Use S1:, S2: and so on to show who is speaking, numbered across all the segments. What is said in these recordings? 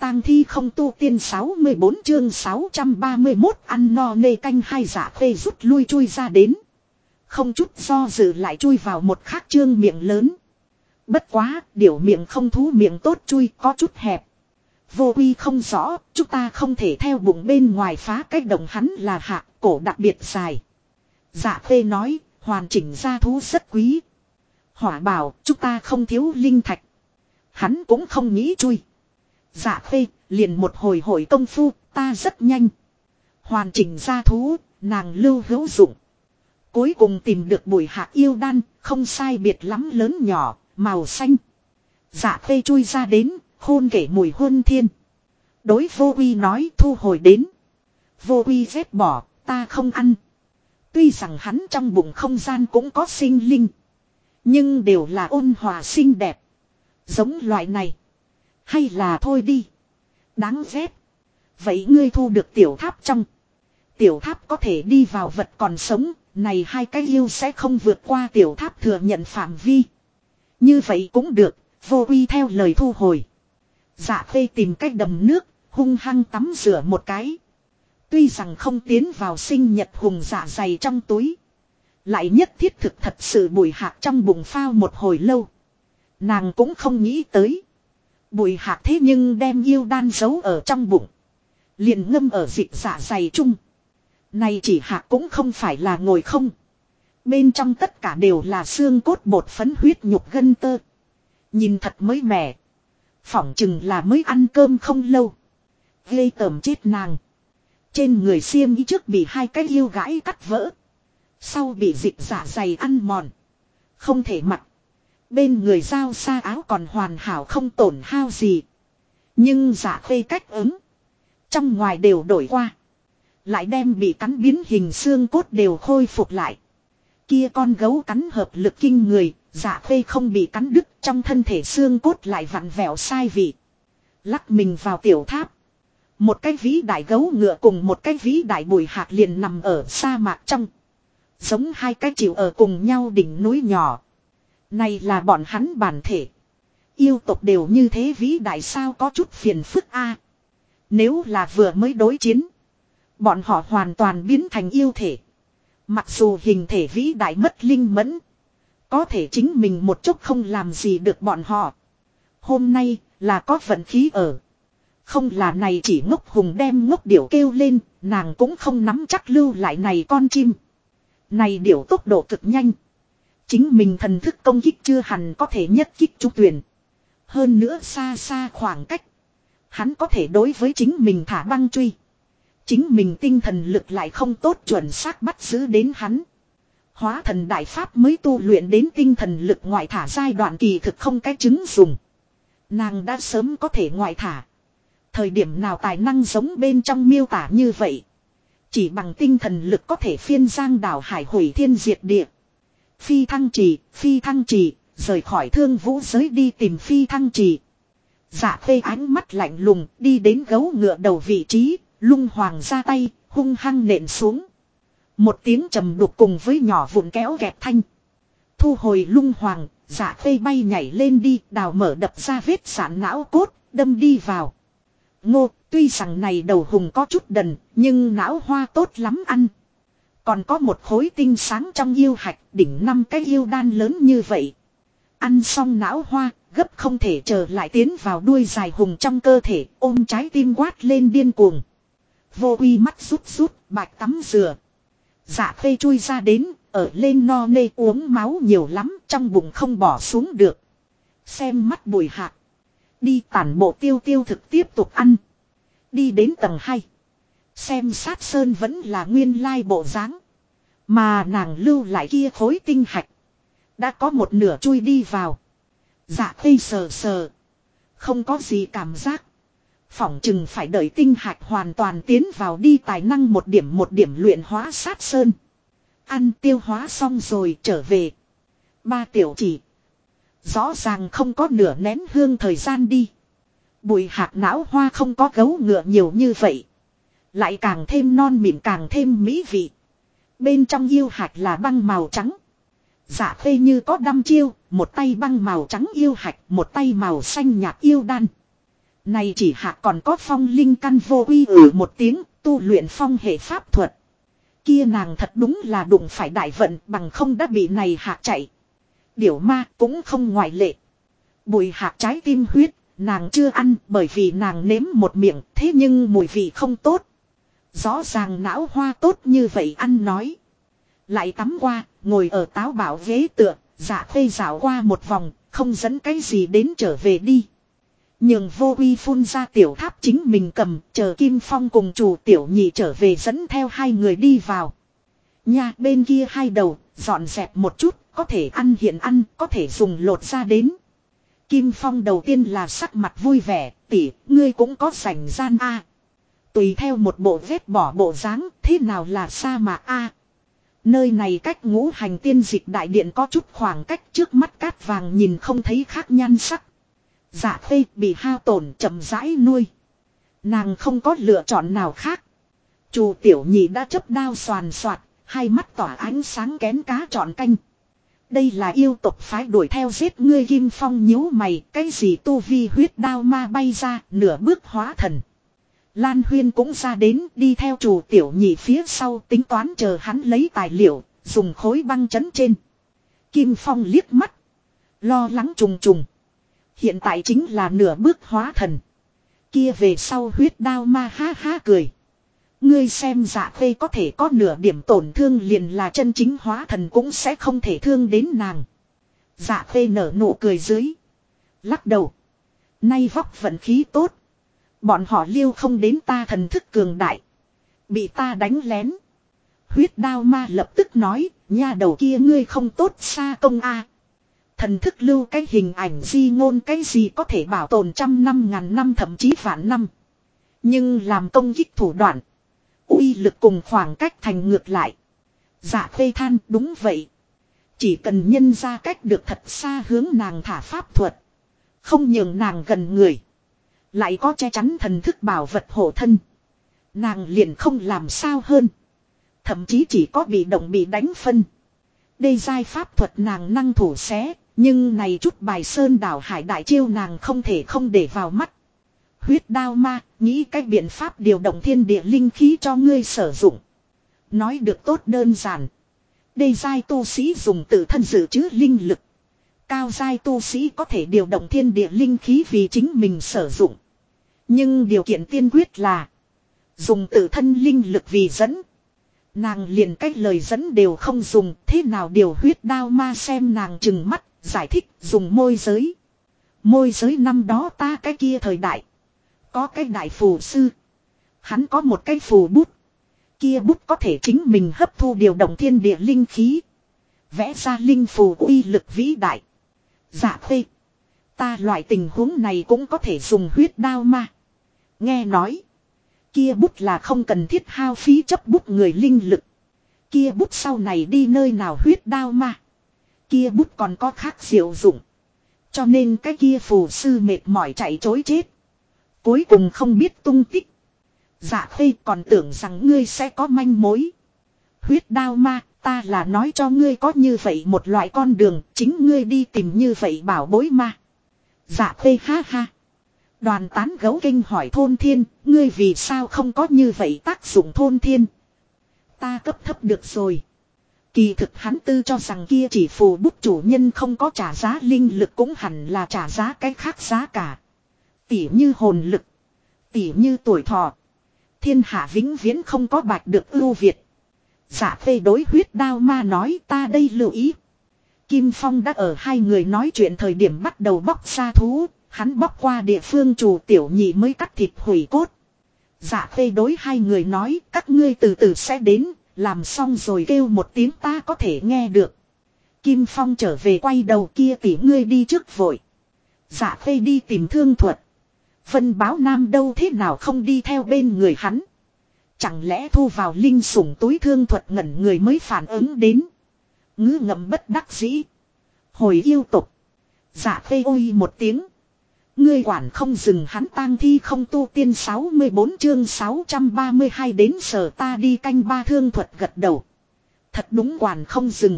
S1: tang thi không tu tiên 64 chương 631 ăn no nê canh hai giả khê rút lui chui ra đến. Không chút do dự lại chui vào một khác chương miệng lớn. Bất quá, điểu miệng không thú miệng tốt chui có chút hẹp. Vô quy không rõ, chúng ta không thể theo bụng bên ngoài phá cách động hắn là hạ, cổ đặc biệt dài. Dạ khê nói, hoàn chỉnh gia thú rất quý. Hỏa bảo, chúng ta không thiếu linh thạch. Hắn cũng không nghĩ chui. Dạ khê, liền một hồi hội công phu, ta rất nhanh. Hoàn chỉnh gia thú, nàng lưu hữu dụng. Cuối cùng tìm được bụi hạt yêu đan, không sai biệt lắm lớn nhỏ, màu xanh. Dạ khê chui ra đến, hôn kể mùi hôn thiên. Đối vô uy nói thu hồi đến. Vô uy ghét bỏ, ta không ăn. Tuy rằng hắn trong bụng không gian cũng có sinh linh. Nhưng đều là ôn hòa xinh đẹp. Giống loại này. Hay là thôi đi. Đáng ghét. Vậy ngươi thu được tiểu tháp trong. Tiểu tháp có thể đi vào vật còn sống. Này hai cái yêu sẽ không vượt qua tiểu tháp thừa nhận phạm vi. Như vậy cũng được. Vô uy theo lời thu hồi. Dạ khê tìm cách đầm nước. Hung hăng tắm rửa một cái. Tuy rằng không tiến vào sinh nhật hùng dạ dày trong túi. Lại nhất thiết thực thật sự bụi hạt trong bụng phao một hồi lâu. Nàng cũng không nghĩ tới. Bụi hạt thế nhưng đem yêu đan giấu ở trong bụng. Liền ngâm ở dịch dạ dày chung. Này chỉ hạt cũng không phải là ngồi không. Bên trong tất cả đều là xương cốt bột phấn huyết nhục gân tơ. Nhìn thật mới mẻ. Phỏng chừng là mới ăn cơm không lâu. Ghê tởm chết nàng. Trên người xiêm y trước bị hai cái yêu gãi cắt vỡ. Sau bị dịch dạ dày ăn mòn. Không thể mặc. Bên người giao xa áo còn hoàn hảo không tổn hao gì. Nhưng dạ khê cách ứng. Trong ngoài đều đổi qua. Lại đem bị cắn biến hình xương cốt đều khôi phục lại. Kia con gấu cắn hợp lực kinh người. Dạ khê không bị cắn đứt trong thân thể xương cốt lại vặn vẹo sai vị. Lắc mình vào tiểu tháp. Một cái vĩ đại gấu ngựa cùng một cái vĩ đại bùi hạt liền nằm ở sa mạc trong. Giống hai cái chịu ở cùng nhau đỉnh núi nhỏ. Này là bọn hắn bản thể. Yêu tộc đều như thế vĩ đại sao có chút phiền phức a. Nếu là vừa mới đối chiến. Bọn họ hoàn toàn biến thành yêu thể. Mặc dù hình thể vĩ đại mất linh mẫn. Có thể chính mình một chút không làm gì được bọn họ. Hôm nay là có vận khí ở. Không là này chỉ ngốc hùng đem ngốc điểu kêu lên. Nàng cũng không nắm chắc lưu lại này con chim. Này điểu tốc độ cực nhanh. Chính mình thần thức công kích chưa hẳn có thể nhất kích trúng tuyển. Hơn nữa xa xa khoảng cách. Hắn có thể đối với chính mình thả băng truy. Chính mình tinh thần lực lại không tốt chuẩn xác bắt giữ đến hắn. Hóa thần đại pháp mới tu luyện đến tinh thần lực ngoại thả giai đoạn kỳ thực không cái chứng dùng. Nàng đã sớm có thể ngoại thả. Thời điểm nào tài năng giống bên trong miêu tả như vậy. Chỉ bằng tinh thần lực có thể phiên giang đảo hải hủy thiên diệt địa. Phi thăng trì, rời khỏi thương vũ giới đi tìm phi thăng trì. Dạ khê ánh mắt lạnh lùng đi đến gấu ngựa đầu vị trí, lung hoàng ra tay, hung hăng nện xuống. Một tiếng trầm đục cùng với nhỏ vụn kéo kẹt thanh. Thu hồi lung hoàng, dạ khê bay nhảy lên đi, đào mở đập ra vết sản não cốt, đâm đi vào. Ngô, tuy rằng này đầu hùng có chút đần, nhưng não hoa tốt lắm ăn. Còn có một khối tinh sáng trong yêu hạch, đỉnh 5 cái yêu đan lớn như vậy. Ăn xong não hoa, gấp không thể chờ lại tiến vào đuôi dài hùng trong cơ thể, ôm trái tim quát lên điên cuồng. Vô uy mắt rút, bạch tắm rửa. Dạ khê chui ra đến, ở lên no nê uống máu nhiều lắm, trong bụng không bỏ xuống được. Xem mắt bùi hạt. Đi tản bộ tiêu thực tiếp tục ăn. Đi đến tầng 2. Xem sát sơn vẫn là nguyên lai bộ dáng. Mà nàng lưu lại kia khối tinh hạch. Đã có một nửa chui đi vào. Dạ khê sờ. Không có gì cảm giác. Phỏng chừng phải đợi tinh hạch hoàn toàn tiến vào đi tài năng một điểm luyện hóa sát sơn. Ăn tiêu hóa xong rồi trở về. Ba tiểu chỉ. Rõ ràng không có nửa nén hương thời gian đi. Bùi hạt não hoa không có gấu ngựa nhiều như vậy. Lại càng thêm non mịn càng thêm mỹ vị. Bên trong yêu hạt là băng màu trắng. Dạ khê như có đăm chiêu, một tay băng màu trắng yêu hạt, một tay màu xanh nhạt yêu đan. Này chỉ hạ còn có phong linh căn vô uy một tiếng, tu luyện phong hệ pháp thuật. Kia nàng thật đúng là đụng phải đại vận, bằng không đã bị này hạ chạy. Điểu ma cũng không ngoại lệ. Bùi hạ trái tim huyết, nàng chưa ăn bởi vì nàng nếm một miệng, thế nhưng mùi vị không tốt. Rõ ràng não hoa tốt như vậy ăn nói. Lại tắm qua, ngồi ở táo bảo ghế tựa, dạ khê dạo qua một vòng, không dẫn cái gì đến trở về đi. Nhưng vô uy phun ra tiểu tháp chính mình cầm, chờ Kim Phong cùng chủ tiểu nhị trở về dẫn theo hai người đi vào. Nhà bên kia hai đầu, dọn dẹp một chút, có thể ăn hiện ăn, có thể dùng lột ra đến. Kim Phong đầu tiên là sắc mặt vui vẻ, tỷ, ngươi cũng có rảnh gian a. Tùy theo một bộ vết bỏ bộ dáng, thế nào là sa mạc a? Nơi này cách ngũ hành tiên dịch đại điện có chút khoảng cách, trước mắt cát vàng nhìn không thấy khác nhan sắc. Dạ khê bị hao tổn chậm rãi nuôi. Nàng không có lựa chọn nào khác. Chủ tiểu nhị đã chấp đao xoàn xoạt, hai mắt tỏa ánh sáng kén cá trọn canh. Đây là yêu tộc phái đuổi theo giết ngươi. Kim Phong nhíu mày, cái gì tu vi huyết đao ma bay ra, nửa bước hóa thần. Lan Huyên cũng ra đến, đi theo chủ tiểu nhị phía sau, tính toán chờ hắn lấy tài liệu, dùng khối băng chấn trên. Kim Phong liếc mắt, lo lắng trùng trùng. Hiện tại chính là nửa bước hóa thần. Kia về sau huyết đao ma ha ha cười. Ngươi xem dạ khê có thể có nửa điểm tổn thương liền là chân chính hóa thần cũng sẽ không thể thương đến nàng. Dạ khê nở nụ cười dưới. Lắc đầu. Nay vóc vận khí tốt. Bọn họ liêu không đến ta thần thức cường đại. Bị ta đánh lén. Huyết đao ma lập tức nói. Nha đầu kia ngươi không tốt xa công a. Thần thức lưu cái hình ảnh di ngôn cái gì có thể bảo tồn trăm năm ngàn năm thậm chí vạn năm. Nhưng làm công kích thủ đoạn. Uy lực cùng khoảng cách thành ngược lại. Dạ khê than đúng vậy. Chỉ cần nhân ra cách được thật xa hướng nàng thả pháp thuật. Không nhường nàng gần người. Lại có che chắn thần thức bảo vật hộ thân. Nàng liền không làm sao hơn. Thậm chí chỉ có bị động bị đánh phân. Đây giai pháp thuật nàng năng thủ xé. Nhưng này chút bài sơn đảo hải đại chiêu nàng không thể không để vào mắt. Huyết đao ma, nghĩ cách biện pháp điều động thiên địa linh khí cho ngươi sử dụng. Nói được tốt đơn giản. Đây giai tu sĩ dùng tự thân dự trữ linh lực. Cao giai tu sĩ có thể điều động thiên địa linh khí vì chính mình sử dụng. Nhưng điều kiện tiên quyết là dùng tự thân linh lực vì dẫn. Nàng liền cách lời dẫn đều không dùng, thế nào điều huyết đao ma xem nàng chừng mắt, giải thích dùng môi giới. Môi giới năm đó ta cái kia thời đại. Có cái đại phù sư. Hắn có một cái phù bút. Kia bút có thể chính mình hấp thu điều động thiên địa linh khí. Vẽ ra linh phù uy lực vĩ đại. Dạ khê. Ta loại tình huống này cũng có thể dùng huyết đao ma. Nghe nói. Kia bút là không cần thiết hao phí chấp bút người linh lực. Kia bút sau này đi nơi nào huyết đao ma. Kia bút còn có khác diệu dụng. Cho nên cái kia phù sư mệt mỏi chạy chối chết. Cuối cùng không biết tung tích. Dạ khê còn tưởng rằng ngươi sẽ có manh mối. Huyết đao ma, ta là nói cho ngươi có như vậy một loại con đường, chính ngươi đi tìm như vậy bảo bối ma. Dạ khê ha ha. Đoàn tán gấu kinh hỏi thôn thiên, ngươi vì sao không có như vậy tác dụng thôn thiên. Ta cấp thấp được rồi. Kỳ thực hắn tư cho rằng kia chỉ phù bút chủ nhân không có trả giá linh lực cũng hẳn là trả giá cái khác giá cả. Tỉ như hồn lực. Tỉ như tuổi thọ. Thiên hạ vĩnh viễn không có bạch được ưu việt. Dạ phê đối huyết đao ma nói ta đây lưu ý. Kim Phong đã ở hai người nói chuyện thời điểm bắt đầu bóc ra thú. Hắn bóc qua địa phương chủ tiểu nhị mới cắt thịt hủy cốt. Dạ phê đối hai người nói các ngươi từ từ sẽ đến. Làm xong rồi kêu một tiếng ta có thể nghe được. Kim Phong trở về quay đầu kia tỉ ngươi đi trước vội. Dạ phê đi tìm thương thuật. Vân báo nam đâu thế nào không đi theo bên người hắn. Chẳng lẽ thu vào linh sủng túi thương thuật ngẩn người mới phản ứng đến. Ngữ ngậm bất đắc dĩ. Hồi yêu tục. Dạ phê ôi một tiếng. Ngươi quản không dừng hắn tang thi không tu tiên 64 chương 632 đến sở ta đi canh ba thương thuật gật đầu. Thật đúng quản không dừng.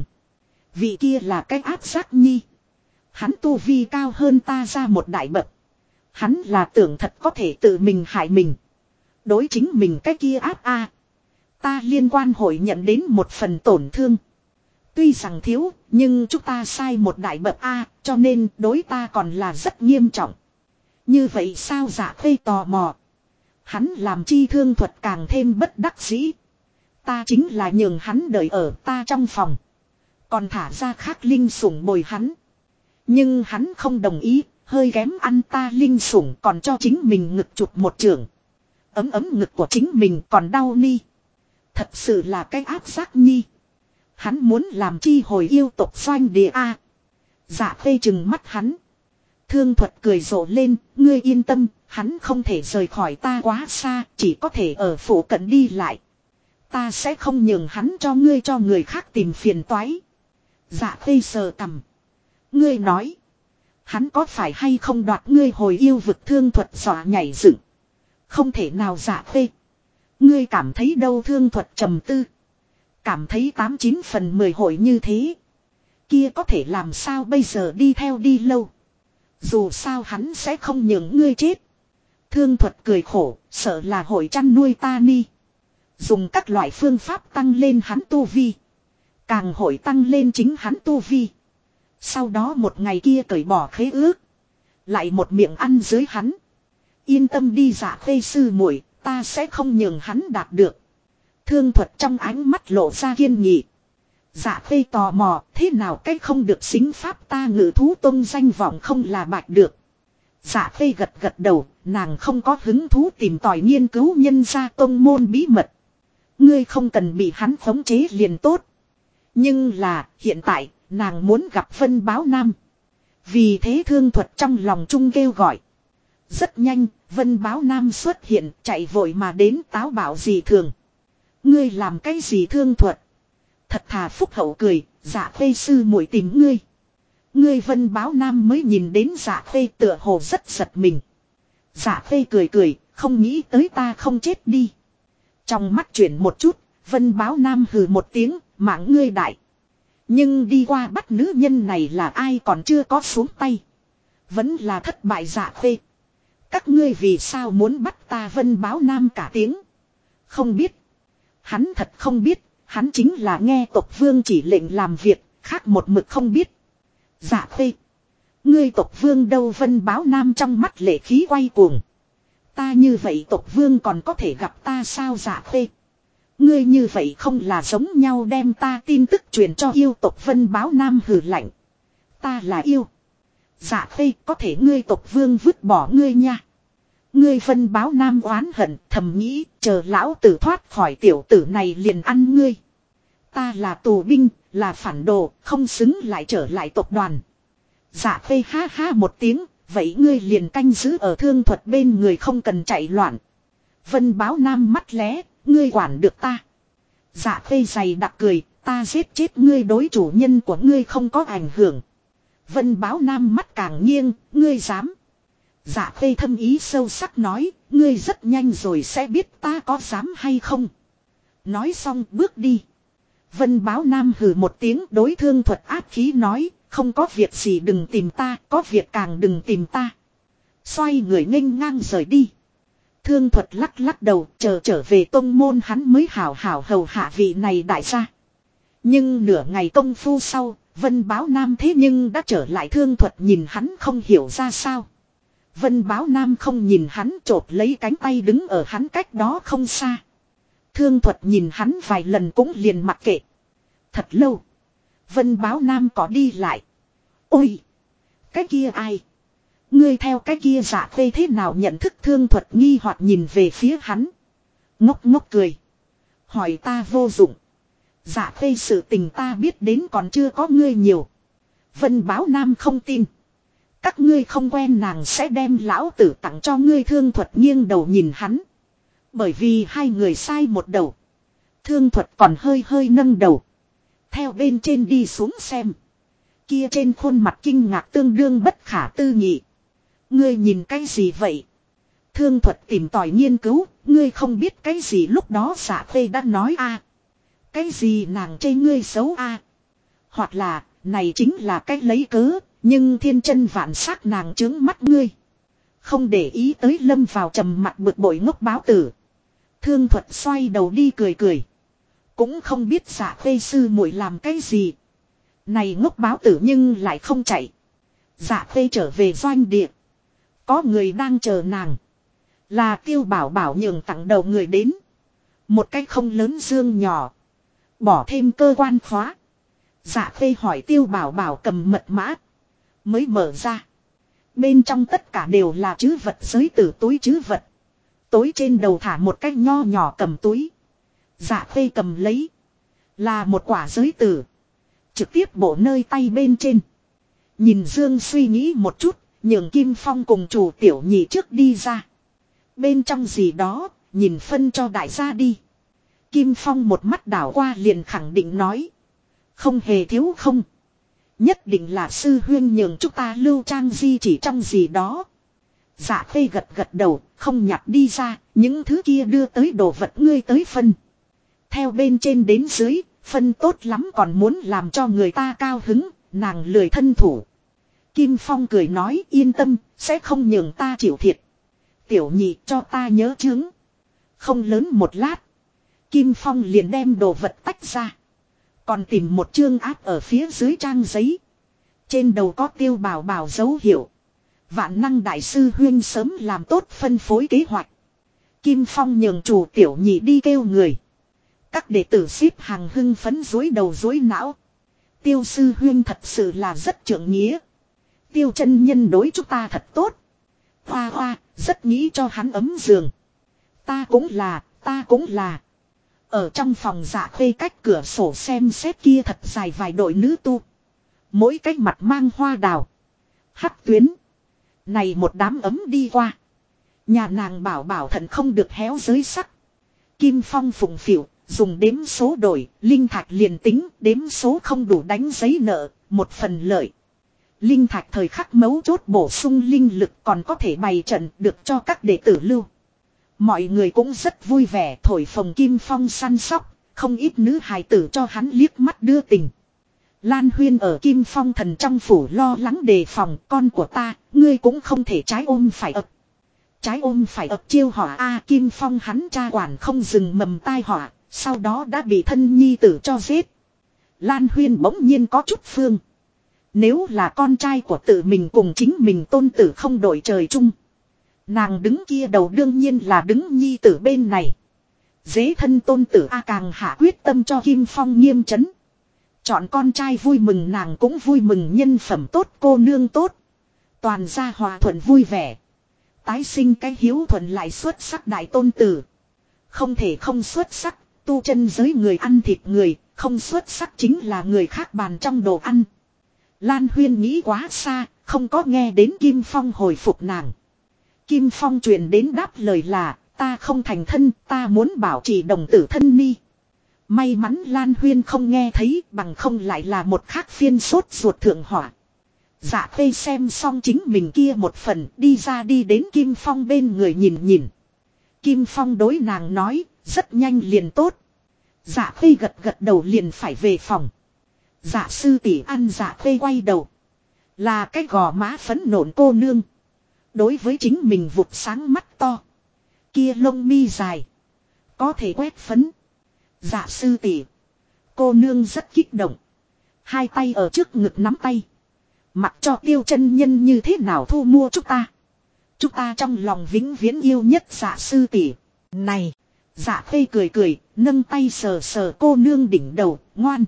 S1: Vị kia là cái áp giác nhi. Hắn tu vi cao hơn ta ra một đại bậc. Hắn là tưởng thật có thể tự mình hại mình. Đối chính mình cái kia áp a. Ta liên quan hội nhận đến một phần tổn thương. Tuy rằng thiếu, nhưng chúng ta sai một đại bậc a, cho nên đối ta còn là rất nghiêm trọng. Như vậy sao Dạ Khê tò mò. Hắn làm chi thương thuật càng thêm bất đắc dĩ. Ta chính là nhường hắn đợi ở ta trong phòng. Còn thả ra khác linh sủng bồi hắn. Nhưng hắn không đồng ý, hơi kém ăn ta linh sủng còn cho chính mình ngực chụp một chưởng. Ấm ngực của chính mình còn đau ni. Thật sự là cái áp giác nhi. Hắn muốn làm chi hồi yêu tộc doanh địa a. Dạ Khê chừng mắt hắn. Thương thuật cười rộ lên, ngươi yên tâm, hắn không thể rời khỏi ta quá xa, chỉ có thể ở phủ cận đi lại. Ta sẽ không nhường hắn cho ngươi cho người khác tìm phiền toái. Dạ Khê sờ cằm. Ngươi nói. Hắn có phải hay không đoạt ngươi hồi yêu vực thương thuật dọa nhảy dựng. Không thể nào Dạ Khê. Ngươi cảm thấy đâu thương thuật trầm tư. Cảm thấy 89/10 hội như thế. Kia có thể làm sao bây giờ đi theo đi lâu. Dù sao hắn sẽ không nhường ngươi chết. Thương thuật cười khổ, sợ là hội chăn nuôi ta ni. Dùng các loại phương pháp tăng lên hắn tu vi. Càng hội tăng lên chính hắn tu vi. Sau đó một ngày kia cởi bỏ khế ước. Lại một miệng ăn dưới hắn. Yên tâm đi Dạ Khê sư muội, ta sẽ không nhường hắn đạt được. Thương thuật trong ánh mắt lộ ra kiên nghị. Dạ Khê tò mò, thế nào cách không được xính pháp ta ngự thú tông danh vọng không là bạch được. Dạ Khê gật đầu, nàng không có hứng thú tìm tòi nghiên cứu nhân gia tông môn bí mật. Ngươi không cần bị hắn khống chế liền tốt. Nhưng là, hiện tại, nàng muốn gặp Vân Báo Nam. Vì thế thương thuật trong lòng chung kêu gọi. Rất nhanh, Vân Báo Nam xuất hiện, chạy vội mà đến táo bảo gì thường. Ngươi làm cái gì thương thuật? Thật thà phúc hậu cười, Dạ Khê sư muội tìm ngươi. Ngươi Vân Báo Nam mới nhìn đến Dạ Khê tựa hồ rất giật mình. Dạ Khê cười, không nghĩ tới ta không chết đi. Trong mắt chuyển một chút, Vân Báo Nam hừ một tiếng, mạng ngươi đại. Nhưng đi qua bắt nữ nhân này là ai còn chưa có xuống tay. Vẫn là thất bại Dạ Khê. Các ngươi vì sao muốn bắt ta Vân Báo Nam cả tiếng. Không biết. Hắn thật không biết, hắn chính là nghe tộc vương chỉ lệnh làm việc, khác một mực không biết. Dạ Khê. Ngươi tộc vương đâu Vân Báo Nam trong mắt lệ khí quay cuồng. Ta như vậy tộc vương còn có thể gặp ta sao Dạ Khê. Ngươi như vậy không là giống nhau đem ta tin tức truyền cho yêu tộc Vân Báo Nam hừ lạnh. Ta là yêu. Dạ Khê có thể ngươi tộc vương vứt bỏ ngươi nha. Ngươi Vân Báo Nam oán hận thầm nghĩ chờ lão tử thoát khỏi tiểu tử này liền ăn ngươi. Ta là tù binh, là phản đồ, không xứng lại trở lại tộc đoàn. Dạ Khê ha ha một tiếng, vậy ngươi liền canh giữ ở thương thuật bên người không cần chạy loạn. Vân Báo Nam mắt lé, ngươi quản được ta. Dạ Khê dày đặc cười, ta giết chết ngươi đối chủ nhân của ngươi không có ảnh hưởng. Vân Báo Nam mắt càng nghiêng, ngươi dám. Dạ Khê thâm ý sâu sắc nói, ngươi rất nhanh rồi sẽ biết ta có dám hay không. Nói xong bước đi. Vân Báo Nam hừ một tiếng đối thương thuật áp khí nói, không có việc gì đừng tìm ta, có việc càng đừng tìm ta. Xoay người nghênh ngang rời đi. Thương thuật lắc đầu chờ trở về tông môn hắn mới hảo hầu hạ vị này đại gia. Nhưng nửa ngày công phu sau, Vân Báo Nam thế nhưng đã trở lại thương thuật nhìn hắn không hiểu ra sao. Vân Báo Nam không nhìn hắn chộp lấy cánh tay đứng ở hắn cách đó không xa. Thương thuật nhìn hắn vài lần cũng liền mặc kệ. Thật lâu. Vân Báo Nam có đi lại. Ôi! Cái kia ai? Ngươi theo cái kia Dạ Khê thế nào nhận thức thương thuật nghi hoặc nhìn về phía hắn. Ngốc cười. Hỏi ta vô dụng. Dạ Khê sự tình ta biết đến còn chưa có ngươi nhiều. Vân Báo Nam không tin. Các ngươi không quen nàng sẽ đem lão tử tặng cho ngươi thương thuật nghiêng đầu nhìn hắn. Bởi vì hai người sai một đầu. Thương thuật còn hơi nâng đầu. Theo bên trên đi xuống xem. Kia trên khuôn mặt kinh ngạc tương đương bất khả tư nghị. Ngươi nhìn cái gì vậy? Thương thuật tìm tòi nghiên cứu, ngươi không biết cái gì lúc đó Dạ Khê đã nói a. Cái gì nàng chê ngươi xấu a? Hoặc là, này chính là cách lấy cớ, nhưng thiên chân vạn sắc nàng trướng mắt ngươi. Không để ý tới lâm vào trầm mặc bực bội ngốc báo tử. Thương Thuật xoay đầu đi cười cười. Cũng không biết Dạ Khê sư muội làm cái gì. Này ngốc báo tử nhưng lại không chạy. Dạ Khê trở về doanh địa. Có người đang chờ nàng. Là Tiêu Bảo Bảo nhường tặng đầu người đến. Một cái không lớn dương nhỏ. Bỏ thêm cơ quan khóa. Dạ Khê hỏi Tiêu Bảo Bảo cầm mật mã. Mới mở ra. Bên trong tất cả đều là trữ vật giới tử túi trữ vật. Tối trên đầu thả một cái nho nhỏ cầm túi. Dạ Khê cầm lấy. Là một quả giới tử. Trực tiếp bộ nơi tay bên trên. Nhìn Dương suy nghĩ một chút. Nhường Kim Phong cùng chủ tiểu nhị trước đi ra. Bên trong gì đó. Nhìn phân cho đại gia đi. Kim Phong một mắt đảo qua liền khẳng định nói. Không hề thiếu không. Nhất định là sư huyên nhường chúng ta lưu trang di chỉ trong gì đó. Dạ Khê gật gật đầu, không nhặt đi ra, những thứ kia đưa tới đồ vật ngươi tới phân. Theo bên trên đến dưới, phân tốt lắm còn muốn làm cho người ta cao hứng, nàng lười thân thủ. Kim Phong cười nói yên tâm, sẽ không nhường ta chịu thiệt. Tiểu nhị cho ta nhớ chứng. Không lớn một lát. Kim Phong liền đem đồ vật tách ra. Còn tìm một chương áp ở phía dưới trang giấy. Trên đầu có Tiêu Bảo Bảo dấu hiệu. Vạn năng đại sư huyên sớm làm tốt phân phối kế hoạch. Kim Phong nhường chủ tiểu nhị đi kêu người. Các đệ tử xếp hàng hưng phấn rối đầu rối não. Tiêu sư huyên thật sự là rất trượng nghĩa. Tiêu chân nhân đối chúng ta thật tốt. Hoa hoa, rất nghĩ cho hắn ấm giường. Ta cũng là. Ở trong phòng Dạ Khê cách cửa sổ xem xét kia thật dài vài đội nữ tu. Mỗi cách mặt mang hoa đào. Hắc tuyến. Này một đám ấm đi qua. Nhà nàng bảo bảo thận không được héo giới sắc. Kim Phong phụng phịu, dùng đếm số đổi, linh thạch liền tính, đếm số không đủ đánh giấy nợ, một phần lợi. Linh thạch thời khắc mấu chốt bổ sung linh lực còn có thể bày trận được cho các đệ tử lưu. Mọi người cũng rất vui vẻ thổi phồng Kim Phong săn sóc, không ít nữ hài tử cho hắn liếc mắt đưa tình. Lan Huyên ở Kim Phong thần trong phủ lo lắng đề phòng con của ta, ngươi cũng không thể trái ôm phải ập. Trái ôm phải ập chiêu họa a Kim Phong hắn cha quản không dừng mầm tai họa, sau đó đã bị thân nhi tử cho giết. Lan Huyên bỗng nhiên có chút phương. Nếu là con trai của tự mình cùng chính mình tôn tử không đổi trời chung. Nàng đứng kia đầu đương nhiên là đứng nhi tử bên này. Dế thân tôn tử A càng hạ quyết tâm cho Kim Phong nghiêm trấn. Chọn con trai vui mừng nàng cũng vui mừng nhân phẩm tốt cô nương tốt. Toàn gia hòa thuận vui vẻ. Tái sinh cái hiếu thuận lại xuất sắc đại tôn tử. Không thể không xuất sắc, tu chân giới người ăn thịt người, không xuất sắc chính là người khác bàn trong đồ ăn. Lan Huyên nghĩ quá xa, không có nghe đến Kim Phong hồi phục nàng. Kim Phong truyền đến đáp lời là, ta không thành thân, ta muốn bảo trì đồng tử thân ni. May mắn Lan Huyên không nghe thấy, bằng không lại là một khác phiên sốt ruột thượng hỏa. Dạ Khê xem xong chính mình kia một phần, đi ra đi đến Kim Phong bên người nhìn nhìn. Kim Phong đối nàng nói, rất nhanh liền tốt. Dạ Khê gật gật đầu liền phải về phòng. Dạ sư tỷ ăn Dạ Khê quay đầu. Là cái gò má phấn nộn cô nương. Đối với chính mình vụt sáng mắt to. Kia lông mi dài. Có thể quét phấn. Dạ sư tỷ. Cô nương rất kích động. Hai tay ở trước ngực nắm tay. Mặc cho Tiêu chân nhân như thế nào thu mua chúng ta. Chúng ta trong lòng vĩnh viễn yêu nhất dạ sư tỷ. Này. Dạ Khê cười cười. Nâng tay sờ sờ cô nương đỉnh đầu. Ngoan.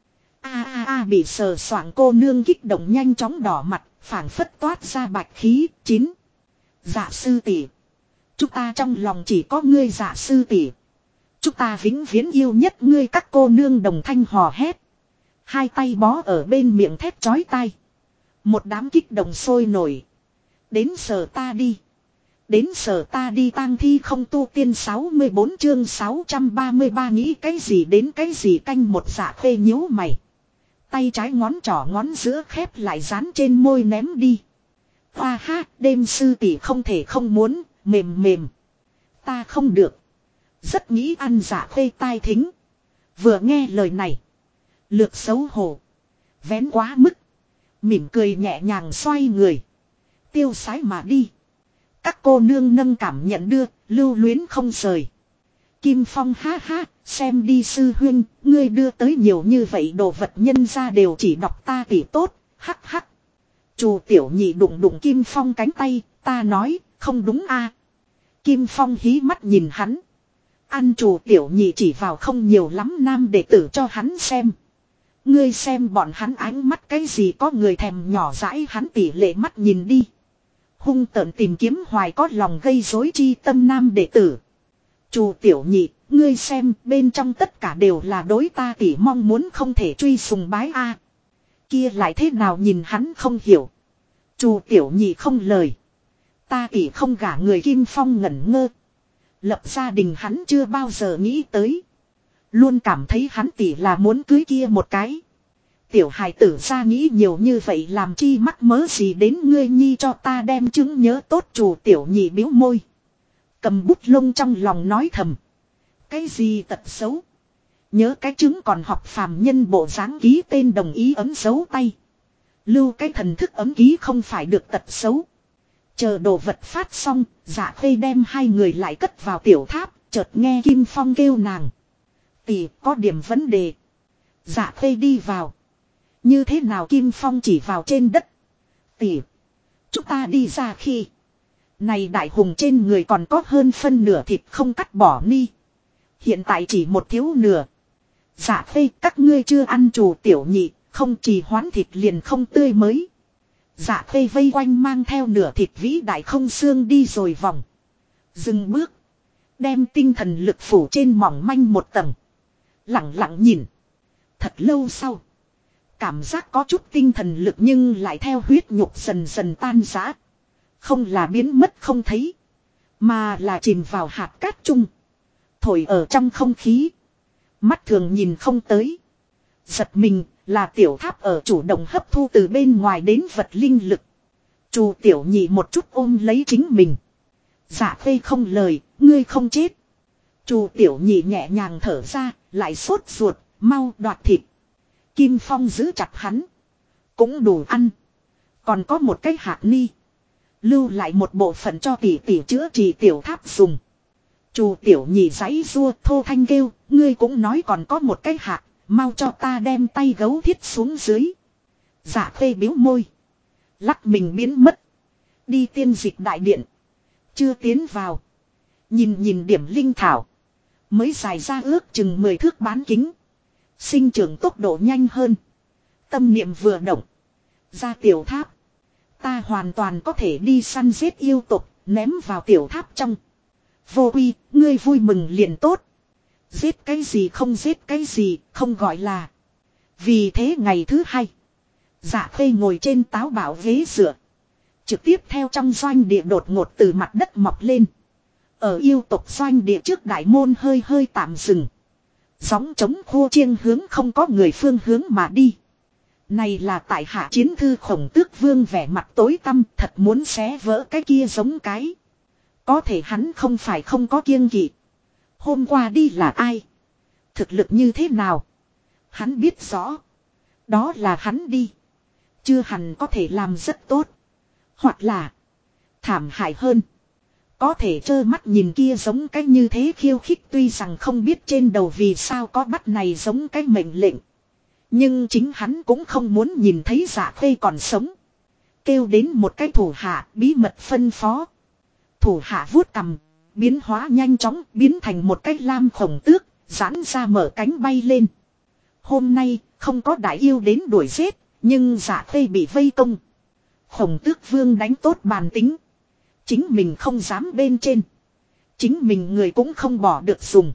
S1: Bị sờ soạng cô nương kích động nhanh chóng đỏ mặt. Phảng phất toát ra bạch khí. Chín. Dạ sư tỷ. Chúng ta trong lòng chỉ có ngươi dạ sư tỷ. Chúng ta vĩnh viễn yêu nhất ngươi các cô nương đồng thanh hò hét. Hai tay bó ở bên miệng thét chói tai. Một đám kích động sôi nổi. Đến sở ta đi. Đến sở ta đi tang thi không tu tiên 64 chương 633 nghĩ cái gì đến cái gì canh một Dạ Khê nhíu mày. Tay trái ngón trỏ ngón giữa khép lại dán trên môi ném đi. Hoa ha, đêm sư tỷ không thể không muốn, mềm mềm. Ta không được. Rất nghĩ ăn Dạ Khê tai thính. Vừa nghe lời này. Lược xấu hổ. Vén quá mức. Mỉm cười nhẹ nhàng xoay người. Tiêu sái mà đi. Các cô nương nâng cảm nhận đưa, lưu luyến không rời. Kim Phong ha ha, xem đi sư huynh, ngươi đưa tới nhiều như vậy đồ vật nhân ra đều chỉ đọc ta tỉ tốt, hắc hắc. Chù tiểu nhị đụng đụng Kim Phong cánh tay, ta nói, không đúng a. Kim Phong hí mắt nhìn hắn. Ăn chù tiểu nhị chỉ vào không nhiều lắm nam đệ tử cho hắn xem. Ngươi xem bọn hắn ánh mắt cái gì có người thèm nhỏ dãi hắn tỷ lệ mắt nhìn đi. Hung tợn tìm kiếm hoài có lòng gây rối chi tâm nam đệ tử. Chù tiểu nhị, ngươi xem bên trong tất cả đều là đối ta tỷ mong muốn không thể truy sùng bái a. Kia lại thế nào nhìn hắn không hiểu. Chù tiểu nhị không lời. Ta tỷ không gả người Kim Phong ngẩn ngơ. Lập gia đình hắn chưa bao giờ nghĩ tới. Luôn cảm thấy hắn tỷ là muốn cưới kia một cái. Tiểu hài tử ra nghĩ nhiều như vậy làm chi mắc mớ gì đến ngươi nhi cho ta đem chứng nhớ tốt chù tiểu nhị biếu môi. Cầm bút lông trong lòng nói thầm. Cái gì tật xấu. Nhớ cái chứng còn học phàm nhân bộ dáng ký tên đồng ý ấm dấu tay. Lưu cái thần thức ấm ký không phải được tật xấu. Chờ đồ vật phát xong, Dạ Khê đem hai người lại cất vào tiểu tháp, chợt nghe Kim Phong kêu nàng. Tỷ có điểm vấn đề. Dạ Khê đi vào. Như thế nào Kim Phong chỉ vào trên đất. Tỷ. Chúng ta đi ra khi. Này đại hùng trên người còn có hơn phân nửa thịt không cắt bỏ ni. Hiện tại chỉ một thiếu nửa. Dạ Khê các ngươi chưa ăn chù tiểu nhị, không trì hoãn thịt liền không tươi mới. Dạ Khê vây quanh mang theo nửa thịt vĩ đại không xương đi rồi vòng. Dừng bước. Đem tinh thần lực phủ trên mỏng manh một tầng. Lặng lặng nhìn. Thật lâu sau. Cảm giác có chút tinh thần lực nhưng lại theo huyết nhục dần dần tan rã. Không là biến mất không thấy. Mà là chìm vào hạt cát chung. Thổi ở trong không khí. Mắt thường nhìn không tới. Giật mình là tiểu tháp ở chủ động hấp thu từ bên ngoài đến vật linh lực. Chù tiểu nhị một chút ôm lấy chính mình. Dạ Khê không lời, ngươi không chết. Chù tiểu nhị nhẹ nhàng thở ra, lại sốt ruột, mau đoạt thịt. Kim Phong giữ chặt hắn. Cũng đủ ăn. Còn có một cái hạt ni. Lưu lại một bộ phận cho tỷ tỷ chữa trị tiểu tháp dùng. Chù tiểu nhị giãy rua thô thanh kêu, ngươi cũng nói còn có một cái hạt, mau cho ta đem tay gấu thiết xuống dưới. Dạ Khê biếu môi. Lắc mình biến mất. Đi tiên dịch đại điện. Chưa tiến vào. Nhìn nhìn điểm linh thảo. Mới dài ra ước chừng 10 thước bán kính. Sinh trưởng tốc độ nhanh hơn. Tâm niệm vừa động. Ra tiểu tháp. Ta hoàn toàn có thể đi săn giết yêu tục, ném vào tiểu tháp trong. Vô Uy, ngươi vui mừng liền tốt. Giết cái gì không giết cái gì, không gọi là. Vì thế ngày thứ hai. Dạ Khê ngồi trên táo bảo ghế dựa. Trực tiếp theo trong doanh địa đột ngột từ mặt đất mọc lên. Ở yêu tộc doanh địa trước đại môn hơi hơi tạm dừng. Gióng trống khô chiêng hướng không có người phương hướng mà đi. Này là tại hạ chiến thư Khổng Tước Vương vẻ mặt tối tăm thật muốn xé vỡ cái kia giống cái. Có thể hắn không phải không có kiêng kỵ. Hôm qua đi là ai? Thực lực như thế nào? Hắn biết rõ. Đó là hắn đi. Chưa hẳn có thể làm rất tốt. Hoặc là thảm hại hơn. Có thể trơ mắt nhìn kia giống cái như thế khiêu khích tuy rằng không biết trên đầu vì sao có bắt này giống cái mệnh lệnh. Nhưng chính hắn cũng không muốn nhìn thấy Dạ Khê còn sống. Kêu đến một cái thủ hạ bí mật phân phó. Thủ hạ vuốt cằm, biến hóa nhanh chóng biến thành một cái lam khổng tước, giãn ra mở cánh bay lên. Hôm nay không có đại yêu đến đuổi giết, nhưng Dạ Khê bị vây công. Khổng Tước Vương đánh tốt bàn tính. Chính mình không dám bên trên. Chính mình người cũng không bỏ được dùng.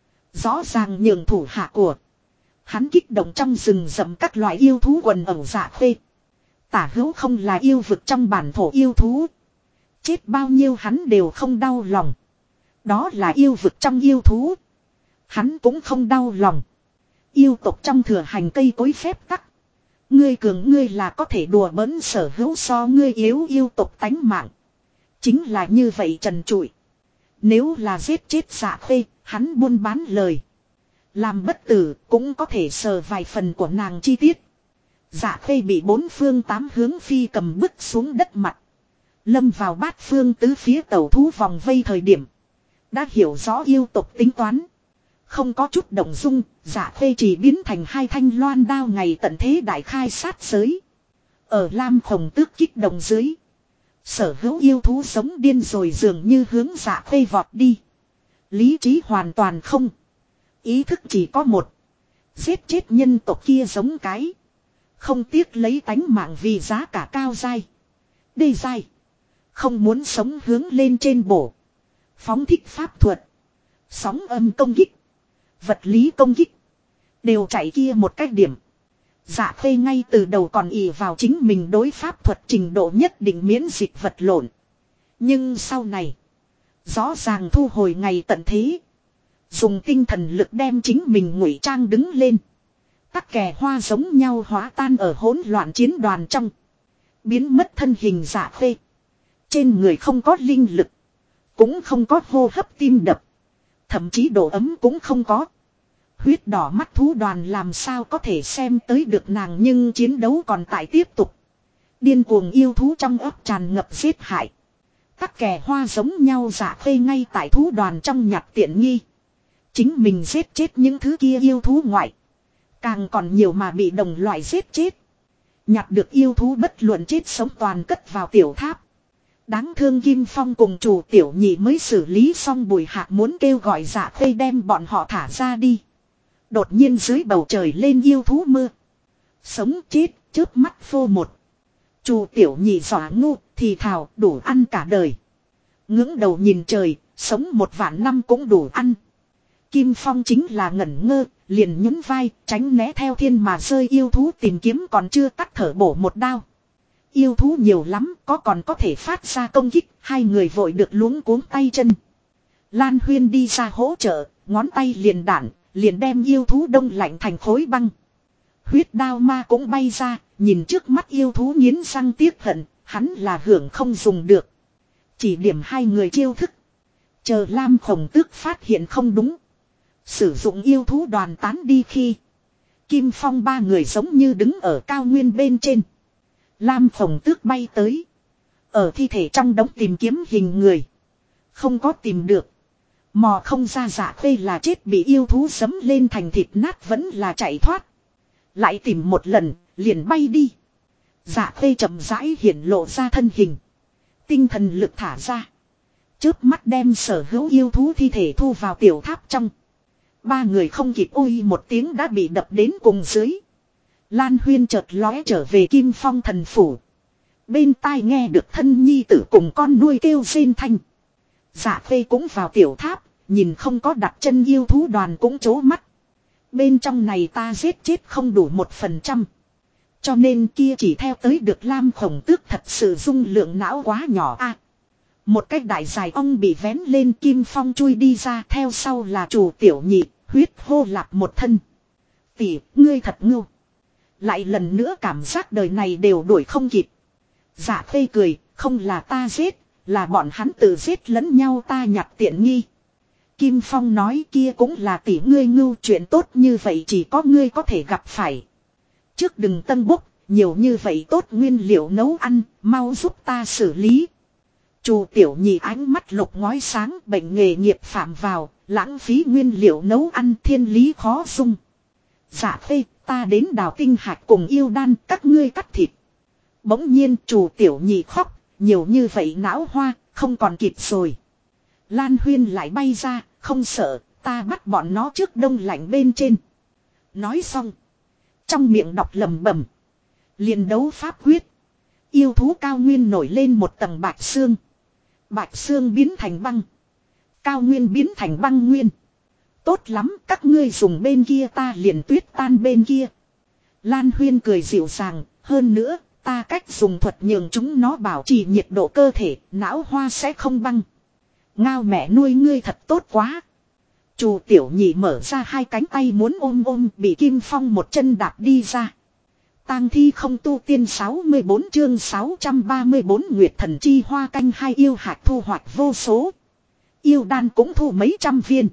S1: Rõ ràng nhường thủ hạ của. Hắn kích động trong rừng rậm các loại yêu thú quần ẩu Dạ Khê. Tả hữu không là yêu vực trong bản thổ yêu thú. Chết bao nhiêu hắn đều không đau lòng. Đó là yêu vực trong yêu thú. Hắn cũng không đau lòng. Yêu tộc trong thừa hành cây cối phép tắc. Ngươi cường ngươi là có thể đùa bỡn sở hữu so ngươi yếu yêu tộc tánh mạng. Chính là như vậy trần trụi. Nếu là giết chết Dạ Khê, hắn buôn bán lời. Làm bất tử cũng có thể sờ vài phần của nàng chi tiết. Dạ Khê bị bốn phương tám hướng phi cầm bức xuống đất mặt. Lâm vào bát phương tứ phía tẩu thú vòng vây thời điểm. Đã hiểu rõ yêu tộc tính toán. Không có chút động dung, Dạ Khê chỉ biến thành hai thanh loan đao ngày tận thế đại khai sát giới. Ở Lam Khổng Tước kích động dưới. Sở hữu yêu thú sống điên rồi dường như hướng Dạ Khê vọt đi. Lý trí hoàn toàn không. Ý thức chỉ có một. Giết chết nhân tộc kia giống cái. Không tiếc lấy tánh mạng vì giá cả cao dai. Đê dai. Không muốn sống hướng lên trên bổ. Phóng thích pháp thuật. Sóng âm công kích. Vật lý công kích. Đều chạy kia một cách điểm. Dạ Khê ngay từ đầu còn ỷ vào chính mình đối pháp thuật trình độ nhất định miễn dịch vật lộn. Nhưng sau này. Rõ ràng thu hồi ngày tận thế. Dùng tinh thần lực đem chính mình ngụy trang đứng lên. Tắc kè hoa giống nhau hóa tan ở hỗn loạn chiến đoàn trong. Biến mất thân hình Dạ Khê. Trên người không có linh lực. Cũng không có hô hấp tim đập. Thậm chí độ ấm cũng không có. Huyết đỏ mắt thú đoàn làm sao có thể xem tới được nàng, nhưng chiến đấu còn tại tiếp tục. Điên cuồng yêu thú trong ấp tràn ngập giết hại. Tắc kè hoa giống nhau Dạ Khê ngay tại thú đoàn trong nhặt tiện nghi. Chính mình giết chết những thứ kia yêu thú ngoại. Càng còn nhiều mà bị đồng loại giết chết. Nhặt được yêu thú bất luận chết sống toàn cất vào tiểu tháp. Đáng thương Kim Phong cùng chủ tiểu nhị mới xử lý xong Bùi Hạc muốn kêu gọi Dạ Khê đem bọn họ thả ra đi. Đột nhiên dưới bầu trời lên yêu thú mưa. Sống chết chớp mắt phô một. Chủ tiểu nhị dọa ngu thì thào đủ ăn cả đời. Ngưỡng đầu nhìn trời, sống 1.000 năm cũng đủ ăn. Kim Phong chính là ngẩn ngơ, liền nhún vai, tránh né theo thiên mà rơi yêu thú tìm kiếm còn chưa tắt thở bổ một đao. Yêu thú nhiều lắm, còn có thể phát ra công kích, hai người vội được luống cuống tay chân. Lan Huyên đi ra hỗ trợ, ngón tay liền đạn, liền đem yêu thú đông lạnh thành khối băng. Huyết đao ma cũng bay ra, nhìn trước mắt yêu thú nghiến răng tiếc hận, hắn là hưởng không dùng được. Chỉ điểm hai người chiêu thức. Chờ Lam Khổng Tước phát hiện không đúng. Sử dụng yêu thú đoàn tán đi khi. Kim Phong ba người giống như đứng ở cao nguyên bên trên. Lam Khổng Tước bay tới. Ở thi thể trong đống tìm kiếm hình người. Không có tìm được. Mò không ra Dạ Khê là chết bị yêu thú sấm lên thành thịt nát vẫn là chạy thoát. Lại tìm một lần, liền bay đi. Dạ Khê chậm rãi hiển lộ ra thân hình. Tinh thần lực thả ra. Chớp mắt đem sở hữu yêu thú thi thể thu vào tiểu tháp trong. Ba người không kịp ôi một tiếng đã bị đập đến cùng dưới. Lan Huyên chợt lóe trở về Kim Phong thần phủ. Bên tai nghe được thân nhi tử cùng con nuôi kêu rên thanh. Dạ Khê cũng vào tiểu tháp, nhìn không có đặt chân yêu thú đoàn cũng chố mắt. Bên trong này ta giết chết không đủ 1%. Cho nên kia chỉ theo tới được Lam Khổng Tước thật sự dung lượng não quá nhỏ a. Một cái đại dài ong bị vén lên, Kim Phong chui đi ra, theo sau là chủ tiểu nhị, huyết hô lạp một thân. Tỷ, ngươi thật ngưu. Lại lần nữa cảm giác đời này đều đuổi không kịp. Dạ Khê cười, không là ta giết, là bọn hắn tự giết lẫn nhau, ta nhặt tiện nghi. Kim Phong nói kia cũng là tỷ ngươi ngưu, chuyện tốt như vậy chỉ có ngươi có thể gặp phải. Trước đừng tân bốc, nhiều như vậy tốt nguyên liệu nấu ăn, mau giúp ta xử lý. Chủ tiểu nhị ánh mắt lục ngói sáng, bệnh nghề nghiệp phạm vào, lãng phí nguyên liệu nấu ăn, thiên lý khó dung. Dạ Khê, ta đến đào tinh hạt cùng yêu đan, các ngươi cắt thịt. Bỗng nhiên chủ tiểu nhị khóc, nhiều như vậy não hoa, không còn kịp rồi. Lan Huyên lại bay ra, không sợ, ta bắt bọn nó trước đông lạnh bên trên. Nói xong, trong miệng đọc lầm bẩm, liền đấu pháp quyết. Yêu thú cao nguyên nổi lên một tầng bạch xương. Bạch xương biến thành băng. Cao nguyên biến thành băng nguyên. Tốt lắm, các ngươi dùng bên kia ta liền tuyết tan bên kia. Lan Huyên cười dịu dàng, hơn nữa, ta cách dùng thuật nhường chúng nó bảo trì nhiệt độ cơ thể, não hoa sẽ không băng. Ngao mẹ nuôi ngươi thật tốt quá. Chủ tiểu nhị mở ra hai cánh tay muốn ôm bị Kim Phong một chân đạp đi ra. Tang thi không tu tiên 64 chương 634 Nguyệt Thần Chi Hoa canh hai yêu hạt thu hoạch vô số. Yêu đan cũng thu mấy trăm viên.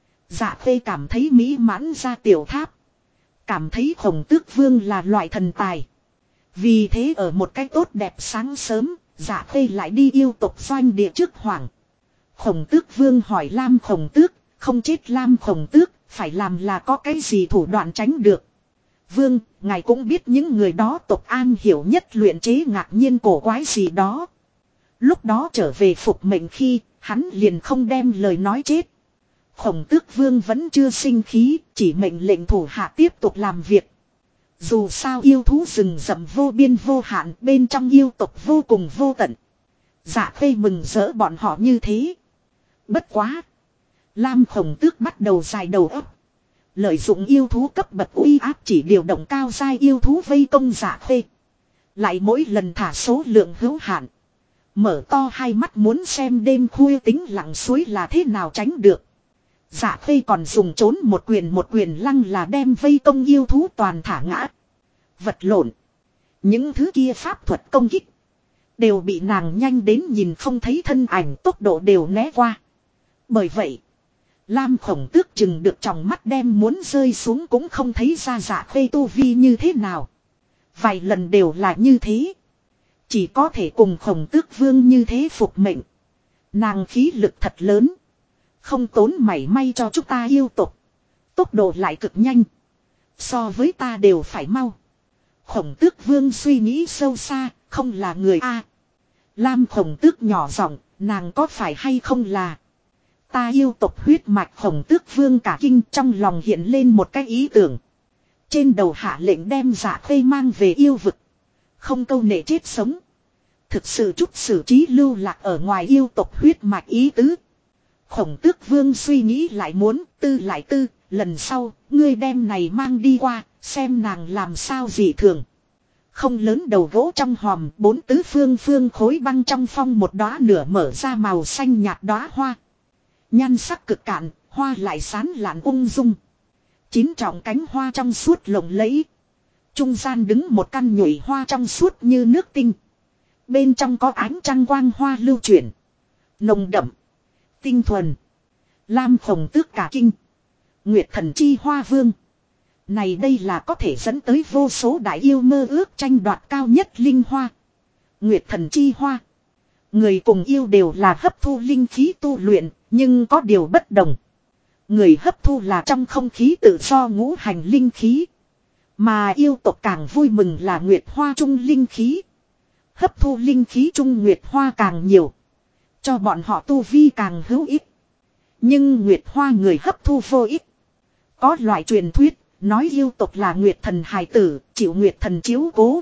S1: Dạ Khê cảm thấy mỹ mãn ra tiểu tháp. Cảm thấy Khổng Tước Vương là loại thần tài. Vì thế ở một cái tốt đẹp sáng sớm, Dạ Khê lại đi yêu tộc doanh địa trước hoàng. Khổng Tước Vương hỏi Lam Khổng Tước, không chết Lam Khổng Tước, phải làm là có cái gì thủ đoạn tránh được. Vương, ngài cũng biết những người đó tộc an hiểu nhất luyện chế ngạc nhiên cổ quái gì đó. Lúc đó trở về phục mệnh khi, hắn liền không đem lời nói chết. Khổng Tước Vương vẫn chưa sinh khí, chỉ mệnh lệnh thủ hạ tiếp tục làm việc. Dù sao yêu thú rừng rậm vô biên vô hạn, bên trong yêu tộc vô cùng vô tận. Dạ Khê mừng rỡ bọn họ như thế. Bất quá. Lam Khổng Tước bắt đầu dài đầu óc. Lợi dụng yêu thú cấp bậc uy áp chỉ điều động cao giai yêu thú vây công Dạ Khê. Lại mỗi lần thả số lượng hữu hạn. Mở to hai mắt muốn xem đêm khuya tính lặng suối là thế nào tránh được. Dạ Khê còn dùng trốn một quyền lăng là đem vây công yêu thú toàn thả ngã. Vật lộn. Những thứ kia pháp thuật công kích. Đều bị nàng nhanh đến nhìn không thấy thân ảnh, tốc độ đều né qua. Bởi vậy. Lam Khổng Tước chừng được trong mắt đem muốn rơi xuống cũng không thấy ra Dạ Khê tu vi như thế nào. Vài lần đều là như thế. Chỉ có thể cùng Khổng Tước Vương như thế phục mệnh. Nàng khí lực thật lớn. Không tốn mảy may cho chúng ta yêu tộc. Tốc độ lại cực nhanh. So với ta đều phải mau. Khổng Tước Vương suy nghĩ sâu xa, không là người A. Lam Khổng Tước nhỏ giọng, nàng có phải hay không là. Ta yêu tộc huyết mạch. Khổng Tước Vương cả kinh, trong lòng hiện lên một cái ý tưởng. Trên đầu hạ lệnh đem Dạ Khê mang về yêu vực. Không câu nệ chết sống. Thực sự chút xử trí lưu lạc ở ngoài yêu tộc huyết mạch ý tứ. Khổng Tước Vương suy nghĩ lại muốn lại tư, lần sau, ngươi đem này mang đi qua, xem nàng làm sao dị thường. Không lớn đầu gỗ trong hòm, 4 tứ phương khối băng trong phong một đóa nửa mở ra màu xanh nhạt đóa hoa. Nhan sắc cực cạn, hoa lại sán lạn ung dung. 9 trọng cánh hoa trong suốt lộng lẫy. Trung gian đứng một căn nhụy hoa trong suốt như nước tinh. Bên trong có ánh trăng quang hoa lưu chuyển. Nồng đậm. Tinh thuần. Lam Khổng Tước cả kinh. Nguyệt Thần Chi Hoa Vương. Này đây là có thể dẫn tới vô số đại yêu mơ ước tranh đoạt cao nhất linh hoa. Nguyệt Thần Chi Hoa. Người cùng yêu đều là hấp thu linh khí tu luyện, nhưng có điều bất đồng. Người hấp thu là trong không khí tự do ngũ hành linh khí. Mà yêu tộc càng vui mừng là Nguyệt Hoa trung linh khí. Hấp thu linh khí trung Nguyệt Hoa càng nhiều. Cho bọn họ tu vi càng hữu ích. Nhưng Nguyệt Hoa người hấp thu vô ích. Có loại truyền thuyết, nói yêu tộc là Nguyệt Thần hài tử, chịu Nguyệt Thần chiếu cố.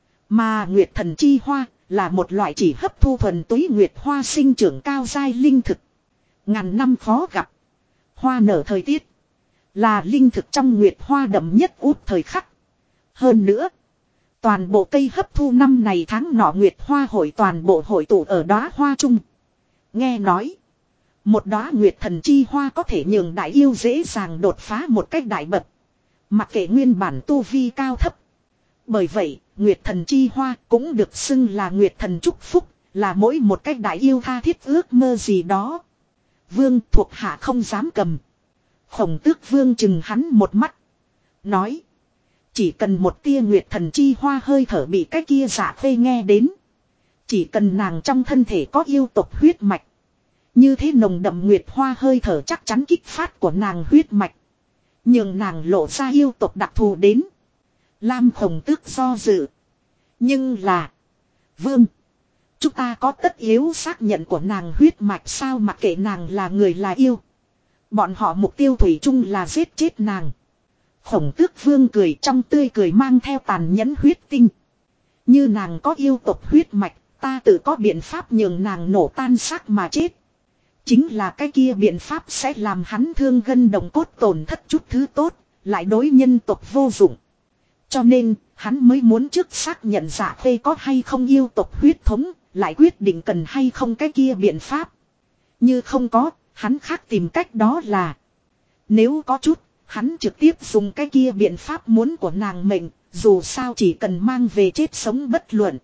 S1: Mà Nguyệt Thần Chi Hoa là một loại chỉ hấp thu thuần túy Nguyệt Hoa sinh trưởng cao giai linh thực. Ngàn năm khó gặp. Hoa nở thời tiết. Là linh thực trong Nguyệt Hoa đậm nhất út thời khắc. Hơn nữa. Toàn bộ cây hấp thu năm này tháng nọ Nguyệt Hoa hội toàn bộ hội tụ ở đóa hoa chung. Nghe nói. Một đóa Nguyệt Thần Chi Hoa có thể nhường đại yêu dễ dàng đột phá một cách đại bậc. Mặc kệ nguyên bản tu vi cao thấp. Bởi vậy, Nguyệt Thần Chi Hoa cũng được xưng là Nguyệt Thần chúc phúc. Là mỗi một cách đại yêu tha thiết ước mơ gì đó. Vương thuộc hạ không dám cầm. Khổng Tước Vương chừng hắn một mắt. Nói. Chỉ cần một tia Nguyệt Thần Chi Hoa hơi thở bị cái kia Dạ Khê nghe đến. Chỉ cần nàng trong thân thể có yêu tộc huyết mạch. Như thế nồng đậm Nguyệt Hoa hơi thở chắc chắn kích phát của nàng huyết mạch. Nhưng nàng lộ ra yêu tộc đặc thù đến. Lam Khổng Tước do dự. Nhưng là. Vương. Chúng ta có tất yếu xác nhận của nàng huyết mạch sao mặc kệ nàng là người là yêu. Bọn họ mục tiêu thủy chung là giết chết nàng. Khổng Tước Vương cười trong tươi cười mang theo tàn nhẫn huyết tinh. Như nàng có yêu tộc huyết mạch, ta tự có biện pháp nhường nàng nổ tan xác mà chết. Chính là cái kia biện pháp sẽ làm hắn thương gân động cốt tổn thất chút thứ tốt, lại đối nhân tộc vô dụng. Cho nên, hắn mới muốn trước xác nhận Dạ Khê có hay không yêu tộc huyết thống, lại quyết định cần hay không cái kia biện pháp. Như không có, hắn khác tìm cách đó là. Nếu có chút, hắn trực tiếp dùng cái kia biện pháp muốn của nàng mệnh, dù sao chỉ cần mang về chết sống bất luận.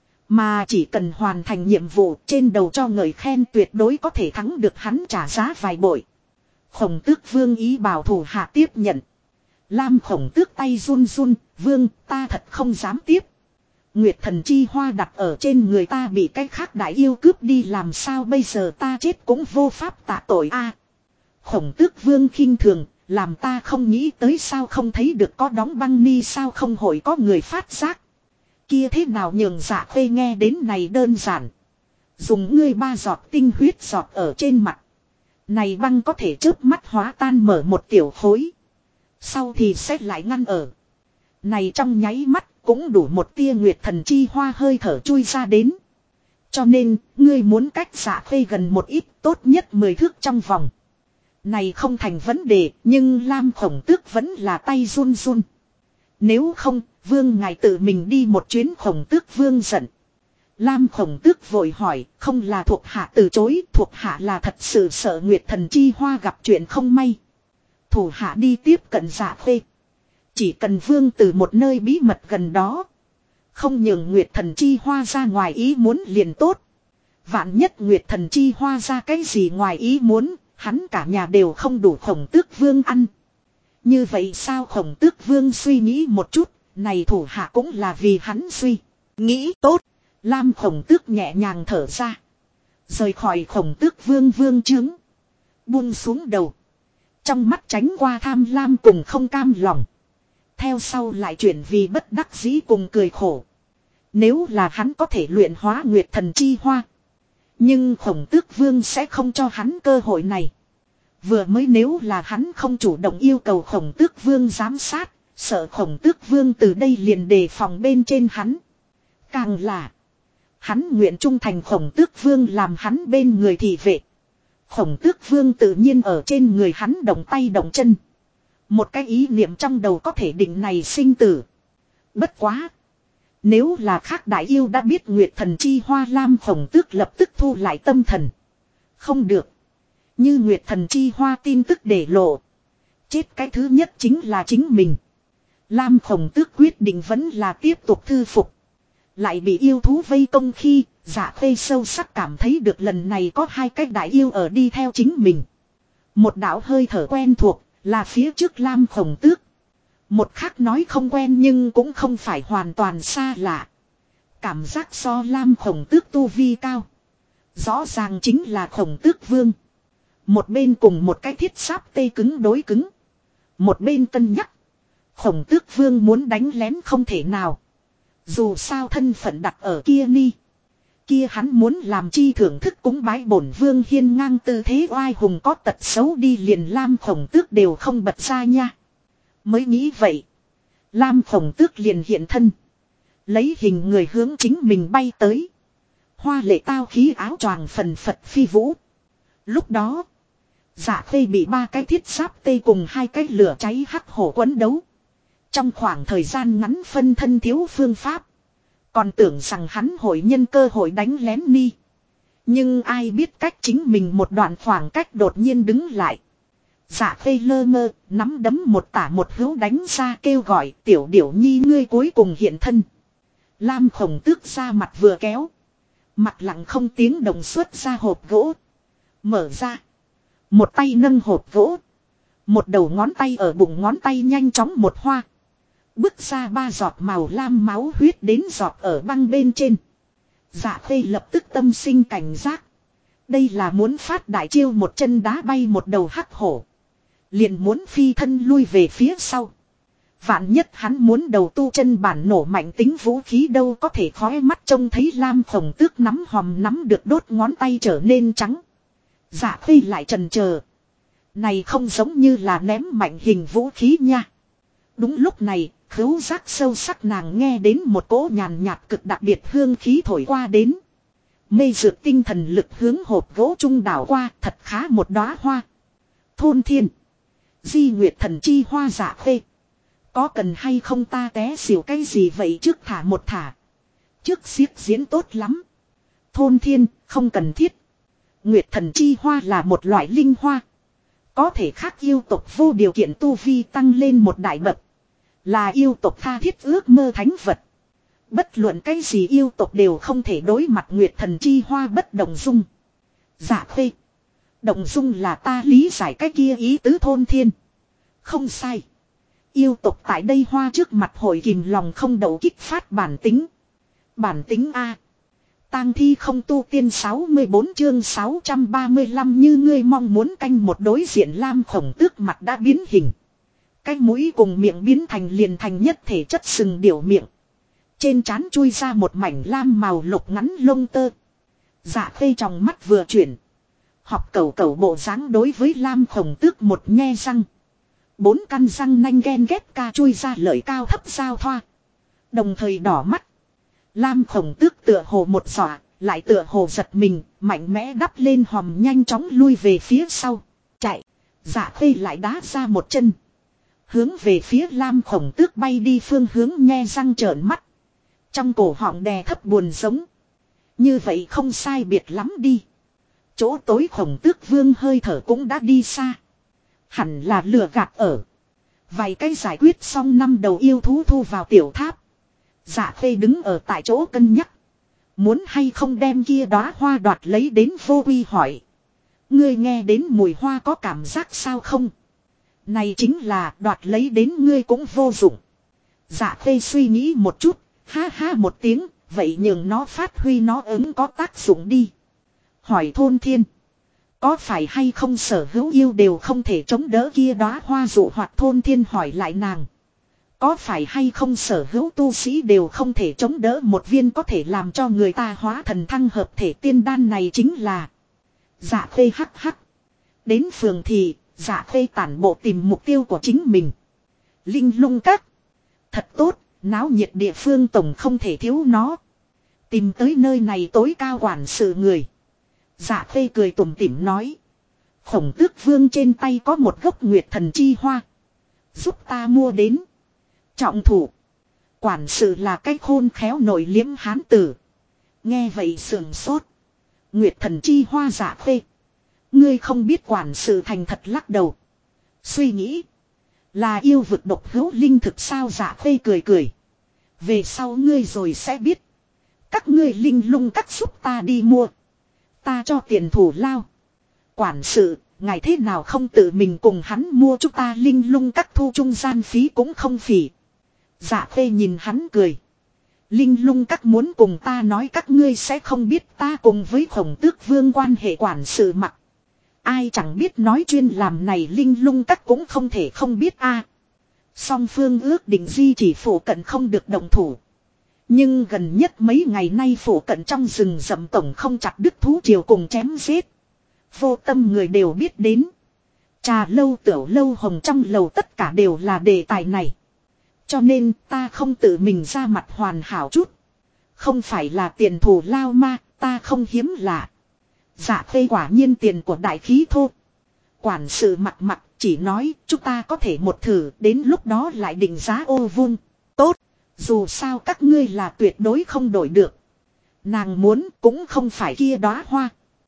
S1: Mà chỉ cần hoàn thành nhiệm vụ trên đầu cho ngợi khen tuyệt đối có thể thắng được hắn trả giá vài bội. Khổng Tước Vương ý bảo thủ hạ tiếp nhận. Lam Khổng Tước tay run run, Vương ta thật không dám tiếp. Nguyệt thần chi hoa đặt ở trên người ta bị cái khác đại yêu cướp đi, làm sao bây giờ, ta chết cũng vô pháp tạ tội a. Khổng Tước Vương khinh thường, làm ta không nghĩ tới, sao không thấy được có đóng băng ni, sao không hội có người phát giác. Kia thế nào nhường Dạ Khê nghe đến này đơn giản. Dùng ngươi 3 giọt tinh huyết giọt ở trên mặt. Này băng có thể chớp mắt hóa tan mở một tiểu khối. Sau thì sẽ lại ngăn ở. Này trong nháy mắt cũng đủ một tia Nguyệt thần chi hoa hơi thở chui ra đến. Cho nên, ngươi muốn cách Dạ Khê gần một ít, tốt nhất 10 thước trong vòng. Này không thành vấn đề, nhưng Lam Khổng Tước vẫn là tay run run. Nếu không, Vương ngài tự mình đi một chuyến. Khổng Tước Vương giận. Lam Khổng Tước vội hỏi, không là thuộc hạ từ chối, thuộc hạ là thật sự sợ Nguyệt thần chi hoa gặp chuyện không may. Thủ hạ đi tiếp cận Dạ Khê. Chỉ cần Vương từ một nơi bí mật gần đó. Không nhường Nguyệt thần chi hoa ra ngoài ý muốn liền tốt. Vạn nhất Nguyệt thần chi hoa ra cái gì ngoài ý muốn, hắn cả nhà đều không đủ Khổng Tước Vương ăn. Như vậy sao? Khổng Tước Vương suy nghĩ một chút, này thủ hạ cũng là vì hắn suy nghĩ tốt. Lam Khổng Tước nhẹ nhàng thở ra. Rời khỏi Khổng Tước Vương vương trướng. Buông xuống đầu. Trong mắt tránh qua tham lam cùng không cam lòng. Theo sau lại chuyển vì bất đắc dĩ cùng cười khổ. Nếu là hắn có thể luyện hóa Nguyệt thần chi hoa. Nhưng Khổng Tước Vương sẽ không cho hắn cơ hội này. Vừa mới nếu là hắn không chủ động yêu cầu Khổng Tước Vương giám sát, sợ Khổng Tước Vương từ đây liền đề phòng bên trên hắn. Càng là hắn nguyện trung thành Khổng Tước Vương làm hắn bên người thị vệ. Khổng Tước Vương tự nhiên ở trên người hắn động tay động chân. Một cái ý niệm trong đầu có thể định này sinh tử. Bất quá. Nếu là khác đại yêu đã biết Nguyệt thần chi hoa, Lam Khổng Tước lập tức thu lại tâm thần. Không được. Như Nguyệt thần chi hoa tin tức để lộ. Chết cái thứ nhất chính là chính mình. Lam Khổng Tước quyết định vẫn là tiếp tục thư phục. Lại bị yêu thú vây công khi, Dạ Khê sâu sắc cảm thấy được lần này có 2 cái đại yêu ở đi theo chính mình. Một đạo hơi thở quen thuộc, là phía trước Lam Khổng Tước. Một khác nói không quen nhưng cũng không phải hoàn toàn xa lạ. Cảm giác so Lam Khổng Tước tu vi cao. Rõ ràng chính là Khổng Tước Vương. Một bên cùng một cái thiết sáp tê cứng đối cứng. Một bên cân nhắc. Khổng Tước Vương muốn đánh lén không thể nào. Dù sao thân phận đặt ở kia ni. Kia hắn muốn làm chi thưởng thức cúng bái bổn vương hiên ngang tư thế oai hùng có tật xấu đi liền Lam Khổng Tước đều không bật ra nha. Mới nghĩ vậy. Lam Khổng Tước liền hiện thân. Lấy hình người hướng chính mình bay tới. Hoa lệ tao khí áo choàng phần phật phi vũ. Lúc đó. Dạ Khê bị 3 cái thiết giáp tê cùng 2 cái lửa cháy hắc hổ quấn đấu. Trong khoảng thời gian ngắn phân thân thiếu phương pháp. Còn tưởng rằng hắn hội nhân cơ hội đánh lén ni. Nhưng ai biết cách chính mình một đoạn khoảng cách đột nhiên đứng lại. Dạ Khê lơ mơ, nắm đấm một tả một hữu đánh ra kêu gọi tiểu điểu nhi ngươi cuối cùng hiện thân. Lam Khổng Tước ra mặt vừa kéo. Mặt lặng không tiếng động xuất ra hộp gỗ. Mở ra. Một tay nâng hộp gỗ. Một đầu ngón tay ở bụng ngón tay nhanh chóng một hoa. Bước ra 3 giọt màu lam máu huyết đến giọt ở băng bên trên. Dạ Khê lập tức tâm sinh cảnh giác. Đây là muốn phát đại chiêu, một chân đá bay một đầu hắc hổ. Liền muốn phi thân lui về phía sau. Vạn nhất hắn muốn đầu tu chân bản nổ mạnh tính vũ khí đâu có thể khói mắt trông thấy Lam Khổng Tước nắm hòm nắm được đốt ngón tay trở nên trắng. Dạ Khê lại chần chờ. Này không giống như là ném mạnh hình vũ khí nha. Đúng lúc này, khứu giác sâu sắc nàng nghe đến một cỗ nhàn nhạt cực đặc biệt hương khí thổi qua đến. Mê dược tinh thần lực hướng hộp gỗ trung đảo qua, thật khá một đóa hoa. Thôn thiên. Di Nguyệt thần chi hoa. Dạ Khê. Có cần hay không ta té xỉu cái gì vậy, trước thả một thả. Trước xiếc diễn tốt lắm. Thôn thiên, không cần thiết. Nguyệt thần chi hoa là một loại linh hoa. Có thể khác yêu tộc vô điều kiện tu vi tăng lên một đại bậc. Là yêu tộc tha thiết ước mơ thánh vật. Bất luận cái gì yêu tộc đều không thể đối mặt Nguyệt thần chi hoa bất động dung. Dạ Khê. Động dung là ta lý giải cái kia ý tứ thôn thiên. Không sai. Yêu tộc tại đây hoa trước mặt hội kìm lòng không đậu kích phát bản tính. Bản tính A. Tang thi không tu tiên 64 chương 635 như ngươi mong muốn canh một đối diện Lam Khổng Tước mặt đã biến hình. Cái mũi cùng miệng biến thành liền thành nhất thể chất sừng điểu miệng. Trên trán chui ra một mảnh lam màu lục ngắn lông tơ. Dạ Khê trong mắt vừa chuyển. Học cẩu cẩu bộ dáng đối với Lam Khổng Tước một nhe răng. 4 căn răng nanh ghen ghét ca chui ra lợi cao thấp giao thoa. Đồng thời đỏ mắt. Lam Khổng Tước tựa hồ một dọa, lại tựa hồ giật mình, mạnh mẽ đắp lên hòm nhanh chóng lui về phía sau. Chạy. Dạ Khê lại đá ra một chân. Hướng về phía Lam Khổng Tước bay đi phương hướng nhe răng trợn mắt. Trong cổ họng đè thấp buồn giống. Như vậy không sai biệt lắm đi. Chỗ tối Khổng Tước Vương hơi thở cũng đã đi xa. Hẳn là lừa gạt ở. Vài cái giải quyết xong 5 đầu yêu thú thu vào tiểu tháp. Dạ Khê đứng ở tại chỗ cân nhắc. Muốn hay không đem kia đóa hoa đoạt lấy đến Vô Quy hỏi. Ngươi nghe đến mùi hoa có cảm giác sao không? Này chính là đoạt lấy đến ngươi cũng vô dụng. Dạ Khê suy nghĩ một chút. Ha ha một tiếng. Vậy nhường nó phát huy nó ứng có tác dụng đi. Hỏi Thôn Thiên. Có phải hay không sở hữu yêu đều không thể chống đỡ kia đóa hoa dụ hoặc Thôn Thiên hỏi lại nàng. Có phải hay không sở hữu tu sĩ đều không thể chống đỡ một viên có thể làm cho người ta hóa thần thăng hợp thể tiên đan này chính là. Dạ Khê hắc hắc. Đến phường thì Dạ Khê tản bộ tìm mục tiêu của chính mình. Linh Lung Các. Thật tốt, náo nhiệt địa phương tổng không thể thiếu nó. Tìm tới nơi này tối cao quản sự người. Dạ Khê cười tủm tỉm nói. Khổng Tước Vương trên tay có một gốc nguyệt thần chi hoa. Giúp ta mua đến. Trọng thủ. Quản sự là cái khôn khéo nội liếm hán tử. Nghe vậy sườn sốt. Nguyệt thần chi hoa Dạ Khê. Ngươi không biết quản sự thành thật lắc đầu. Suy nghĩ. Là yêu vực độc hữu linh thực sao Dạ Khê cười cười. Về sau ngươi rồi sẽ biết. Các ngươi Linh Lung Các giúp ta đi mua. Ta cho tiền thủ lao. Quản sự, ngài thế nào không tự mình cùng hắn mua chúng ta Linh Lung Các thu trung gian phí cũng không phỉ. Dạ Khê nhìn hắn cười. Linh Lung Các muốn cùng ta nói các ngươi sẽ không biết ta cùng với Khổng Tước Vương quan hệ quản sự mặc. Ai chẳng biết nói chuyên làm này Linh Lung Các cũng không thể không biết a. Song phương ước định di chỉ phủ cận không được động thủ. Nhưng gần nhất mấy ngày nay phủ cận trong rừng rậm tổng không chặt đứt thú triều cùng chém giết. Vô tâm người đều biết đến. Trà lâu tiểu lâu hồng trong lầu tất cả đều là đề tài này. Cho nên ta không tự mình ra mặt hoàn hảo chút. Không phải là tiền thù lao ma, ta không hiếm lạ. Dạ Khê quả nhiên tiền của đại khí thô. Quản sự mặt mặt chỉ nói chúng ta có thể một thử đến lúc đó lại định giá ô vung. Tốt, dù sao các ngươi là tuyệt đối không đổi được. Nàng muốn cũng không phải kia đóa hoa.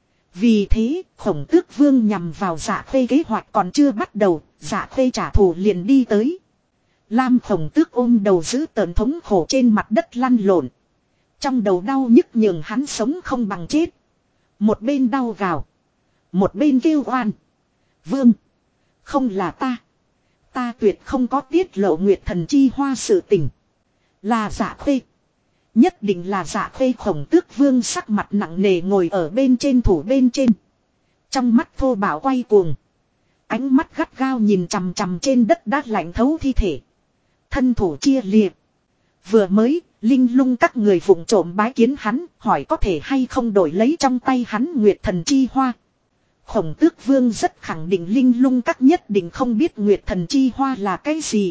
S1: Vì thế Khổng Tước Vương nhằm vào Dạ Khê kế hoạch còn chưa bắt đầu, Dạ Khê trả thù liền đi tới. Lam Khổng Tước ôm đầu giữ tợn thống khổ trên mặt đất lăn lộn. Trong đầu đau nhức nhường hắn sống không bằng chết. Một bên đau gào. Một bên kêu oan. Vương. Không là ta. Ta tuyệt không có tiết lộ Nguyệt thần chi hoa sự tình. Là Dạ Khê. Nhất định là Dạ Khê. Khổng Tước Vương sắc mặt nặng nề ngồi ở bên trên thủ bên trên. Trong mắt thô bạo quay cuồng. Ánh mắt gắt gao nhìn chằm chằm trên đất đá lạnh thấu thi thể. Thân thủ chia liệt. Vừa mới, Linh Lung Các người vụng trộm bái kiến hắn, hỏi có thể hay không đổi lấy trong tay hắn Nguyệt thần chi hoa. Khổng Tước Vương rất khẳng định Linh Lung Các nhất định không biết Nguyệt thần chi hoa là cái gì.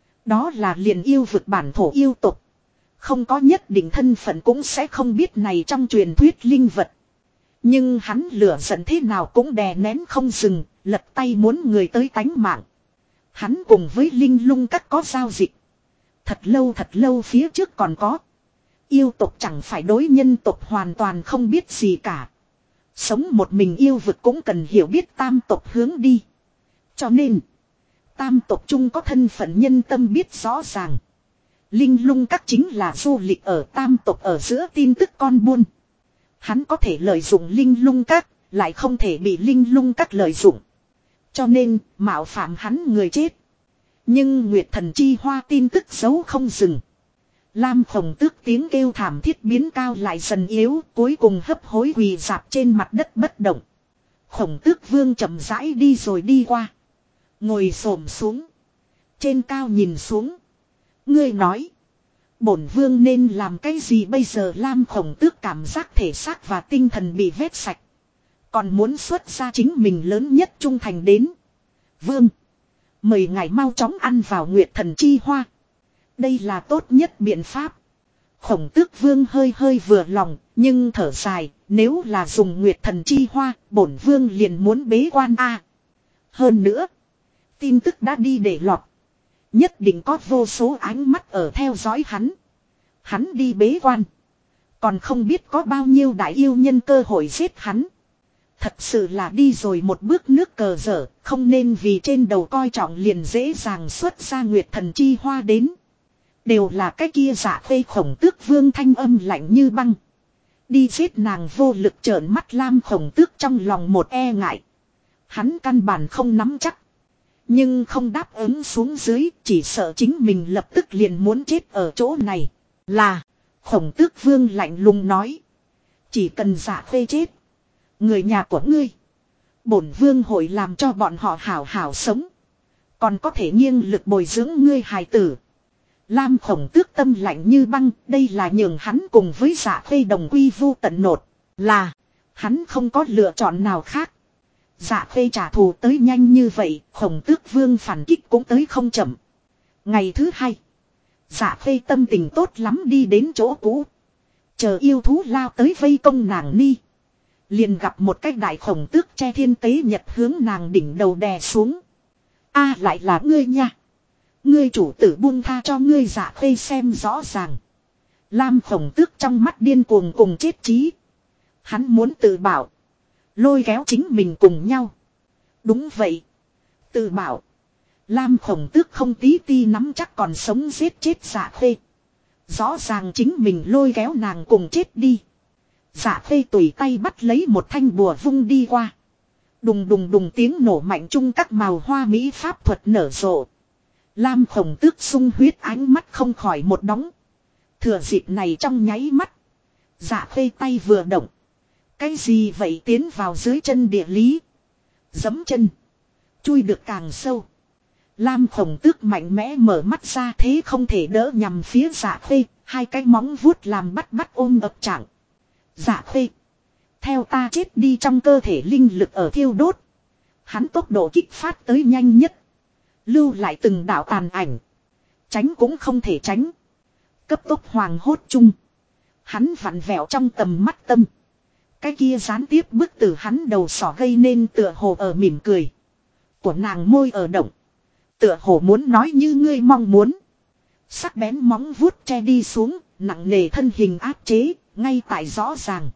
S1: Đó là liền yêu vực bản thổ yêu tục. Không có nhất định thân phận cũng sẽ không biết này trong truyền thuyết linh vật. Nhưng hắn lửa giận thế nào cũng đè nén không dừng, lật tay muốn người tới tánh mạng. Hắn cùng với Linh Lung Các có giao dịch. Thật lâu phía trước còn có. Yêu tộc chẳng phải đối nhân tộc hoàn toàn không biết gì cả. Sống một mình yêu vực cũng cần hiểu biết tam tộc hướng đi. Cho nên, tam tộc chung có thân phận nhân tâm biết rõ ràng. Linh Lung Các chính là du lịch ở tam tộc ở giữa tin tức con buôn. Hắn có thể lợi dụng Linh Lung Các, lại không thể bị Linh Lung Các lợi dụng. Cho nên, mạo phạm hắn người chết. Nhưng Nguyệt thần chi hoa tin tức giấu không dừng. Lam Khổng Tước tiếng kêu thảm thiết biến cao lại dần yếu, cuối cùng hấp hối quỳ rạp trên mặt đất bất động. Khổng Tước Vương chậm rãi đi rồi đi qua. Ngồi xổm xuống. Trên cao nhìn xuống. Ngươi nói. Bổn vương nên làm cái gì bây giờ? Lam Khổng Tước cảm giác thể xác và tinh thần bị vét sạch. Còn muốn xuất ra chính mình lớn nhất trung thành đến. Vương. Mời ngài mau chóng ăn vào Nguyệt Thần Chi Hoa. Đây là tốt nhất biện pháp. Khổng Tước Vương hơi hơi vừa lòng, nhưng thở dài, nếu là dùng Nguyệt Thần Chi Hoa, bổn vương liền muốn bế quan a. Hơn nữa, tin tức đã đi để lọt. Nhất định có vô số ánh mắt ở theo dõi hắn. Hắn đi bế quan. Còn không biết có bao nhiêu đại yêu nhân cơ hội giết hắn. Thật sự là đi rồi một bước nước cờ dở, không nên vì trên đầu coi trọng liền dễ dàng xuất ra Nguyệt Thần Chi Hoa đến. Đều là cái kia Dạ Khê. Khổng Tước Vương thanh âm lạnh như băng. Đi giết nàng vô lực trợn mắt. Lam Khổng Tước trong lòng một e ngại. Hắn căn bản không nắm chắc. Nhưng không đáp ứng xuống dưới, chỉ sợ chính mình lập tức liền muốn chết ở chỗ này. Là, Khổng Tước Vương lạnh lùng nói. Chỉ cần Dạ Khê chết. Người nhà của ngươi. Bổn vương hội làm cho bọn họ hảo hảo sống. Còn có thể nghiêng lực bồi dưỡng ngươi hài tử. Lam Khổng Tước tâm lạnh như băng. Đây là nhường hắn cùng với Dạ Khê đồng quy vu tận nột. Là, hắn không có lựa chọn nào khác. Dạ Khê trả thù tới nhanh như vậy, Khổng Tước Vương phản kích cũng tới không chậm. Ngày thứ hai, Dạ Khê tâm tình tốt lắm đi đến chỗ cũ. Chờ yêu thú lao tới vây công nàng ni. Liền gặp một cái đại khổng tước che thiên tế nhật hướng nàng đỉnh đầu đè xuống. A lại là ngươi nha. Ngươi chủ tử buông tha cho ngươi. Dạ Khê xem rõ ràng. Lam Khổng Tước trong mắt điên cuồng cùng chết chí. Hắn muốn tự bảo. Lôi kéo chính mình cùng nhau. Đúng vậy. Tự bảo. Lam Khổng Tước không tí ti nắm chắc còn sống giết chết Dạ Khê. Rõ ràng chính mình lôi kéo nàng cùng chết đi. Dạ Khê tùy tay bắt lấy một thanh bùa vung đi qua. Đùng đùng đùng tiếng nổ mạnh chung các màu hoa mỹ pháp thuật nở rộ. Lam Khổng Tước sung huyết ánh mắt không khỏi một đóng. Thừa dịp này trong nháy mắt. Dạ Khê tay vừa động. Cái gì vậy tiến vào dưới chân địa lý. Giẫm chân. Chui được càng sâu. Lam Khổng Tước mạnh mẽ mở mắt ra thế không thể đỡ nhằm phía Dạ Khê. Hai cái móng vuốt làm bắt ôm ập trạng. Dạ Khê. Theo ta chết đi trong cơ thể linh lực ở thiêu đốt. Hắn tốc độ kích phát tới nhanh nhất. Lưu lại từng đạo tàn ảnh. Tránh cũng không thể tránh. Cấp tốc hoàng hốt chung. Hắn vặn vẹo trong tầm mắt tâm. Cái kia gián tiếp bức từ hắn đầu sỏ gây nên tựa hồ ở mỉm cười. Của nàng môi ở động. Tựa hồ muốn nói như ngươi mong muốn. Sắc bén móng vuốt che đi xuống. Nặng nề thân hình áp chế. Ngay tại rõ ràng.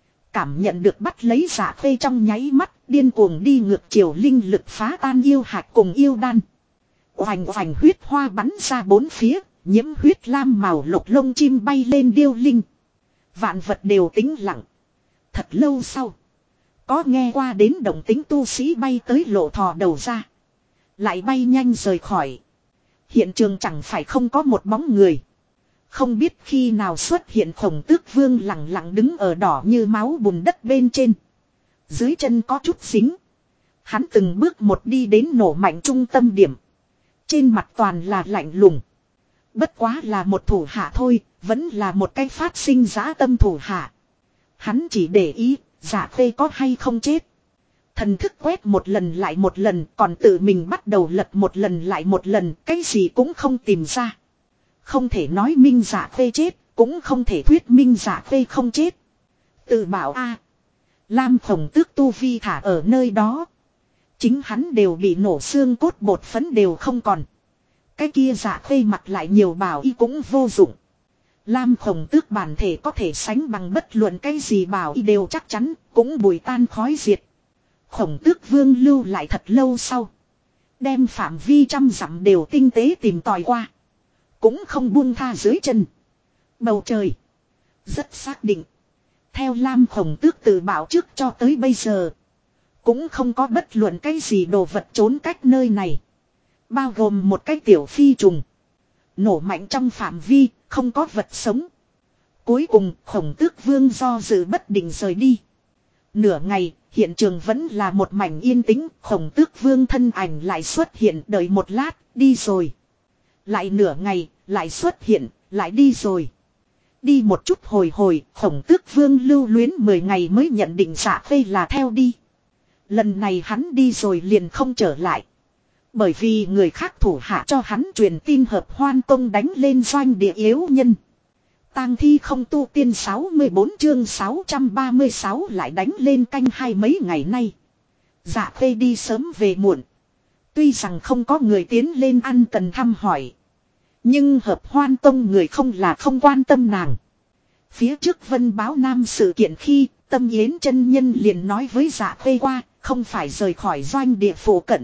S1: Cảm nhận được bắt lấy Dạ Khê trong nháy mắt. Điên cuồng đi ngược chiều linh lực phá tan yêu hạt cùng yêu đan. Oành oành huyết hoa bắn ra bốn phía. Nhiễm huyết lam màu lục lông chim bay lên điêu linh. Vạn vật đều tĩnh lặng. Thật lâu sau. Có nghe qua đến động tính tu sĩ bay tới lộ thò đầu ra. Lại bay nhanh rời khỏi. Hiện trường chẳng phải không có một bóng người. Không biết khi nào xuất hiện Khổng Tước Vương lặng lặng đứng ở đỏ như máu bùn đất bên trên. Dưới chân có chút dính. Hắn từng bước một đi đến nổ mạnh trung tâm điểm. Trên mặt toàn là lạnh lùng. Bất quá là một thủ hạ thôi, vẫn là một cái phát sinh dã tâm thủ hạ. Hắn chỉ để ý, Dạ Khê có hay không chết. Thần thức quét một lần lại một lần, còn tự mình bắt đầu lật một lần lại một lần, cái gì cũng không tìm ra. Không thể nói minh Dạ Khê chết, cũng không thể thuyết minh Dạ Khê không chết. Tự bảo a, Lam Khổng Tước tu vi thả ở nơi đó. Chính hắn đều bị nổ xương cốt bột phấn đều không còn. Cái kia Dạ Khê mặt lại nhiều bảo y cũng vô dụng. Lam Khổng Tước bản thể có thể sánh bằng bất luận cái gì bảo y đều chắc chắn, cũng bùi tan khói diệt. Khổng Tước Vương lưu lại thật lâu sau. Đem phạm vi trăm dặm đều tinh tế tìm tòi qua. Cũng không buông tha dưới chân. Bầu trời. Rất xác định. Theo Lam Khổng Tước tự bảo trước cho tới bây giờ. Cũng không có bất luận cái gì đồ vật trốn cách nơi này. Bao gồm một cái tiểu phi trùng. Nổ mạnh trong phạm vi, không có vật sống. Cuối cùng Khổng Tước Vương do dự bất định rời đi. Nửa ngày, hiện trường vẫn là một mảnh yên tĩnh. Khổng Tước Vương thân ảnh lại xuất hiện, đợi một lát, đi rồi. Lại nửa ngày, lại xuất hiện, lại đi rồi. Đi một chút hồi hồi, Khổng Tước Vương lưu luyến 10 ngày mới nhận định Dạ Khê là theo đi. Lần này hắn đi rồi liền không trở lại. Bởi vì người khác thủ hạ cho hắn truyền tin Hợp Hoan Tông đánh lên doanh địa yếu nhân. Tang thi không tu tiên 64 chương 636 lại đánh lên canh hai mấy ngày nay. Dạ Khê đi sớm về muộn. Tuy rằng không có người tiến lên ăn cần thăm hỏi. Nhưng Hợp Hoan Tông người không là không quan tâm nàng. Phía trước Vân Báo Nam sự kiện khi Tâm Yến chân nhân liền nói với Dạ Khê qua, không phải rời khỏi doanh địa phủ cận.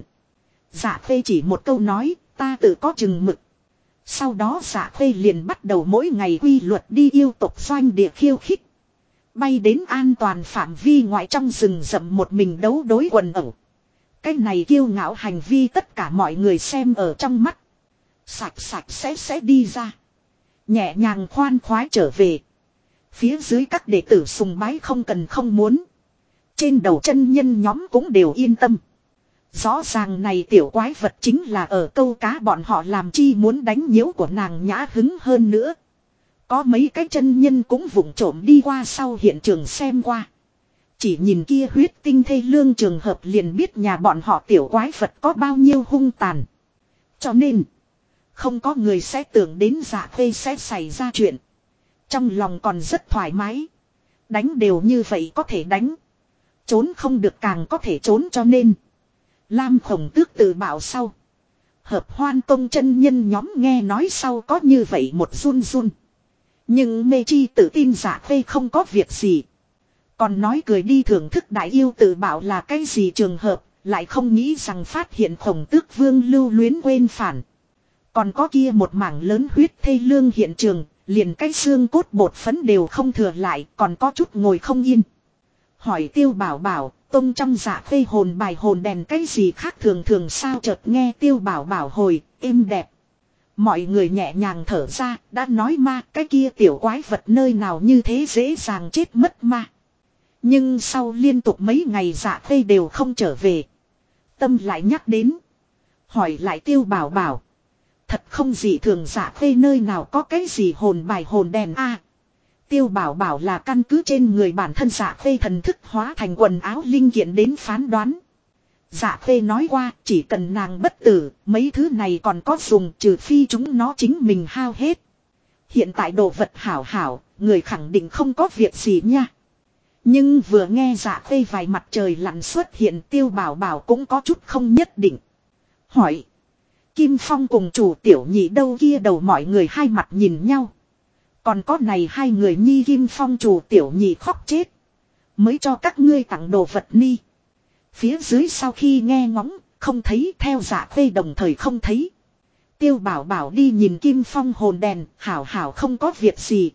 S1: Dạ Khê chỉ một câu nói, ta tự có chừng mực. Sau đó Dạ Khê liền bắt đầu mỗi ngày quy luật đi yêu tộc doanh địa khiêu khích. Bay đến an toàn phạm vi ngoại trong rừng rậm một mình đấu đối quần ẩu. Cái này kiêu ngạo hành vi tất cả mọi người xem ở trong mắt. Sạch sạch sẽ đi ra. Nhẹ nhàng khoan khoái trở về. Phía dưới các đệ tử sùng bái không cần không muốn. Trên đầu chân nhân nhóm cũng đều yên tâm. Rõ ràng này tiểu quái vật chính là ở câu cá bọn họ làm chi muốn đánh nhiễu của nàng nhã hứng hơn nữa. Có mấy cái chân nhân cũng vụng trộm đi qua sau hiện trường xem qua. Chỉ nhìn kia huyết tinh thê lương trường hợp liền biết nhà bọn họ tiểu quái vật có bao nhiêu hung tàn. Cho nên, không có người sẽ tưởng đến Dạ Khê sẽ xảy ra chuyện. Trong lòng còn rất thoải mái. Đánh đều như vậy có thể đánh. Trốn không được càng có thể trốn cho nên. Lam Khổng Tước tự bảo sau. Hợp Hoan Tông chân nhân nhóm nghe nói sau có như vậy một run run. Nhưng mê chi tự tin Dạ Khê không có việc gì. Còn nói cười đi thưởng thức đại yêu tự bảo là cái gì trường hợp. Lại không nghĩ rằng phát hiện Khổng Tước Vương lưu luyến quên phản. Còn có kia một mảng lớn huyết thê lương hiện trường. Liền cái xương cốt bột phấn đều không thừa lại. Còn có chút ngồi không yên. Hỏi Tiêu Bảo Bảo. Tông trong Dạ Khê hồn bài hồn đèn cái gì khác thường sao chợt nghe Tiêu Bảo Bảo hồi, êm đẹp. Mọi người nhẹ nhàng thở ra, đã nói ma cái kia tiểu quái vật nơi nào như thế dễ dàng chết mất ma. Nhưng sau liên tục mấy ngày Dạ Khê đều không trở về. Tâm lại nhắc đến. Hỏi lại Tiêu Bảo Bảo. Thật không gì thường Dạ Khê nơi nào có cái gì hồn bài hồn đèn a. Tiêu Bảo Bảo là căn cứ trên người bản thân Dạ Khê thần thức hóa thành quần áo linh kiện đến phán đoán. Dạ Khê nói qua chỉ cần nàng bất tử, mấy thứ này còn có dùng trừ phi chúng nó chính mình hao hết. Hiện tại đồ vật hảo hảo, người khẳng định không có việc gì nha. Nhưng vừa nghe Dạ Khê vài mặt trời lặn xuất hiện Tiêu Bảo Bảo cũng có chút không nhất định. Hỏi. Kim Phong cùng chủ tiểu nhị đâu kia đầu mọi người hai mặt nhìn nhau. Còn có này hai người nhi Kim Phong chủ tiểu nhị khóc chết. Mới cho các ngươi tặng đồ vật ni. Phía dưới sau khi nghe ngóng, không thấy theo Dạ Khê đồng thời không thấy. Tiêu Bảo Bảo đi nhìn Kim Phong hồn đèn, hảo hảo không có việc gì.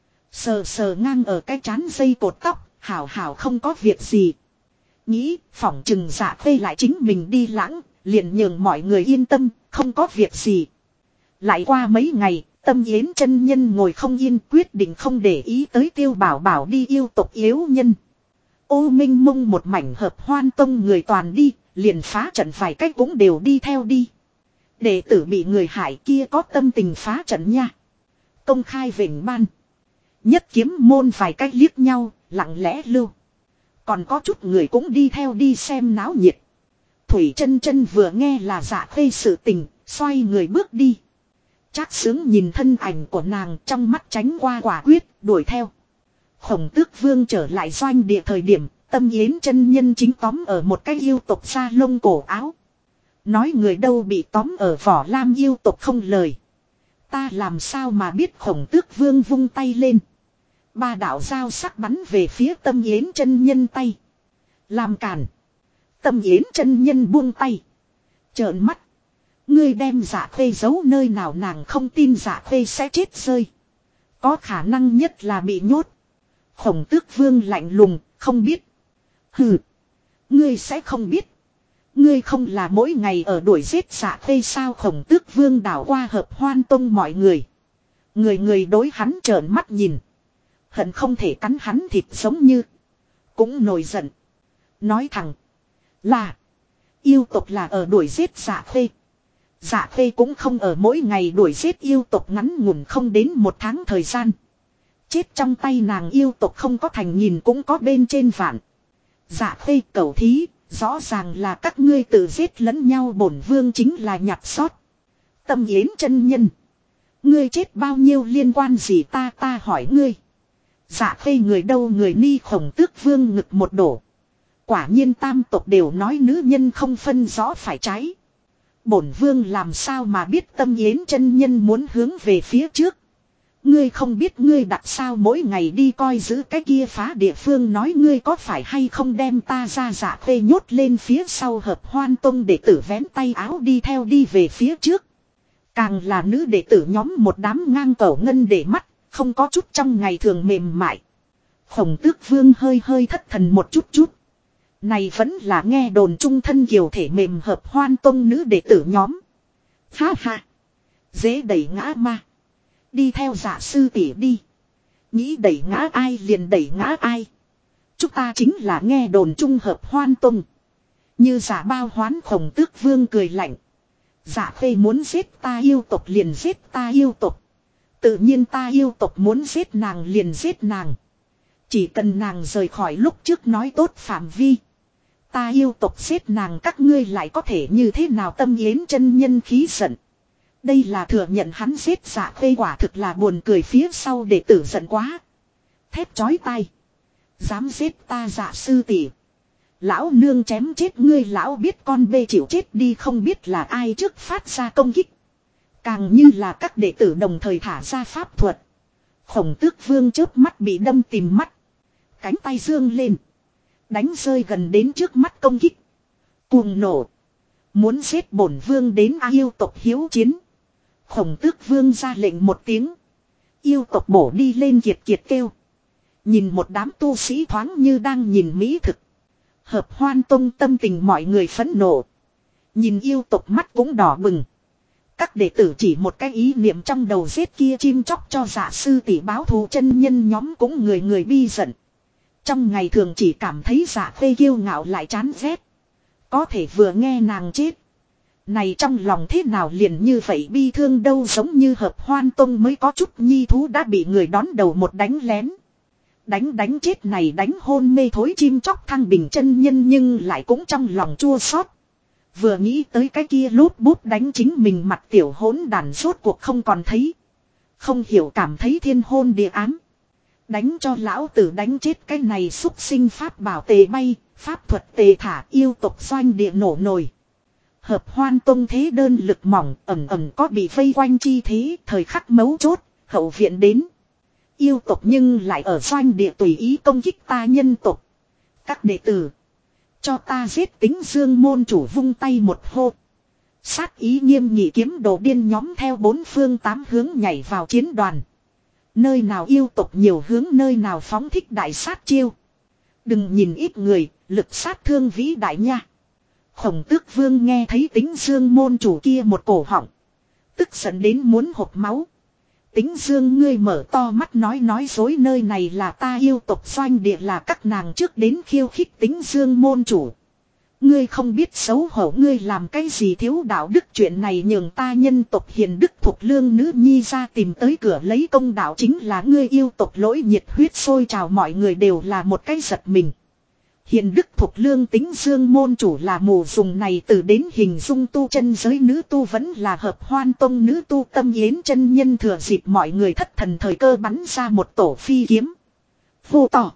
S1: Sờ sờ ngang ở cái chán dây cột tóc, hảo hảo không có việc gì. Nghĩ, phỏng chừng Dạ Khê lại chính mình đi lãng, liền nhường mọi người yên tâm, không có việc gì. Lại qua mấy ngày, Tâm Yến chân nhân ngồi không yên quyết định không để ý tới Tiêu Bảo Bảo đi yêu tộc yếu nhân. Ô Minh Mông một mảnh Hợp Hoan Tông người toàn đi, liền phá trận vài cách cũng đều đi theo đi. Đệ tử bị người hại kia có tâm tình phá trận nha. Công khai vểnh ban. Nhất kiếm môn vài cách liếc nhau, lặng lẽ lưu. Còn có chút người cũng đi theo đi xem náo nhiệt. Thủy Chân Chân vừa nghe là Dạ Khê sự tình, xoay người bước đi. Trác Sướng nhìn thân ảnh của nàng trong mắt tránh qua quả quyết, đuổi theo. Khổng Tước Vương trở lại doanh địa thời điểm, Tâm Yến chân nhân chính tóm ở một cái yêu tộc sa lông cổ áo. Nói người đâu bị tóm ở vỏ lam yêu tộc không lời. Ta làm sao mà biết Khổng Tước Vương vung tay lên. Ba đạo dao sắc bắn về phía Tâm Yến chân nhân tay. Làm cản. Tâm Yến chân nhân buông tay. Trợn mắt. Ngươi đem Dạ Khê giấu nơi nào nàng không tin Dạ Khê sẽ chết rơi. Có khả năng nhất là bị nhốt. Khổng Tước Vương lạnh lùng, không biết. Hừ. Ngươi sẽ không biết. Ngươi không là mỗi ngày ở đuổi giết Dạ Khê sao? Khổng Tước Vương đảo qua Hợp Hoan Tông mọi người. Người người đối hắn trợn mắt nhìn. Hận không thể cắn hắn thịt giống như. Cũng nổi giận. Nói thẳng. Là. Yêu tộc là ở đuổi giết Dạ Khê. Dạ Khê cũng không ở mỗi ngày đuổi giết yêu tộc, ngắn ngủn không đến 1 tháng thời gian. Chết trong tay nàng yêu tộc không có thành nghìn cũng có bên trên vạn. Dạ Khê cẩu thí. Rõ ràng là các ngươi tự giết lẫn nhau, bổn vương chính là nhặt sót. Tâm Yến chân nhân. Ngươi chết bao nhiêu liên quan gì ta hỏi ngươi. Dạ Khê người đâu người ni? Khổng Tước Vương ngực một đổ. Quả nhiên tam tộc đều nói nữ nhân không phân rõ phải trái. Bổn vương làm sao mà biết Tâm Yến chân nhân muốn hướng về phía trước. Ngươi không biết ngươi đặt sao mỗi ngày đi coi giữ cái kia phá địa phương, nói ngươi có phải hay không đem ta ra? Dạ Khê nhốt lên phía sau Hợp Hoan Tông đệ tử vén tay áo đi theo đi về phía trước. Càng là nữ đệ tử nhóm một đám ngang cẩu ngân để mắt, không có chút trong ngày thường mềm mại. Khổng Tước Vương hơi hơi thất thần một chút. Này vẫn là nghe đồn trung thân kiều thể mềm Hợp Hoan Tông nữ đệ tử nhóm. Ha ha. Dễ đẩy ngã ma. Đi theo Dạ sư tỷ đi. Nghĩ đẩy ngã ai liền đẩy ngã ai. Chúng ta chính là nghe đồn trung Hợp Hoan Tông. Như giả bao hoán. Khổng Tước Vương cười lạnh. Dạ Khê muốn giết ta yêu tộc liền giết ta yêu tộc. Tự nhiên ta yêu tộc muốn giết nàng liền giết nàng. Chỉ cần nàng rời khỏi lúc trước nói tốt phạm vi. Ta yêu tộc giết nàng các ngươi lại có thể như thế nào? Tâm Yến chân nhân khí giận. Đây là thừa nhận hắn giết Dạ Khê, quả thực là buồn cười. Phía sau đệ tử giận quá. Thét chói tai. Dám giết ta Dạ sư tỷ. Lão nương chém chết ngươi. Lão biết con bê chịu chết đi. Không biết là ai trước phát ra công kích. Càng như là các đệ tử đồng thời thả ra pháp thuật. Khổng Tước Vương chớp mắt bị đâm tìm mắt. Cánh tay dương lên. Đánh rơi gần đến trước mắt công kích. Cuồng nổ. Muốn giết bổn vương đến yêu tộc hiếu chiến. Khổng Tước Vương ra lệnh một tiếng. Yêu tộc bổ đi lên kiệt kiệt kêu. Nhìn một đám tu sĩ thoáng như đang nhìn mỹ thực. Hợp Hoan Tông tâm tình mọi người phẫn nộ. Nhìn yêu tộc mắt cũng đỏ bừng. Các đệ tử chỉ một cái ý niệm trong đầu giết kia chim chóc cho Dạ sư tỷ báo thù, chân nhân nhóm cũng người người bi giận. Trong ngày thường chỉ cảm thấy Dạ Khê kiêu ngạo lại chán ghét. Có thể vừa nghe nàng chết. Này trong lòng thế nào liền như vậy bi thương đâu, giống như Hợp Hoan Tông mới có chút nhi thú đã bị người đón đầu một đánh lén. Đánh chết này đánh hôn mê thối chim chóc Thăng Bình chân nhân nhưng lại cũng trong lòng chua xót. Vừa nghĩ tới cái kia lút bút đánh chính mình mặt tiểu hỗn đàn rốt cuộc không còn thấy. Không hiểu cảm thấy thiên hôn địa ám. Đánh cho lão tử đánh chết cái này xúc sinh, pháp bảo tề bay, pháp thuật tề thả, yêu tộc doanh địa nổ nồi. Hợp Hoan Tông thế đơn lực mỏng, ẩm có bị vây quanh chi thế, thời khắc mấu chốt, hậu viện đến. Yêu tộc nhưng lại ở doanh địa tùy ý công kích ta nhân tộc. Các đệ tử, cho ta giết Tính Dương môn chủ. Vung tay một hô. Sát ý nghiêm nghị kiếm đồ điên nhóm theo 4 phương 8 hướng nhảy vào chiến đoàn. Nơi nào yêu tộc nhiều hướng nơi nào phóng thích đại sát chiêu. Đừng nhìn ít người, lực sát thương vĩ đại nha. Khổng Tước Vương nghe thấy Tính Dương môn chủ kia một cổ họng. Tức giận đến muốn hộc máu. Tính Dương, ngươi mở to mắt nói dối, nơi này là ta yêu tộc doanh địa, là các nàng trước đến khiêu khích Tính Dương môn chủ. Ngươi không biết xấu hổ, ngươi làm cái gì thiếu đạo đức, chuyện này nhường ta nhân tộc hiền đức thuộc lương nữ nhi ra tìm tới cửa lấy công đạo chính là ngươi yêu tộc lỗi, nhiệt huyết sôi trào, mọi người đều là một cái giật mình. Hiền đức thuộc lương Tính Dương môn chủ là mù dùng này từ đến hình dung tu chân giới nữ tu vẫn là Hợp Hoan Tông nữ tu. Tâm Yến chân nhân thừa dịp mọi người thất thần thời cơ bắn ra một tổ phi kiếm. Vô tỏ.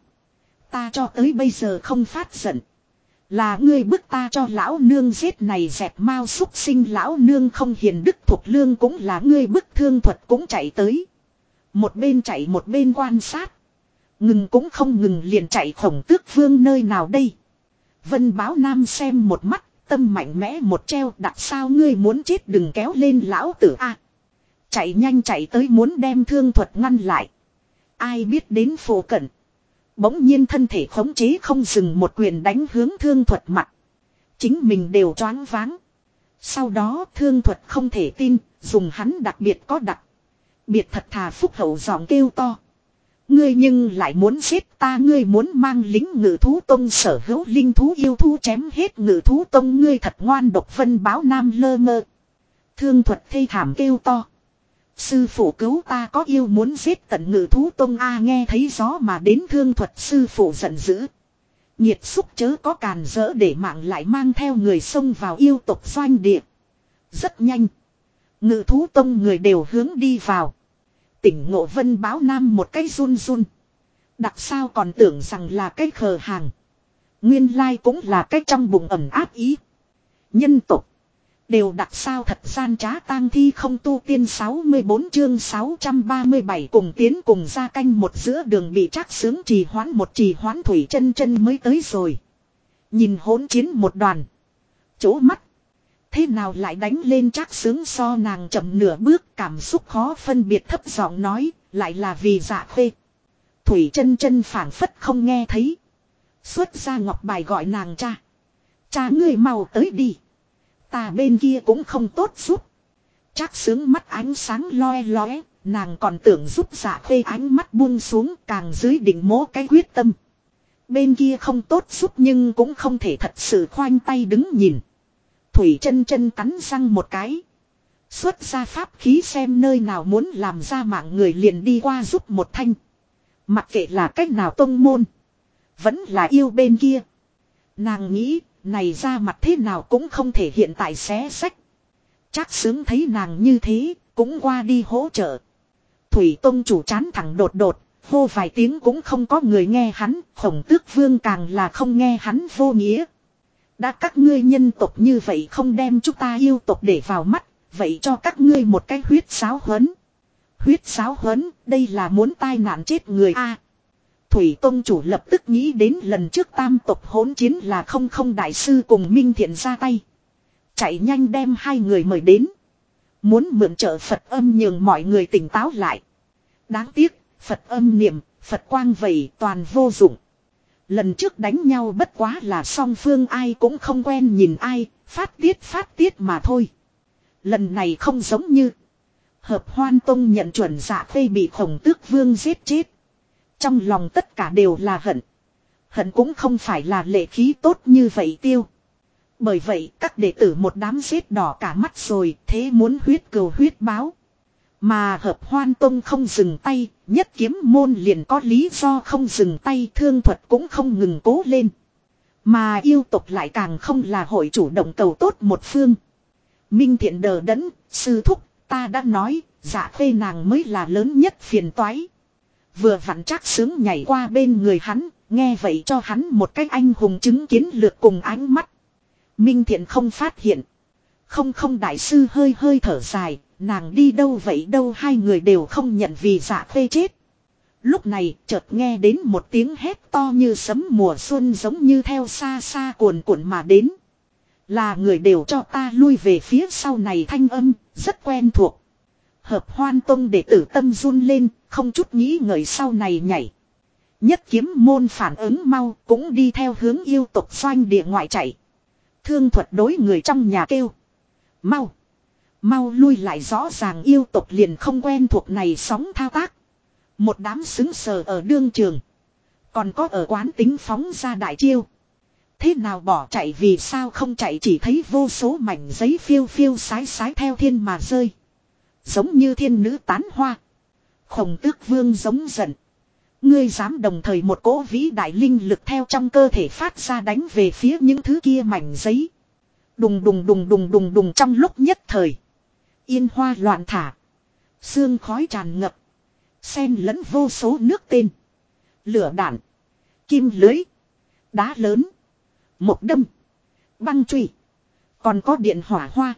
S1: Ta cho tới bây giờ không phát giận. Là ngươi bức ta cho lão nương giết này dẹp mau xúc sinh, lão nương không hiền đức thuộc lương cũng là ngươi bức, thương thuật cũng chạy tới. Một bên chạy một bên quan sát. Ngừng cũng không ngừng liền chạy. Khổng Tước Vương nơi nào đây? Vân Báo Nam xem một mắt, tâm mạnh mẽ một treo, đặt sao ngươi muốn chết đừng kéo lên lão tử a. Chạy nhanh chạy tới muốn đem thương thuật ngăn lại. Ai biết đến phổ cận. Bỗng nhiên thân thể khống chế không dừng, một quyền đánh hướng thương thuật mặt. Chính mình đều choáng váng. Sau đó Thương Thuật không thể tin, dùng hắn đặc biệt có đặc biệt thật thà phúc hậu giọng kêu to. Ngươi nhưng lại muốn giết ta, ngươi muốn mang lính Ngự thú tông sở hữu linh thú yêu thú chém hết Ngự thú tông, ngươi thật ngoan độc. Vân Báo Nam lơ mơ. Thương Thuật thê thảm kêu to. Sư phụ cứu ta, có yêu muốn giết tận Ngự thú tông a. Nghe thấy gió mà đến Thương Thuật sư phụ giận dữ. Nhiệt xúc chớ có càn rỡ, để mạng lại mang theo người xông vào yêu tộc doanh địa. Rất nhanh. Ngự thú tông người đều hướng đi vào. Tỉnh ngộ Vân Báo Nam một cái run run. Đặc sao còn tưởng rằng là cái khờ hàng. Nguyên lai cũng là cái trong bụng ẩm áp ý. Nhân tộc đều đặc sao thật gian trá, tang thi không tu tiên. 64 chương 637 cùng tiến cùng ra canh một. Giữa đường bị Trác Sướng trì hoãn Thủy Chân Chân mới tới rồi. Nhìn hỗn chiến một đoàn. Chỗ mắt. Thế nào lại đánh lên Trác Sướng so nàng chậm nửa bước, cảm xúc khó phân biệt, thấp giọng nói, lại là vì Dạ Khê. Thủy Chân Chân phảng phất không nghe thấy. Xuất ra ngọc bài gọi nàng cha. Cha ngươi mau tới đi. Ta bên kia cũng không tốt giúp. Trác Sướng mắt ánh sáng loe loé, nàng còn tưởng giúp Dạ Khê, ánh mắt buông xuống, càng dưới đỉnh mố cái quyết tâm. Bên kia không tốt giúp nhưng cũng không thể thật sự khoanh tay đứng nhìn. Thủy Chân Chân cắn răng một cái. Xuất ra pháp khí xem nơi nào muốn làm ra mạng người liền đi qua giúp một thanh. Mặc kệ là cách nào tông môn. Vẫn là yêu bên kia. Nàng nghĩ, này ra mặt thế nào cũng không thể hiện tại xé sách. Trác Sướng thấy nàng như thế, cũng qua đi hỗ trợ. Thủy tông chủ chán thẳng đột đột, hô vài tiếng cũng không có người nghe hắn. Khổng Tước Vương càng là không nghe hắn vô nghĩa. Đã các ngươi nhân tộc như vậy không đem chúng ta yêu tộc để vào mắt, vậy cho các ngươi một cái huyết sáo huấn. Huyết sáo huấn, đây là muốn tai nạn chết người a. Thủy tông chủ lập tức nghĩ đến lần trước tam tộc hỗn chiến là không đại sư cùng Minh Thiện ra tay. Chạy nhanh đem hai người mời đến. Muốn mượn trợ Phật âm nhường mọi người tỉnh táo lại. Đáng tiếc, Phật âm niệm, Phật quang vầy toàn vô dụng. Lần trước đánh nhau bất quá là song phương ai cũng không quen nhìn ai, phát tiết mà thôi. Lần này không giống như. Hợp Hoan Tông nhận chuẩn Dạ Khê bị Khổng Tước Vương giết chết. Trong lòng tất cả đều là hận. Hận cũng không phải là lệ khí tốt như vậy tiêu. Bởi vậy các đệ tử một đám giết đỏ cả mắt rồi, thế muốn huyết cừu huyết báo. Mà Hợp Hoan Tông không dừng tay, Nhất Kiếm môn liền có lý do không dừng tay, Thương Thuật cũng không ngừng cố lên. Mà yêu tộc lại càng không là hội chủ động cầu tốt một phương. Minh Thiện đờ đẫn, sư thúc, ta đã nói, Dạ Khê nàng mới là lớn nhất phiền toái. Vừa vặn Trác Sướng nhảy qua bên người hắn, nghe vậy cho hắn một cái anh hùng chứng kiến lược cùng ánh mắt. Minh Thiện không phát hiện. Không đại sư hơi thở dài, nàng đi đâu vậy đâu, hai người đều không nhận vì Dạ Khê chết. Lúc này chợt nghe đến một tiếng hét to như sấm mùa xuân, giống như theo xa xa cuồn cuộn mà đến. Là người đều cho ta lui về phía sau này, thanh âm rất quen thuộc. Hợp Hoan Tông đệ tử tâm run lên, không chút nghĩ ngợi sau này nhảy. Nhất Kiếm môn phản ứng mau, cũng đi theo hướng yêu tộc doanh địa ngoại chạy. Thương Thuật đối người trong nhà kêu. Mau lui lại, rõ ràng yêu tộc liền không quen thuộc này sóng thao tác. Một đám xứng sờ ở đương trường. Còn có ở quán tính phóng ra đại chiêu. Thế nào bỏ chạy, vì sao không chạy, chỉ thấy vô số mảnh giấy phiêu sái theo thiên mà rơi. Giống như thiên nữ tán hoa. Khổng Tước Vương giống giận. Ngươi dám đồng thời một cỗ vĩ đại linh lực theo trong cơ thể phát ra đánh về phía những thứ kia mảnh giấy. Đùng trong lúc nhất thời. Yên hoa loạn thả. Sương khói tràn ngập. Xen lẫn vô số nước tên. Lửa đạn. Kim lưới. Đá lớn. Một đâm. Băng chùy. Còn có điện hỏa hoa.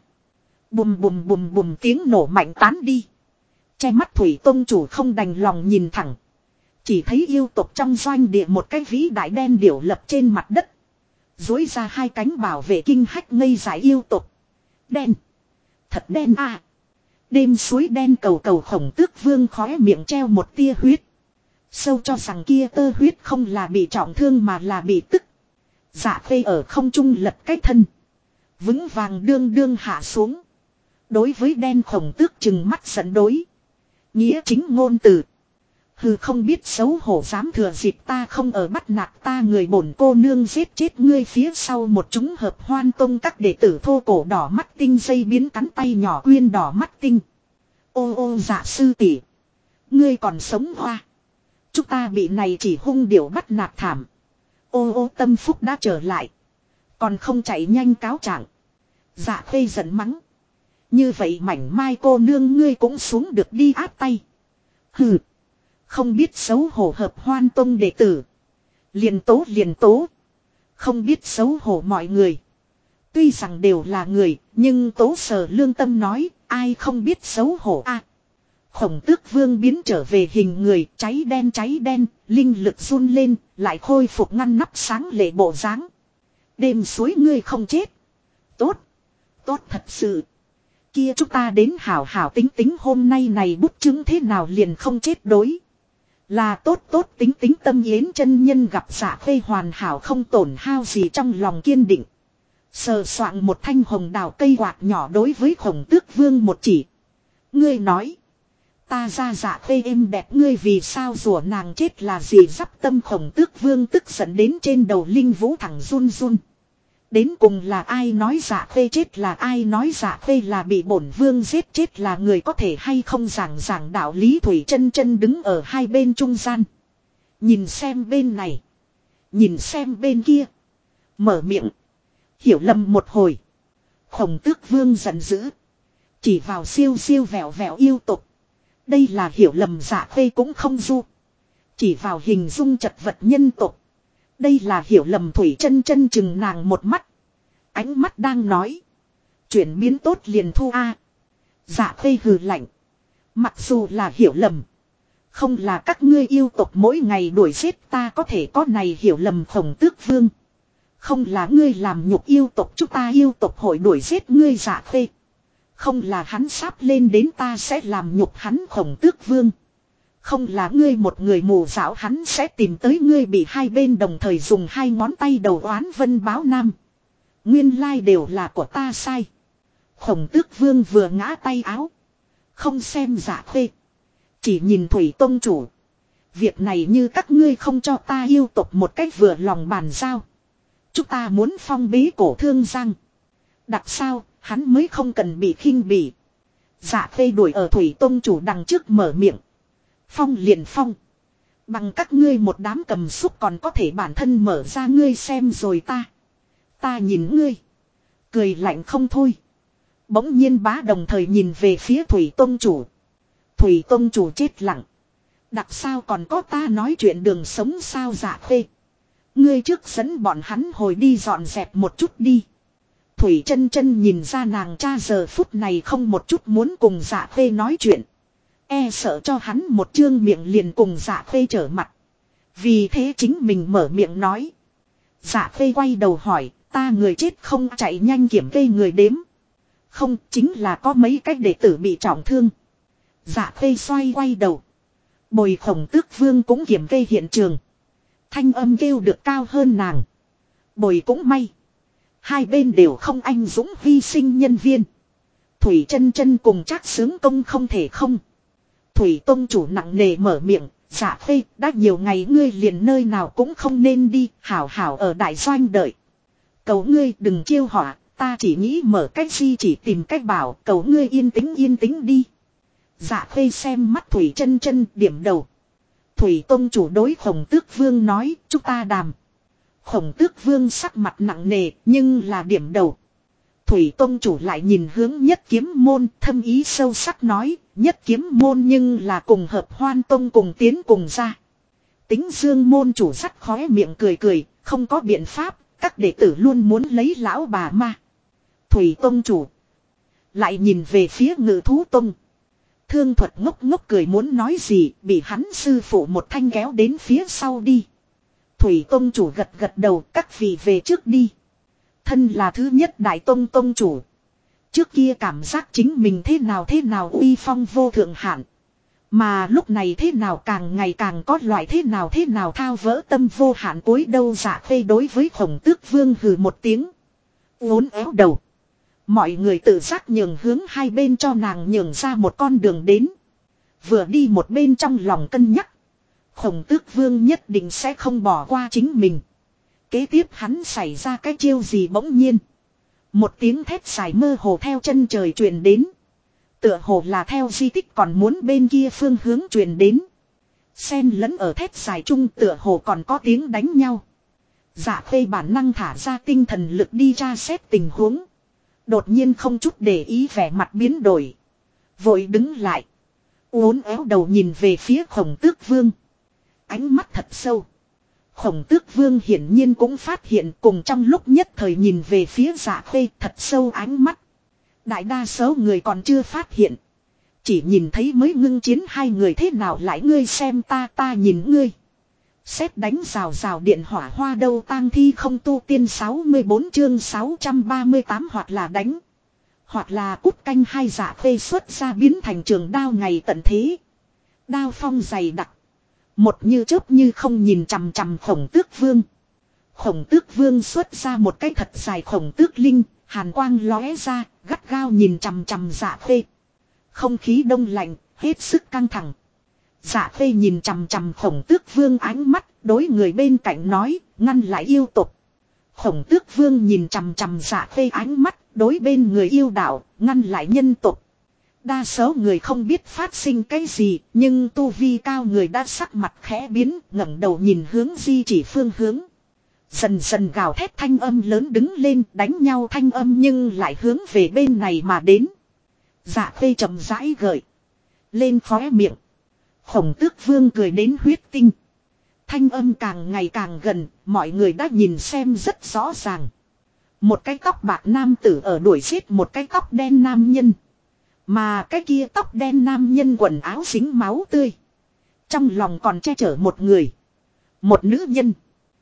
S1: Bùm tiếng nổ mạnh tán đi. Che mắt Thủy Tông chủ không đành lòng nhìn thẳng. Chỉ thấy yêu tộc trong doanh địa một cái vĩ đại đen điểu lập trên mặt đất. Dối ra hai cánh bảo vệ kinh hách ngây dại yêu tộc. Đen. Thật đen à. Đêm suối đen cầu Khổng Tước Vương khóe miệng treo một tia huyết. Sâu cho rằng kia tơ huyết không là bị trọng thương mà là bị tức. Dạ khê ở không trung lật cái thân. Vững vàng đương đương hạ xuống. Đối với đen khổng tước chừng mắt giận đối. Nghĩa chính ngôn từ. Hừ, không biết xấu hổ dám thừa dịp ta không ở bắt nạt ta người bổn cô nương giết chết ngươi. Phía sau một chúng hợp hoan tông các đệ tử thô cổ đỏ mắt tinh dây biến cắn tay nhỏ quyên đỏ mắt tinh. Ô ô dạ sư tỷ, ngươi còn sống hoa. Chúng ta bị này chỉ hung điểu bắt nạt thảm. Ô ô tâm phúc đã trở lại. Còn không chạy nhanh cáo trạng. Dạ khê giận mắng. Như vậy mảnh mai cô nương ngươi cũng xuống được đi áp tay. Hừ. Không biết xấu hổ hợp hoan tông đệ tử. Liền tố. Không biết xấu hổ mọi người. Tuy rằng đều là người, nhưng tố sở lương tâm nói, ai không biết xấu hổ a. Khổng tước vương biến trở về hình người, cháy đen, linh lực run lên, lại khôi phục ngăn nắp sáng lệ bộ dáng. Đêm suối ngươi không chết. Tốt thật sự. Kia chúng ta đến hảo hảo tính tính hôm nay này bút chứng thế nào liền không chết đối. Là tốt tính tính tâm yến chân nhân gặp dạ khê hoàn hảo không tổn hao gì trong lòng kiên định. Sờ soạn một thanh hồng đào cây quạt nhỏ đối với khổng tước vương một chỉ. Ngươi nói. Ta ra dạ khê êm đẹp ngươi vì sao rủa nàng chết là gì dắp tâm khổng tước vương tức giận đến trên đầu linh vũ thẳng run. Đến cùng là ai nói dạ khê chết là ai nói dạ khê là bị bổn vương giết chết là người có thể hay không giảng đạo lý. Thủy chân chân đứng ở hai bên trung gian. Nhìn xem bên này. Nhìn xem bên kia. Mở miệng. Hiểu lầm một hồi. Khổng tước vương giận dữ. Chỉ vào siêu vẹo yêu tục. Đây là hiểu lầm dạ khê cũng không du. Chỉ vào hình dung chật vật nhân tục. Đây là hiểu lầm Thủy chân chân chừng nàng một mắt. Ánh mắt đang nói. Chuyển biến tốt liền thu a. Dạ khê hừ lạnh. Mặc dù là hiểu lầm. Không là các ngươi yêu tộc mỗi ngày đuổi giết ta có thể có này hiểu lầm khổng tước vương. Không là ngươi làm nhục yêu tộc chúng ta yêu tộc hội đuổi giết ngươi dạ khê. Không là hắn sắp lên đến ta sẽ làm nhục hắn khổng tước vương. Không là ngươi một người mù dạo hắn sẽ tìm tới ngươi bị hai bên đồng thời dùng hai ngón tay đầu oán vân báo nam. Nguyên lai đều là của ta sai. Khổng tước vương vừa ngã tay áo. Không xem dạ khê. Chỉ nhìn Thủy tông chủ. Việc này như các ngươi không cho ta yêu tộc một cách vừa lòng bàn giao. Chúng ta muốn phong bế cổ thương giang. Đặc sao, hắn mới không cần bị khinh bỉ. Dạ khê đuổi ở Thủy tông chủ đằng trước mở miệng. Phong liền phong. Bằng các ngươi một đám cầm xúc còn có thể bản thân mở ra ngươi xem rồi ta. Ta nhìn ngươi. Cười lạnh không thôi. Bỗng nhiên bá đồng thời nhìn về phía Thủy tông chủ. Thủy tông chủ chết lặng. Đặc sao còn có ta nói chuyện đường sống sao dạ khê. Ngươi trước dẫn bọn hắn hồi đi dọn dẹp một chút đi. Thủy chân chân nhìn ra nàng cha giờ phút này không một chút muốn cùng dạ khê nói chuyện. E sợ cho hắn một chương miệng liền cùng dạ khê trở mặt. Vì thế chính mình mở miệng nói. Dạ khê quay đầu hỏi, ta người chết không chạy nhanh kiểm kê người đếm. Không, chính là có mấy cách đệ tử bị trọng thương. Dạ khê xoay quay đầu. Bồi khổng tước vương cũng kiểm kê hiện trường. Thanh âm kêu được cao hơn nàng. Bồi cũng may. Hai bên đều không anh dũng hy sinh nhân viên. Thủy chân chân cùng Trác Sướng Công không thể không. Thủy tông chủ nặng nề mở miệng. Dạ khê đã nhiều ngày ngươi liền nơi nào cũng không nên đi. Hảo hảo ở đại doanh đợi. Cầu ngươi đừng chiêu họa. Ta chỉ nghĩ mở cách gì chỉ tìm cách bảo. Cầu ngươi yên tĩnh đi. Dạ khê xem mắt Thủy chân chân điểm đầu. Thủy tông chủ đối khổng tước vương nói chúng ta đàm. Khổng tước vương sắc mặt nặng nề nhưng là điểm đầu. Thủy tông chủ lại nhìn hướng nhất kiếm môn thâm ý sâu sắc nói. Nhất kiếm môn nhưng là cùng hợp hoan tông cùng tiến cùng ra. Tính dương môn chủ sắt khóe miệng cười không có biện pháp. Các đệ tử luôn muốn lấy lão bà ma. Thủy tông chủ lại nhìn về phía Ngự thú tông. Thương thuật ngốc cười muốn nói gì bị hắn sư phụ một thanh kéo đến phía sau đi. Thủy tông chủ gật đầu các vị về trước đi. Thân là thứ nhất đại tông chủ. Trước kia cảm giác chính mình thế nào uy phong vô thượng hạn. Mà lúc này thế nào càng ngày càng có loại thế nào thao vỡ tâm vô hạn cối đâu. Dạ khê đối với Khổng Tước Vương hừ một tiếng. Uốn éo đầu. Mọi người tự giác nhường hướng hai bên cho nàng nhường ra một con đường đến. Vừa đi một bên trong lòng cân nhắc. Khổng Tước Vương nhất định sẽ không bỏ qua chính mình. Kế tiếp hắn xảy ra cái chiêu gì bỗng nhiên. Một tiếng thét dài mơ hồ theo chân trời truyền đến. Tựa hồ là theo di tích còn muốn bên kia phương hướng truyền đến. Xen lẫn ở thét dài chung tựa hồ còn có tiếng đánh nhau. Dạ khê bản năng thả ra tinh thần lực đi tra xét tình huống. Đột nhiên không chút để ý vẻ mặt biến đổi. Vội đứng lại. Uốn éo đầu nhìn về phía Khổng Tước Vương. Ánh mắt thật sâu. Khổng Tước Vương hiển nhiên cũng phát hiện cùng trong lúc nhất thời nhìn về phía Dạ khê thật sâu ánh mắt. Đại đa số người còn chưa phát hiện. Chỉ nhìn thấy mới ngưng chiến hai người thế nào lại ngươi xem ta nhìn ngươi. Sét đánh rào rào điện hỏa hoa đâu tang thi không tu tiên 64 chương 638 hoặc là đánh. Hoặc là cút canh hai. Dạ khê xuất ra biến thành trường đao ngày tận thế. Đao phong dày đặc. Một như chớp như không nhìn chằm chằm Khổng Tước Vương. Khổng Tước Vương xuất ra một cái thật dài khổng tước linh. Hàn quang lóe ra, gắt gao nhìn chằm chằm Dạ khê. Không khí đông lạnh, hết sức căng thẳng. Dạ khê nhìn chằm chằm Khổng Tước Vương ánh mắt, đối người bên cạnh nói, ngăn lại yêu tục. Khổng Tước Vương nhìn chằm chằm Dạ khê ánh mắt, đối bên người yêu đạo, ngăn lại nhân tục. Đa số người không biết phát sinh cái gì, nhưng tu vi cao người đã sắc mặt khẽ biến, ngẩng đầu nhìn hướng di chỉ phương hướng. Dần dần gào thét thanh âm lớn đứng lên, đánh nhau thanh âm nhưng lại hướng về bên này mà đến. Dạ khê chậm rãi gợi lên khóe miệng. Khổng Tước Vương cười đến huyết tinh. Thanh âm càng ngày càng gần, mọi người đã nhìn xem rất rõ ràng. Một cái tóc bạc nam tử ở đuổi giết một cái tóc đen nam nhân. Mà cái kia tóc đen nam nhân quần áo dính máu tươi. Trong lòng còn che chở một người. Một nữ nhân.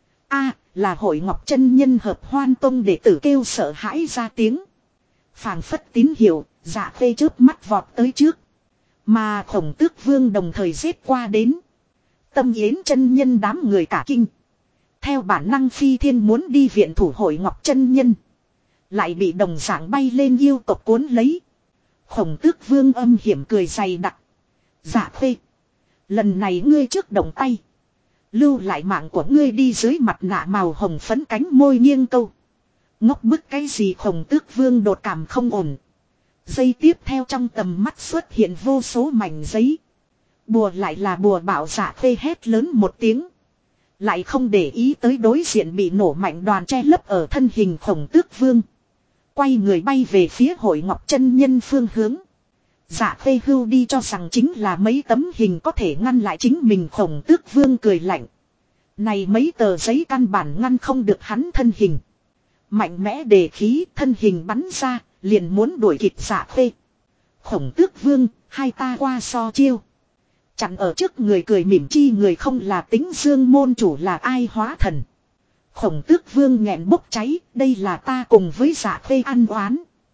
S1: Là Hội Ngọc Chân Nhân Hợp Hoan Tông đệ tử kêu sợ hãi ra tiếng. Phảng phất tín hiệu, Dạ khê chớp mắt vọt tới trước. Mà Khổng Tước Vương đồng thời giết qua đến. Tâm Yến chân nhân đám người cả kinh. Theo bản năng phi thiên muốn đi viện thủ Hội Ngọc Chân Nhân. Lại bị đồng dạng bay lên yêu tộc cuốn lấy. Khổng Tước Vương âm hiểm cười dày đặc. Dạ khê. Lần này ngươi trước động tay. Lưu lại mạng của ngươi đi dưới mặt nạ màu hồng phấn cánh môi nghiêng câu. Ngốc bức cái gì. Khổng Tước Vương đột cảm không ổn. Giây tiếp theo trong tầm mắt xuất hiện vô số mảnh giấy. Bùa lại là bùa bảo. Dạ khê hét lớn một tiếng. Lại không để ý tới đối diện bị nổ mạnh đoàn che lấp ở thân hình Khổng Tước Vương. Quay người bay về phía Hội Ngọc Chân Nhân phương hướng. Dạ khê hưu đi cho rằng chính là mấy tấm hình có thể ngăn lại chính mình. Khổng Tước Vương cười lạnh. Này mấy tờ giấy căn bản ngăn không được hắn thân hình. Mạnh mẽ đề khí thân hình bắn ra, liền muốn đuổi kịp Dạ khê. Khổng Tước Vương, hai ta qua so chiêu. Chặn ở trước người cười mỉm chi người không là Tính Dương môn chủ là ai hóa thần. Khổng Tước Vương nghẹn bốc cháy, đây là ta cùng với Dạ khê ăn oán.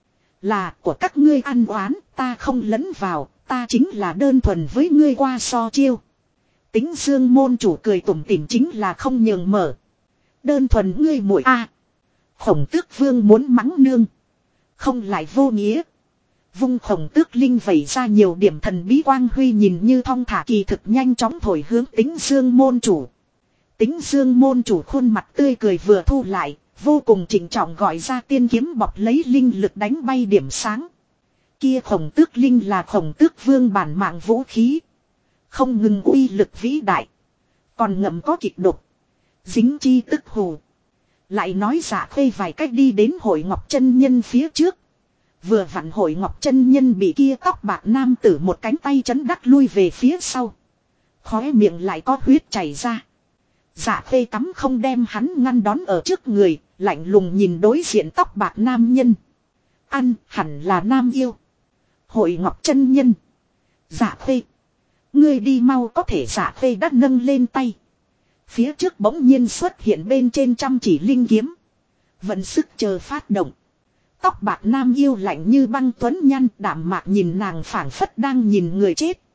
S1: Là của các ngươi ăn oán, ta không lẫn vào, ta chính là đơn thuần với ngươi qua so chiêu. Tính Dương môn chủ cười tủm tỉm chính là không nhường mở. Đơn thuần ngươi muội Khổng Tước Vương muốn mắng nương. Không lại vô nghĩa. Vung Khổng Tước Linh vẩy ra nhiều điểm thần bí quang huy nhìn như thong thả kỳ thực nhanh chóng thổi hướng Tính Dương môn chủ. Tính Dương môn chủ khuôn mặt tươi cười vừa thu lại, vô cùng trịnh trọng gọi ra tiên kiếm bọc lấy linh lực đánh bay điểm sáng. Kia Khổng Tước Linh là Khổng Tước Vương bản mạng vũ khí. Không ngừng uy lực vĩ đại. Còn ngậm có kịch độc. Dính chi tức hù. Lại nói Dạ khê vài cách đi đến Hội Ngọc Chân Nhân phía trước. Vừa vặn Hội Ngọc Chân Nhân bị kia tóc bạc nam tử một cánh tay chấn đắc lui về phía sau. Khóe miệng lại có huyết chảy ra. Dạ khê cắm không đem hắn ngăn đón ở trước người, lạnh lùng nhìn đối diện tóc bạc nam nhân. Ăn hẳn là nam yêu. Hội Ngọc Chân Nhân. Dạ khê. Ngươi đi mau có thể. Dạ khê đã nâng lên tay. Phía trước bỗng nhiên xuất hiện bên trên trăm chỉ linh kiếm. Vận sức chờ phát động. Tóc bạc nam yêu lạnh như băng tuấn nhăn đạm mạc nhìn nàng phảng phất đang nhìn người chết.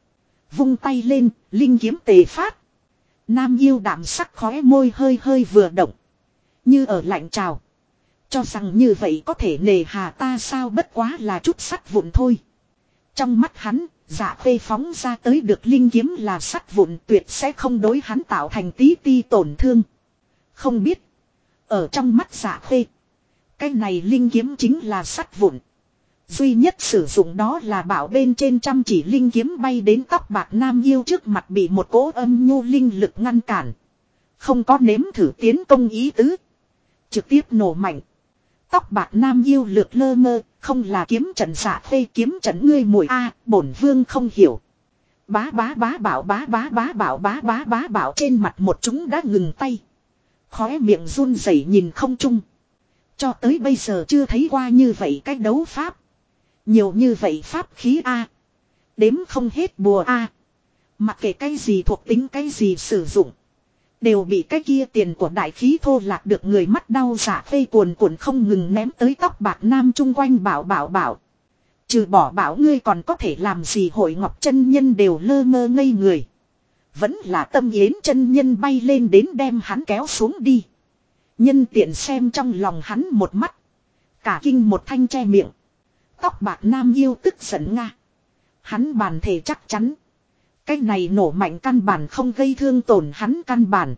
S1: Vung tay lên, linh kiếm tề phát. Nam yêu đạm sắc khóe môi hơi hơi vừa động. Như ở lạnh trào. Cho rằng như vậy có thể nề hà ta sao, bất quá là chút sắt vụn thôi. Trong mắt hắn, Dạ Khê phóng ra tới được linh kiếm là sắt vụn, tuyệt sẽ không đối hắn tạo thành tí ti tổn thương. Không biết, ở trong mắt Dạ Khê, cái này linh kiếm chính là sắt vụn. Duy nhất sử dụng đó là bảo bên trên chăm chỉ linh kiếm bay đến tóc bạc nam yêu trước mặt bị một cỗ âm nhu linh lực ngăn cản. Không có nếm thử tiến công ý tứ. Trực tiếp nổ mạnh. Tóc bạc nam yêu lược lơ mơ, không là kiếm trận Dạ Khê, kiếm trận ngươi mùi a, bổn vương không hiểu. Bá bá bá bảo bá bá bá bảo bá bá bá bảo, trên mặt một chúng đã ngừng tay. Khóe miệng run rẩy nhìn không trung. Cho tới bây giờ chưa thấy qua như vậy cách đấu pháp. Nhiều như vậy pháp khí a, đếm không hết bùa a. Mặc kệ cái gì thuộc tính cái gì sử dụng, đều bị cái kia tiền của đại khí thô lạc được người mắt đau. Dạ Khê cuồn cuộn không ngừng ném tới tóc bạc nam chung quanh bảo. Trừ bỏ bảo ngươi còn có thể làm gì, Hội Ngọc chân nhân đều lơ mơ ngây người. Vẫn là Tâm Yến chân nhân bay lên đến đem hắn kéo xuống đi. Nhân tiện xem trong lòng hắn một mắt. Cả kinh một thanh che miệng. Tóc bạc nam yêu tức giận nga. Hắn bản thể chắc chắn. Cái này nổ mạnh căn bản không gây thương tổn hắn căn bản.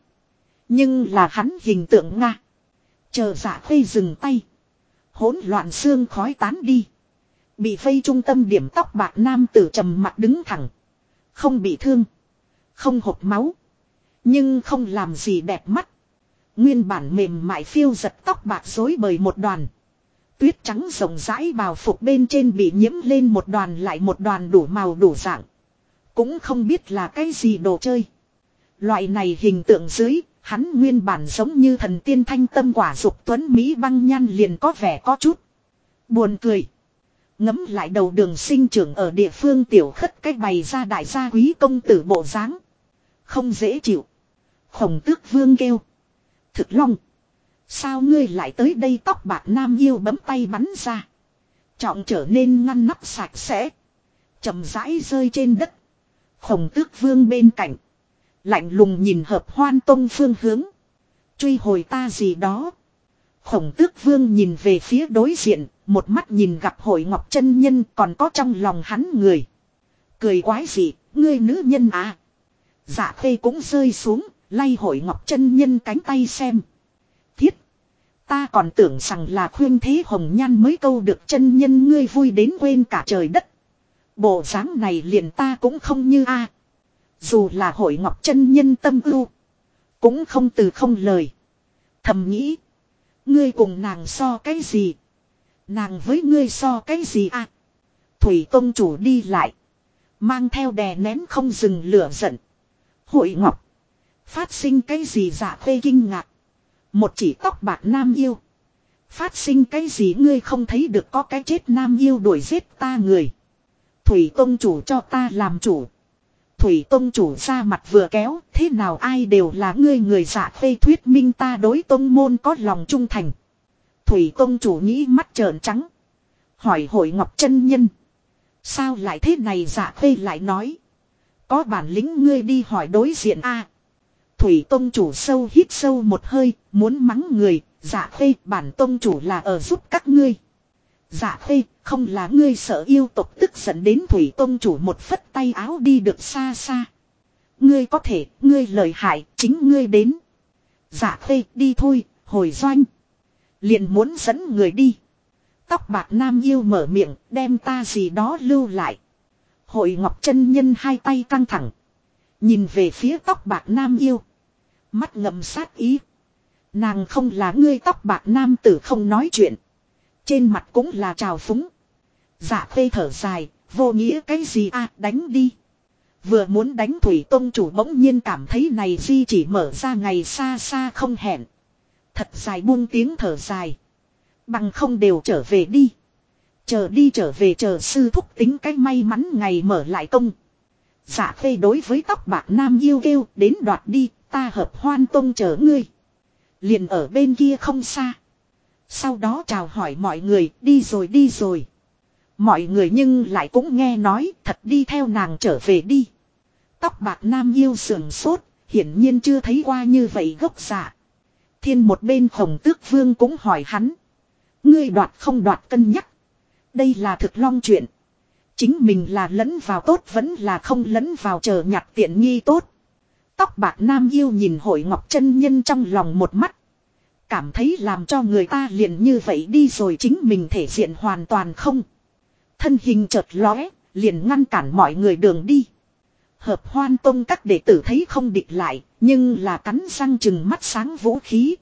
S1: Nhưng là hắn hình tượng nga. Chờ Dạ Khê dừng tay. Hỗn loạn xương khói tán đi. Bị vây trung tâm điểm tóc bạc nam tử trầm mặt đứng thẳng. Không bị thương. Không hộc máu. Nhưng không làm gì đẹp mắt. Nguyên bản mềm mại phiêu giật tóc bạc rối bời một đoàn. Tuyết trắng rộng rãi bào phục bên trên bị nhiễm lên một đoàn lại một đoàn đủ màu đủ dạng. Cũng không biết là cái gì đồ chơi. Loại này hình tượng dưới, hắn nguyên bản giống như thần tiên thanh tâm quả dục tuấn Mỹ băng nhan liền có vẻ có chút buồn cười. Ngấm lại đầu đường sinh trưởng ở địa phương tiểu khất cách bày ra đại gia quý công tử bộ dáng, không dễ chịu. Khổng Tước Vương kêu. Thực Long, sao ngươi lại tới đây? Tóc bạc nam yêu bấm tay bắn ra. Trọng trở nên ngăn nắp sạch sẽ. Chậm rãi rơi trên đất. Khổng Tước Vương bên cạnh. Lạnh lùng nhìn Hợp Hoan Tông phương hướng. Truy hồi ta gì đó. Khổng Tước Vương nhìn về phía đối diện. Một mắt nhìn gặp Hội Ngọc chân nhân còn có trong lòng hắn người. Cười quái gì, ngươi nữ nhân à. Dạ Khê cũng rơi xuống, lay Hội Ngọc chân nhân cánh tay xem. Thiết, ta còn tưởng rằng là khuyên thế hồng nhan mới câu được chân nhân ngươi vui đến quên cả trời đất. Bộ dáng này liền ta cũng không như a. Dù là Hội Ngọc chân nhân tâm ưu, cũng không từ không lời. Thầm nghĩ, ngươi cùng nàng so cái gì? Nàng với ngươi so cái gì a? Thủy Tông chủ đi lại, mang theo đè nén không dừng lửa giận. Hội Ngọc, phát sinh cái gì? Dạ Khê kinh ngạc. Một chỉ tóc bạc nam yêu. Phát sinh cái gì? Ngươi không thấy được có cái chết nam yêu đuổi giết ta người. Thủy Tông chủ cho ta làm chủ. Thủy Tông chủ ra mặt vừa kéo, thế nào ai đều là ngươi người. Dạ Khê thuyết minh ta đối tông môn có lòng trung thành. Thủy Tông chủ nghĩ mắt trợn trắng. Hỏi Hội Ngọc chân nhân, sao lại thế này? Dạ Khê lại nói, có bản lĩnh ngươi đi hỏi đối diện a. Thủy Tông chủ sâu hít sâu một hơi, muốn mắng người. Dạ Khê, bản tông chủ là ở giúp các ngươi. Dạ Khê, không là ngươi sợ yêu tộc tức giận đến. Thủy Tông chủ một phất tay áo đi được xa xa. Ngươi có thể, ngươi lợi hại, chính ngươi đến. Dạ Khê, đi thôi, hồi doanh. Liền muốn dẫn người đi. Tóc bạc nam yêu mở miệng, đem ta gì đó lưu lại. Hội Ngọc chân nhân hai tay căng thẳng, nhìn về phía tóc bạc nam yêu, mắt ngậm sát ý. Nàng không là ngươi. Tóc bạc nam tử không nói chuyện, trên mặt cũng là trào phúng. Dạ Khê thở dài, vô nghĩa cái gì a, đánh đi. Vừa muốn đánh, Thủy Tông chủ bỗng nhiên cảm thấy này di chỉ mở ra ngày xa xa không hẹn. Thật dài buông tiếng thở dài. Bằng không đều trở về đi. Chờ đi trở về, chờ sư thúc tính cái may mắn ngày mở lại công. Dạ Khê đối với tóc bạc nam yêu kêu, đến đoạt đi, ta Hợp Hoan Tông chở ngươi. Liền ở bên kia không xa. Sau đó chào hỏi mọi người, đi rồi đi rồi. Mọi người nhưng lại cũng nghe nói, thật đi theo nàng trở về đi. Tóc bạc nam yêu sườn sốt, hiển nhiên chưa thấy qua như vậy gốc dạ. Thiên một bên Khổng Tước Vương cũng hỏi hắn. Ngươi đoạt không đoạt cân nhắc. Đây là thực long chuyện. Chính mình là lẫn vào tốt vẫn là không lẫn vào chờ nhặt tiện nghi tốt. Tóc bạc nam yêu nhìn Hội Ngọc chân nhân trong lòng một mắt. Cảm thấy làm cho người ta liền như vậy đi rồi chính mình thể diện hoàn toàn không. Thân hình chợt lóe, liền ngăn cản mọi người đường đi. Hợp Hoan Tông các đệ tử thấy không địch lại, nhưng là cắn răng chừng mắt sáng vũ khí.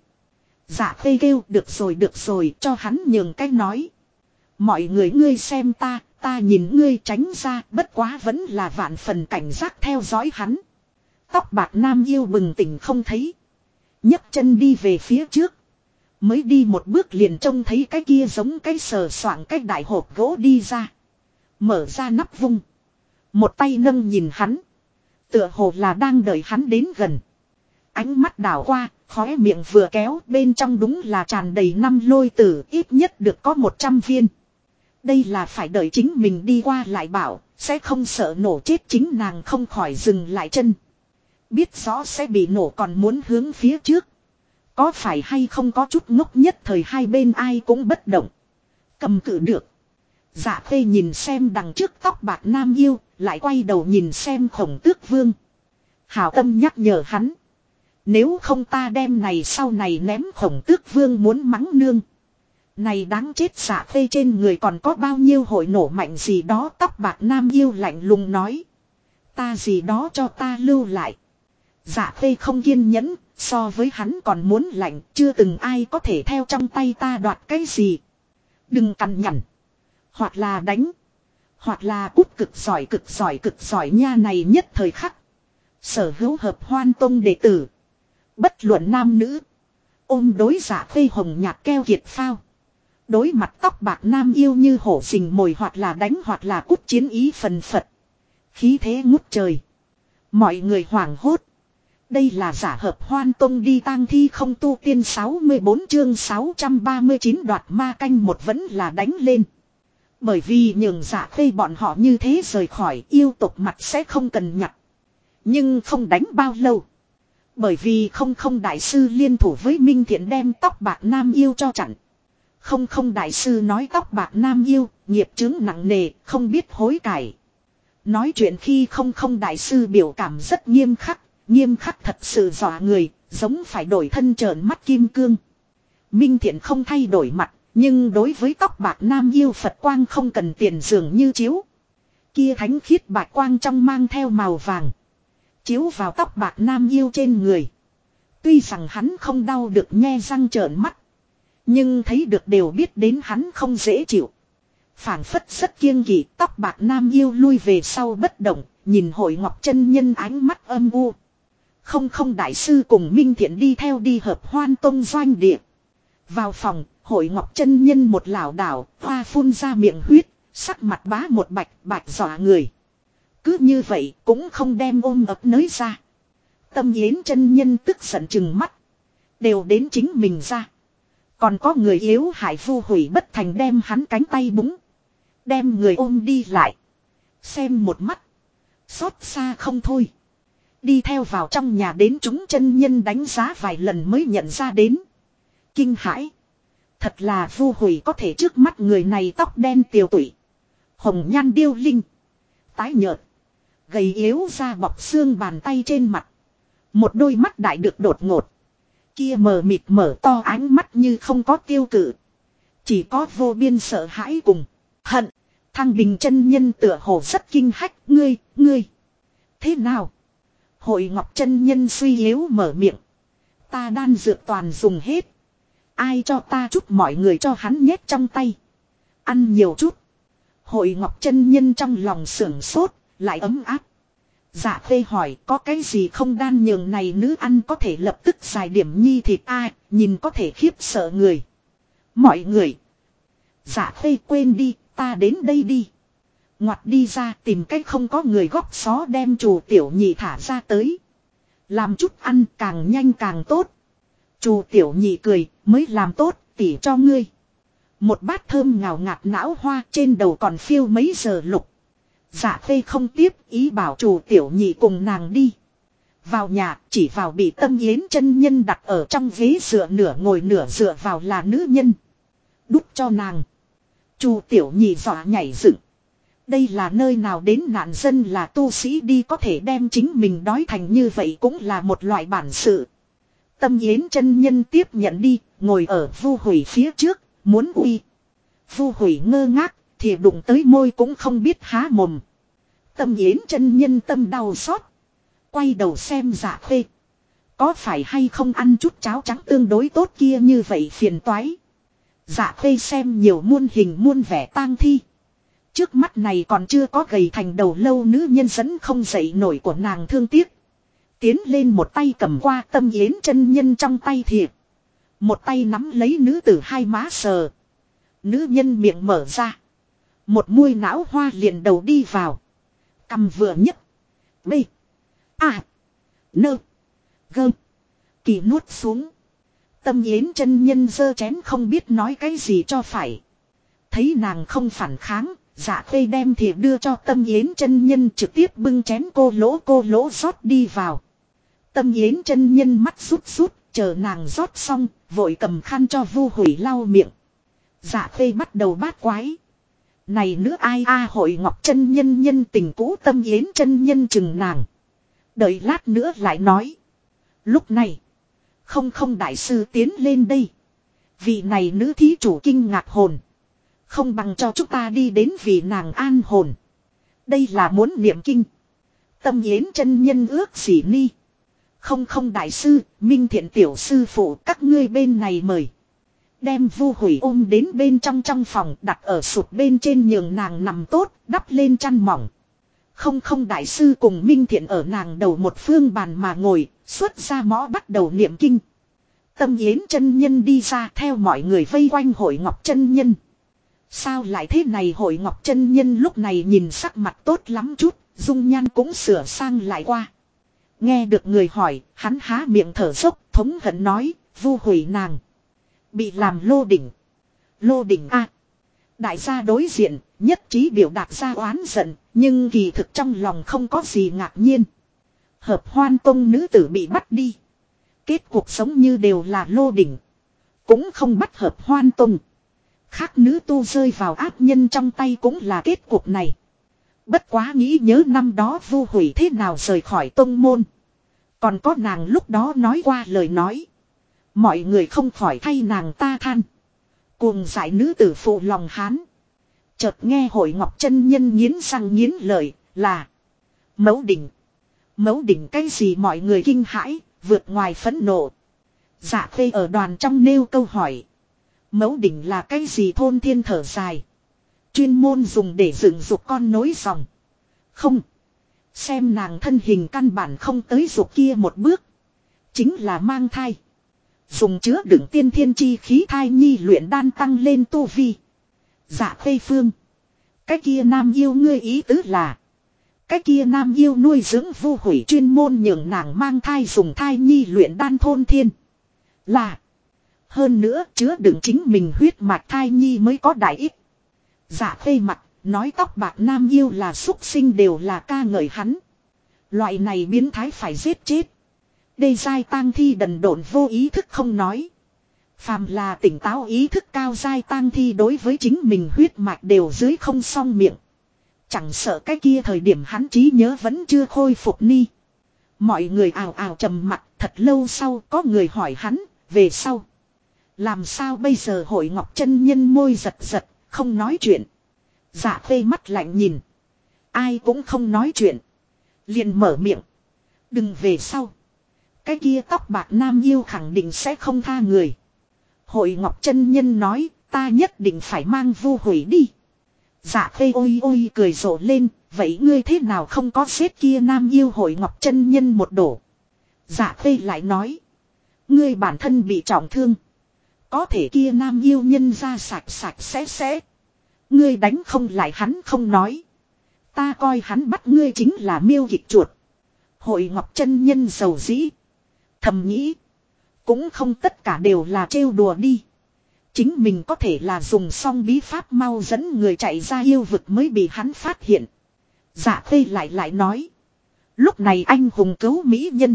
S1: Dạ Khê kêu được rồi cho hắn nhường cách nói. Mọi người ngươi xem ta nhìn ngươi tránh ra, bất quá vẫn là vạn phần cảnh giác theo dõi hắn. Tóc bạc nam yêu bừng tỉnh không thấy. nhấc chân đi về phía trước. Mới đi một bước liền trông thấy cái kia giống cái sờ soạng cái đại hộp gỗ đi ra. Mở ra nắp vung. Một tay nâng nhìn hắn. Tựa hồ là đang đợi hắn đến gần. Ánh mắt đảo qua, khóe miệng vừa kéo, bên trong đúng là tràn đầy năm lôi tử, ít nhất được có 100 viên. Đây là phải đợi chính mình đi qua lại bảo, sẽ không sợ nổ chết chính nàng không khỏi dừng lại chân. Biết rõ sẽ bị nổ còn muốn hướng phía trước. Có phải hay không có chút ngốc nhất thời hai bên ai cũng bất động. Cầm cự được. Dạ Khê nhìn xem đằng trước tóc bạc nam yêu, lại quay đầu nhìn xem Khổng Tước Vương. Hảo tâm nhắc nhở hắn. Nếu không ta đem này sau này ném Khổng Tước Vương muốn mắng nương. Này đáng chết. Dạ Khê trên người còn có bao nhiêu hội nổ mạnh gì đó. Tóc bạc nam yêu lạnh lùng nói. Ta gì đó cho ta lưu lại. Dạ Khê không kiên nhẫn. So với hắn còn muốn lạnh. Chưa từng ai có thể theo trong tay ta đoạt cái gì. Đừng cằn nhằn. Hoặc là đánh. Hoặc là cút cực giỏi nha này nhất thời khắc. Sở hữu Hợp Hoan Tông đệ tử. Bất luận nam nữ. Ôm đối Dạ Khê hồng nhạt keo kiệt phao. Đối mặt tóc bạc nam yêu như hổ sình mồi hoặc là đánh hoặc là cút chiến ý phần phật. Khí thế ngút trời. Mọi người hoảng hốt. Đây là giả Hợp Hoan Tông đi tang thi không tu tiên 64 chương 639 đoạt ma canh một vẫn là đánh lên. Bởi vì nhường Dạ Khê bọn họ như thế rời khỏi yêu tộc mặt sẽ không cần nhặt. Nhưng không đánh bao lâu. Bởi vì không đại sư liên thủ với Minh Thiện đem tóc bạc nam yêu cho chặn. Không đại sư nói tóc bạc nam yêu, nghiệp chướng nặng nề, không biết hối cải. Nói chuyện khi không đại sư biểu cảm rất nghiêm khắc thật sự dọa người, giống phải đổi thân trợn mắt kim cương. Minh Thiện không thay đổi mặt, nhưng đối với tóc bạc nam yêu Phật quang không cần tiền dường như chiếu. Kia thánh khiết bạc quang trong mang theo màu vàng. Chiếu vào tóc bạc nam yêu trên người. Tuy rằng hắn không đau được nhe răng trợn mắt. Nhưng thấy được đều biết đến hắn không dễ chịu. Phảng phất rất kiêng kỵ tóc bạc nam yêu lui về sau bất động. Nhìn Hội Ngọc chân nhân ánh mắt âm u. Không đại sư cùng Minh Thiện đi theo đi Hợp Hoan Tông doanh địa. Vào phòng, Hội Ngọc chân nhân một lảo đảo, hoa phun ra miệng huyết, sắc mặt bá một bạch dọa người. Cứ như vậy cũng không đem ôm ấp nới ra. Tâm Yến chân nhân tức giận chừng mắt. Đều đến chính mình ra. Còn có người yếu hại vu hủy bất thành đem hắn cánh tay búng. Đem người ôm đi lại. Xem một mắt. Xót xa không thôi. Đi theo vào trong nhà đến chúng chân nhân đánh giá vài lần mới nhận ra đến. Kinh hãi. Thật là vu hủy có thể trước mắt người này tóc đen tiều tụy. Hồng nhan điêu linh. Tái nhợt. Gầy yếu ra bọc xương bàn tay trên mặt. Một đôi mắt đại được đột ngột. Kia mờ mịt mở to ánh mắt như không có tiêu cự. Chỉ có vô biên sợ hãi cùng hận. Thăng Bình chân nhân tựa hồ rất kinh hách. Ngươi. Thế nào? Hội Ngọc chân nhân suy yếu mở miệng. Ta đan dược toàn dùng hết. Ai cho ta chút mọi người cho hắn nhét trong tay. Ăn nhiều chút. Hội Ngọc chân nhân trong lòng sưởng sốt. Lại ấm áp. Dạ Khê hỏi có cái gì không đan nhường này nữ ăn có thể lập tức xài điểm nhi thịt ai. Nhìn có thể khiếp sợ người. Mọi người. Dạ Khê quên đi. Ta đến đây đi. Ngoặt đi ra tìm cách không có người góc xó đem Trù Tiểu Nhị thả ra tới. Làm chút ăn càng nhanh càng tốt. Trù Tiểu Nhị cười mới làm tốt tỉ cho ngươi. Một bát thơm ngào ngạt não hoa trên đầu còn phiêu mấy giờ lục. Dạ Khê không tiếp ý bảo chủ tiểu nhị cùng nàng đi. Vào nhà chỉ vào bị Tâm Yến chân nhân đặt ở trong ghế dựa nửa ngồi nửa dựa vào là nữ nhân. Đút cho nàng. Chu tiểu nhị dọa nhảy dựng. Đây là nơi nào đến nạn dân là tu sĩ đi có thể đem chính mình đói thành như vậy cũng là một loại bản sự. Tâm Yến chân nhân tiếp nhận đi, ngồi ở Vu Hủy phía trước, muốn uy. Vu Hủy ngơ ngác, thì đụng tới môi cũng không biết há mồm. Tâm Yến chân nhân tâm đau xót. Quay đầu xem Dạ Khê. Có phải hay không ăn chút cháo trắng tương đối tốt kia như vậy phiền toái. Dạ Khê xem nhiều muôn hình muôn vẻ tang thi. Trước mắt này còn chưa có gầy thành đầu lâu nữ nhân dẫn không dậy nổi của nàng thương tiếc. Tiến lên một tay cầm qua Tâm Yến chân nhân trong tay thiệp. Một tay nắm lấy nữ tử hai má sờ. Nữ nhân miệng mở ra. Một muôi não hoa liền đầu đi vào. Cầm vừa nhất. B. A. Nơ. Gơ. Kỳ nuốt xuống. Tâm Yến chân nhân giơ chén không biết nói cái gì cho phải. Thấy nàng không phản kháng. Dạ Khê đem thì đưa cho Tâm Yến chân nhân trực tiếp bưng chén cô lỗ rót đi vào. Tâm Yến chân nhân mắt rút rút, chờ nàng rót xong, vội cầm khăn cho Vu Hủy lau miệng. Dạ Khê bắt đầu bát quái. Này nữa ai a Hội Ngọc chân nhân nhân tình cũ. Tâm Yến chân nhân chừng nàng. Đợi lát nữa lại nói. Lúc này, không đại sư tiến lên đây. Vị này nữ thí chủ kinh ngạc hồn. Không bằng cho chúng ta đi đến vì nàng an hồn. Đây là muốn niệm kinh. Tâm Yến chân nhân ước gì ni. Không đại sư, Minh Thiện tiểu sư phụ các ngươi bên này mời. Đem Vu Hủy ôm đến bên trong phòng đặt ở sụt bên trên nhường nàng nằm tốt, đắp lên chăn mỏng. Không đại sư cùng Minh Thiện ở nàng đầu một phương bàn mà ngồi, xuất ra mõ bắt đầu niệm kinh. Tâm Yến chân nhân đi ra theo mọi người vây quanh Hội Ngọc chân nhân. Sao lại thế này Hội Ngọc chân nhân lúc này nhìn sắc mặt tốt lắm chút, dung nhan cũng sửa sang lại qua. Nghe được người hỏi, hắn há miệng thở dốc, thống hận nói, Vu Hủy nàng. Bị làm lô đỉnh. Lô đỉnh a. Đại gia đối diện, nhất trí biểu đạt ra oán giận, nhưng kỳ thực trong lòng không có gì ngạc nhiên. Hợp Hoan Tông nữ tử bị bắt đi. Kết cuộc sống như đều là lô đỉnh. Cũng không bắt Hợp Hoan Tông. Khác nữ tu rơi vào ác nhân trong tay cũng là kết cục này. Bất quá nghĩ nhớ năm đó Vu Hủy thế nào rời khỏi tông môn. Còn có nàng lúc đó nói qua lời nói. Mọi người không khỏi thay nàng ta than. Cuồng giải nữ tử phụ lòng hán. Chợt nghe Hội Ngọc chân nhân nghiến răng nghiến lợi là mẫu đỉnh. Mẫu đỉnh cái gì mọi người kinh hãi, vượt ngoài phẫn nộ. Dạ Khê ở đoàn trong nêu câu hỏi. Mẫu đỉnh là cái gì thôn thiên thở dài. Chuyên môn dùng để dựng dục con nối dòng. Không. Xem nàng thân hình căn bản không tới dục kia một bước. Chính là mang thai. Dùng chứa đựng tiên thiên chi khí thai nhi luyện đan tăng lên tu vi. Dạ Khê phương. Cái kia nam yêu ngươi ý tứ là. Cái kia nam yêu nuôi dưỡng Vu Hủy chuyên môn nhường nàng mang thai dùng thai nhi luyện đan thôn thiên. Là. Hơn nữa chứa đựng chính mình huyết mạch thai nhi mới có đại ích. Dạ Khê mặt, nói tóc bạc nam yêu là súc sinh đều là ca ngợi hắn. Loại này biến thái phải giết chết. Đê giai tang thi đần độn vô ý thức không nói. Phàm là tỉnh táo ý thức cao giai tang thi đối với chính mình huyết mạch đều dưới không song miệng. Chẳng sợ cái kia thời điểm hắn trí nhớ vẫn chưa khôi phục ni. Mọi người ào ào trầm mặt thật lâu sau có người hỏi hắn, về sau. Làm sao bây giờ Hội Ngọc chân nhân môi giật giật, không nói chuyện. Dạ Khê mắt lạnh nhìn. Ai cũng không nói chuyện. Liền mở miệng. Đừng về sau. Cái kia tóc bạc nam yêu khẳng định sẽ không tha người. Hội Ngọc chân nhân nói, ta nhất định phải mang Vu Hủy đi. Dạ Khê ôi ôi cười rộ lên, vậy ngươi thế nào không có xếp kia nam yêu Hội Ngọc chân nhân một đổ. Dạ Khê lại nói, ngươi bản thân bị trọng thương. Có thể kia nam yêu nhân ra sạch sẽ. Ngươi đánh không lại hắn không nói. Ta coi hắn bắt ngươi chính là miêu kịch chuột. Hội Ngọc chân nhân giàu dĩ. Thầm nghĩ. Cũng không tất cả đều là trêu đùa đi. Chính mình có thể là dùng xong bí pháp mau dẫn người chạy ra yêu vực mới bị hắn phát hiện. Dạ Khê lại nói. Lúc này anh hùng cứu mỹ nhân.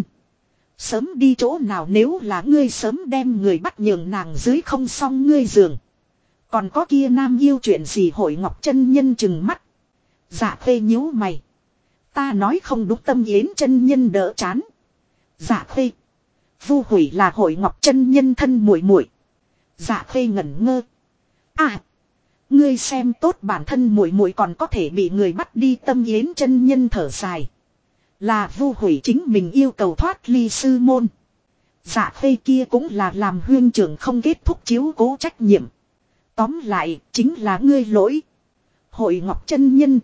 S1: Sớm đi chỗ nào, nếu là ngươi sớm đem người bắt nhường nàng dưới không xong ngươi giường. Còn có kia nam yêu chuyện gì? Hội Ngọc chân nhân chừng mắt. Dạ Khê nhíu mày. Ta nói không đúng. Tâm Yến chân nhân đỡ chán. Dạ Khê. Vu Hủy là Hội Ngọc chân nhân thân muội muội. Dạ Khê ngẩn ngơ. À. Ngươi xem tốt, bản thân muội muội còn có thể bị người bắt đi. Tâm Yến chân nhân thở dài. Là Vu Hủy chính mình yêu cầu thoát ly sư môn. Dạ Khê kia cũng là làm huyên trưởng không kết thúc chiếu cố trách nhiệm. Tóm lại chính là ngươi lỗi. Hội Ngọc chân nhân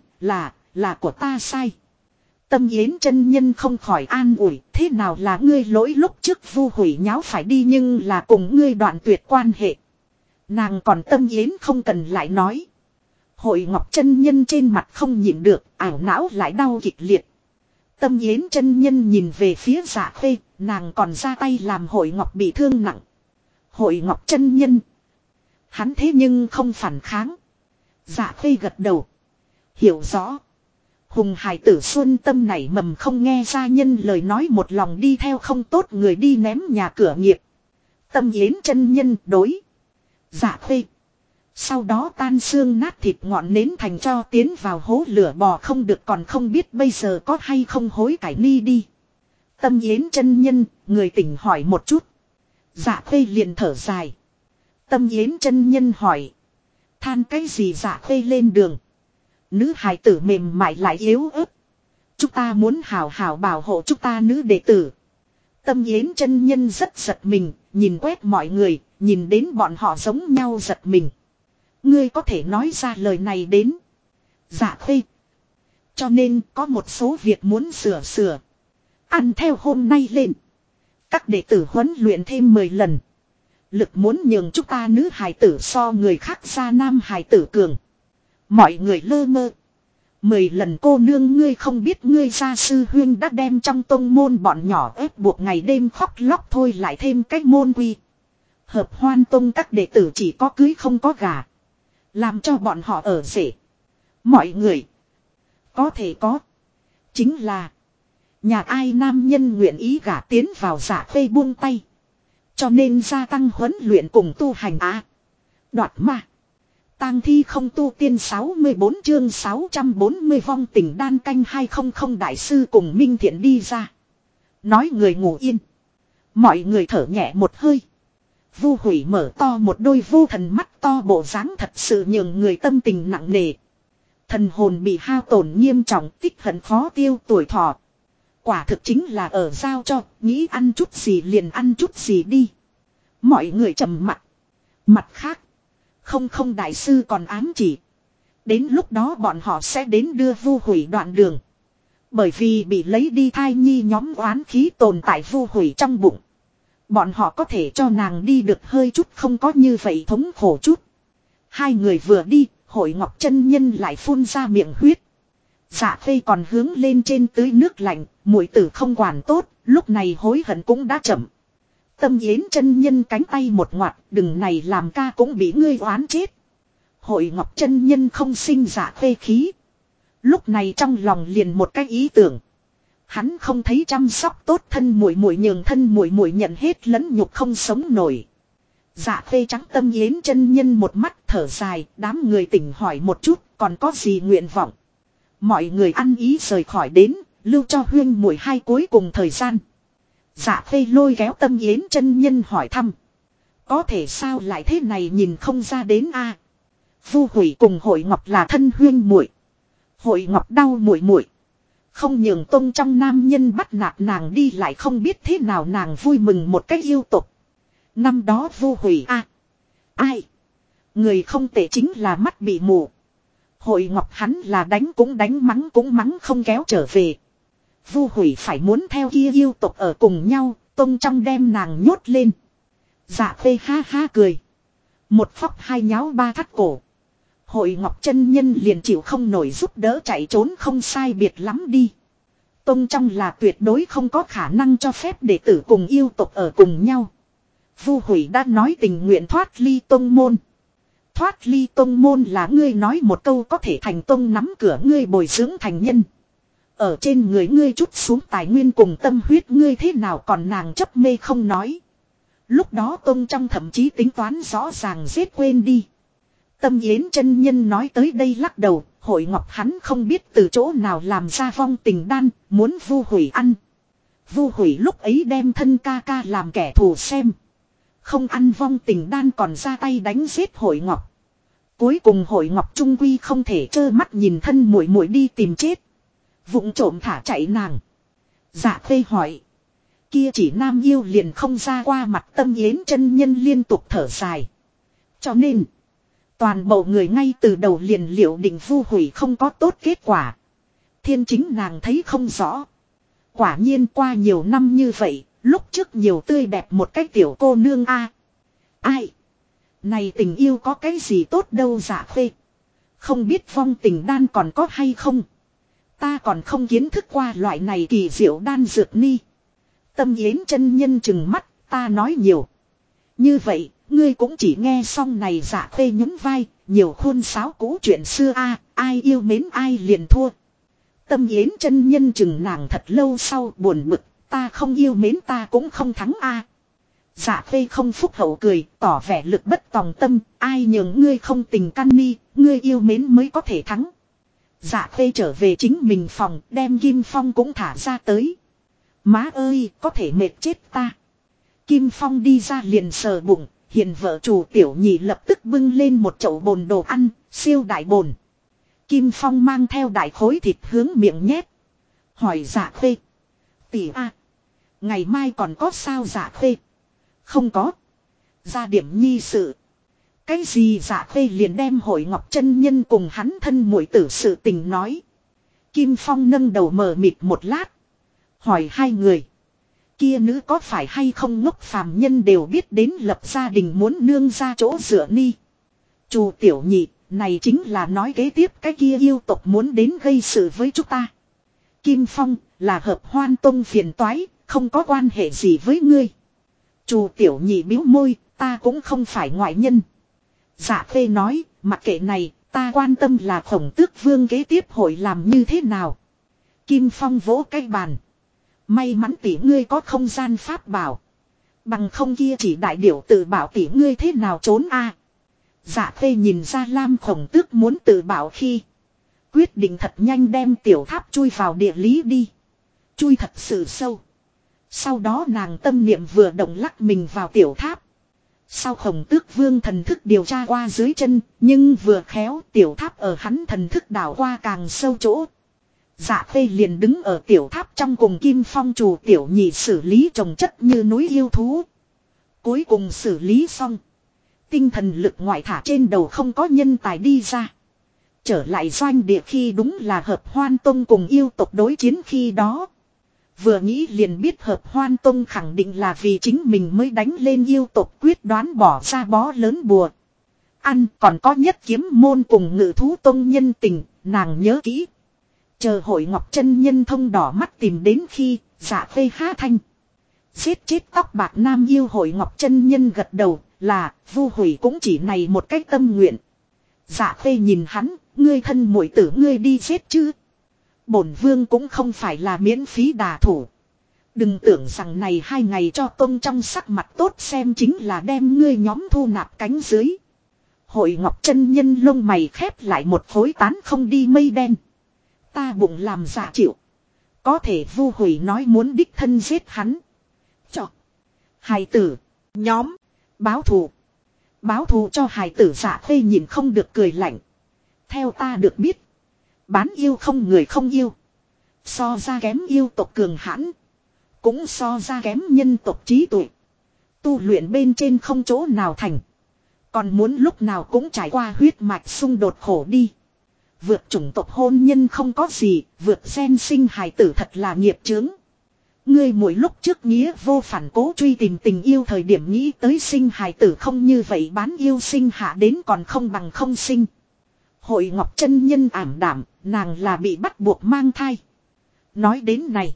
S1: là của ta sai. Tâm Yến chân nhân không khỏi an ủi. Thế nào là ngươi lỗi? Lúc trước Vu Hủy nháo phải đi nhưng là cùng ngươi đoạn tuyệt quan hệ. Nàng còn Tâm Yến không cần lại nói. Hội Ngọc chân nhân trên mặt không nhịn được, ảo não lại đau kịch liệt. Tâm Yến chân nhân nhìn về phía Dạ Khê, nàng còn ra tay làm Hội Ngọc bị thương nặng. Hội Ngọc chân nhân. Hắn thế nhưng không phản kháng. Dạ Khê gật đầu. Hiểu rõ. Hùng hải tử xuân tâm nảy mầm, không nghe gia nhân lời nói, một lòng đi theo không tốt người đi ném nhà cửa nghiệp. Tâm Yến chân nhân đối. Dạ Khê. Sau đó tan xương nát thịt, ngọn nến thành cho tiến vào hố lửa bò không được, còn không biết bây giờ có hay không hối cải ni đi. Tâm Yến chân nhân, người tỉnh hỏi một chút. Dạ Khê liền thở dài. Tâm Yến chân nhân hỏi. Than cái gì? Dạ Khê lên đường. Nữ hài tử mềm mại lại yếu ớt. Chúng ta muốn hào hào bảo hộ chúng ta nữ đệ tử. Tâm Yến chân nhân rất giật mình, nhìn quét mọi người, nhìn đến bọn họ giống nhau giật mình. Ngươi có thể nói ra lời này đến. Dạ Khê. Cho nên có một số việc muốn sửa. Ăn theo hôm nay lên. Các đệ tử huấn luyện thêm 10 lần. Lực muốn nhường chúng ta nữ hài tử so người khác ra nam hài tử cường. Mọi người lơ mơ. 10 lần cô nương, ngươi không biết ngươi gia sư huyên đã đem trong tông môn bọn nhỏ ép buộc ngày đêm khóc lóc thôi, lại thêm cách môn quy. Hợp Hoan tông các đệ tử chỉ có cưới không có gả. Làm cho bọn họ ở rể. Mọi người. Có thể có. Chính là. Nhà ai nam nhân nguyện ý gả tiến vào? Dạ Khê buông tay. Cho nên gia tăng huấn luyện cùng tu hành á. Đoạt ma. Tang thi không tu tiên. 64 chương 640 vong tình đan canh 200 đại sư cùng Minh Thiện đi ra. Nói người ngủ yên. Mọi người thở nhẹ một hơi. Vu Hủy mở to một đôi vô thần mắt to, bộ dáng thật sự nhường người tâm tình nặng nề. Thần hồn bị hao tổn nghiêm trọng, tích hận khó tiêu, tuổi thọ. Quả thực chính là ở giao cho, nghĩ ăn chút gì liền ăn chút gì đi. Mọi người trầm mặc. Mặt khác. Không đại sư còn ám chỉ. Đến lúc đó bọn họ sẽ đến đưa Vu Hủy đoạn đường. Bởi vì bị lấy đi thai nhi nhóm oán khí tồn tại Vu Hủy trong bụng. Bọn họ có thể cho nàng đi được hơi chút không có như vậy thống khổ chút. Hai người vừa đi, Hội Ngọc chân nhân lại phun ra miệng huyết. Dạ Khê còn hướng lên trên tưới nước lạnh, muội tử không quản tốt, lúc này hối hận cũng đã chậm. Tâm Yến chân nhân cánh tay một ngoặt, đừng này làm ca cũng bị ngươi oán chết. Hội Ngọc chân nhân không sinh Dạ Khê khí. Lúc này trong lòng liền một cái ý tưởng. Hắn không thấy chăm sóc tốt thân muội muội, nhường thân muội muội nhận hết lẫn nhục không sống nổi. Dạ Khê trắng Tâm Yến chân nhân một mắt, thở dài, đám người tỉnh hỏi một chút, còn có gì nguyện vọng. Mọi người ăn ý rời khỏi đến, lưu cho huyên muội hai cuối cùng thời gian. Dạ Khê lôi kéo Tâm Yến chân nhân hỏi thăm. Có thể sao lại thế này, nhìn không ra đến a. Vu Hủy cùng Hội Ngọc là thân huyên muội. Hội Ngọc đau muội muội, không nhường tông trong nam nhân bắt nạt nàng đi, lại không biết thế nào nàng vui mừng một cách yêu tục. Năm đó Vu Hủy a. Ai? Người không tệ, chính là mắt bị mù. Hội Ngọc hắn là đánh cũng mắng không kéo trở về. Vu Hủy phải muốn theo kia yêu tục ở cùng nhau, tông trong đem nàng nhốt lên. Dạ Khê ha ha cười. Một phóc hai nháo ba thắt cổ. Hội Ngọc chân nhân liền chịu không nổi, giúp đỡ chạy trốn không sai biệt lắm đi. Tông trong là tuyệt đối không có khả năng cho phép đệ tử cùng yêu tục ở cùng nhau. Vu Hủy đã nói tình nguyện thoát ly tông môn. thoát ly tông môn là ngươi nói một câu có thể thành tông nắm cửa ngươi bồi dưỡng thành nhân. Ở trên người ngươi chút xuống tài nguyên cùng tâm huyết ngươi thế nào còn nàng chấp mê không nói. Lúc đó tông trong thậm chí tính toán rõ ràng giết quên đi. Tâm Yến chân nhân nói tới đây lắc đầu, Hội Ngọc hắn không biết từ chỗ nào làm ra vong tình đan, muốn Vu Hủy ăn. Vu Hủy lúc ấy đem thân ca ca làm kẻ thù xem. Không ăn vong tình đan còn ra tay đánh giết Hội Ngọc. Cuối cùng Hội Ngọc trung quy không thể trơ mắt nhìn thân muội muội đi tìm chết. Vụng trộm thả chạy nàng. Dạ Khê hỏi. Kia chỉ nam yêu liền không ra qua mặt Tâm Yến chân nhân liên tục thở dài. Cho nên. Toàn bộ người ngay từ đầu liền liệu định Vu Hủy không có tốt kết quả. Thiên chính nàng thấy không rõ. Quả nhiên qua nhiều năm như vậy. Lúc trước nhiều tươi đẹp một cái tiểu cô nương a. Ai. Này tình yêu có cái gì tốt đâu Dạ Khê. Không biết vong tình đan còn có hay không. Ta còn không kiến thức qua loại này kỳ diệu đan dược ni. Tâm Yến chân nhân chừng mắt, ta nói nhiều. Như vậy, ngươi cũng chỉ nghe xong này Dạ Khê nhún vai, nhiều khuôn sáo cũ chuyện xưa a, ai yêu mến ai liền thua. Tâm Yến chân nhân chừng nàng thật lâu sau buồn bực, ta không yêu mến ta cũng không thắng a. Dạ Khê không phúc hậu cười, tỏ vẻ lực bất tòng tâm, ai nhường ngươi không tình căn ni, ngươi yêu mến mới có thể thắng. Dạ Khê trở về chính mình phòng, đem Kim Phong cũng thả ra tới. Má ơi, có thể mệt chết ta. Kim Phong đi ra liền sờ bụng, hiện vợ chủ tiểu nhị lập tức bưng lên một chậu bồn đồ ăn, siêu đại bồn. Kim Phong mang theo đại khối thịt hướng miệng nhét. Hỏi Dạ Khê. Tỷ a, ngày mai còn có sao Dạ Khê? Không có. Ra điểm nhi sự. Cái gì Dạ Khê liền đem Hội Ngọc chân nhân cùng hắn thân muội tử sự tình nói. Kim Phong nâng đầu mờ mịt một lát. Hỏi hai người. Kia nữ có phải hay không ngốc phàm nhân đều biết đến lập gia đình muốn nương ra chỗ dựa ni. Chu tiểu nhị, này chính là nói kế tiếp cái kia yêu tộc muốn đến gây sự với chúng ta. Kim Phong, là hợp Hoan Tông phiền toái, không có quan hệ gì với ngươi. Chu tiểu nhị bĩu môi, ta cũng không phải ngoại nhân. Dạ Khê nói, mặc kệ này, ta quan tâm là Khổng Tước Vương kế tiếp hội làm như thế nào. Kim Phong vỗ cái bàn. May mắn tỷ ngươi có không gian pháp bảo. Bằng không kia chỉ đại điểu tự bảo tỷ ngươi thế nào trốn a. Dạ Khê nhìn ra Lam Khổng Tước muốn tự bảo khi. Quyết định thật nhanh đem tiểu tháp chui vào địa lý đi. Chui thật sự sâu. Sau đó nàng tâm niệm vừa động lắc mình vào tiểu tháp. Sau Khổng Tước Vương thần thức điều tra qua dưới chân, nhưng vừa khéo tiểu tháp ở hắn thần thức đảo qua càng sâu chỗ. Dạ Khê liền đứng ở tiểu tháp trong cùng Kim Phong chủ tiểu nhị xử lý trồng chất như núi yêu thú. Cuối cùng xử lý xong. Tinh thần lực ngoại thả trên đầu không có nhân tài đi ra. Trở lại doanh địa khi đúng là Hợp Hoan Tông cùng yêu tộc đối chiến khi đó. Vừa nghĩ liền biết Hợp Hoan Tông khẳng định là vì chính mình mới đánh lên yêu tộc quyết đoán bỏ ra bó lớn bùa. Ăn còn có nhất kiếm môn cùng ngự thú tông nhân tình, nàng nhớ kỹ. Chờ Hội Ngọc chân nhân thông đỏ mắt tìm đến khi, Dạ Khê há thanh. Giết chết tóc bạc nam yêu Hội Ngọc chân nhân gật đầu, là, Vu Hủy cũng chỉ này một cách tâm nguyện. Dạ Khê nhìn hắn, ngươi thân muội tử ngươi đi giết chứ. Bổn vương cũng không phải là miễn phí đả thủ. Đừng tưởng rằng này 2 ngày cho tông trong sắc mặt tốt xem chính là đem ngươi nhóm thu nạp cánh dưới. Hội Ngọc chân nhân lông mày khép lại một khối tán không đi mây đen. Ta bụng làm dạ chịu. Có thể Vu Hủy nói muốn đích thân giết hắn. Cho. Hài tử. Nhóm. Báo thù. Báo thù cho hài tử Dạ Khê nhìn không được cười lạnh. Theo ta được biết. Bán yêu không người không yêu. So ra kém yêu tộc cường hãn. Cũng so ra kém nhân tộc trí tuệ. Tu luyện bên trên không chỗ nào thành. Còn muốn lúc nào cũng trải qua huyết mạch xung đột khổ đi. Vượt chủng tộc hôn nhân không có gì, vượt gen sinh hài tử thật là nghiệp chướng. Ngươi mỗi lúc trước nghĩa vô phản cố truy tìm tình yêu thời điểm nghĩ tới sinh hài tử không như vậy bán yêu sinh hạ đến còn không bằng không sinh. Hội Ngọc chân nhân ảm đảm, nàng là bị bắt buộc mang thai. Nói đến này,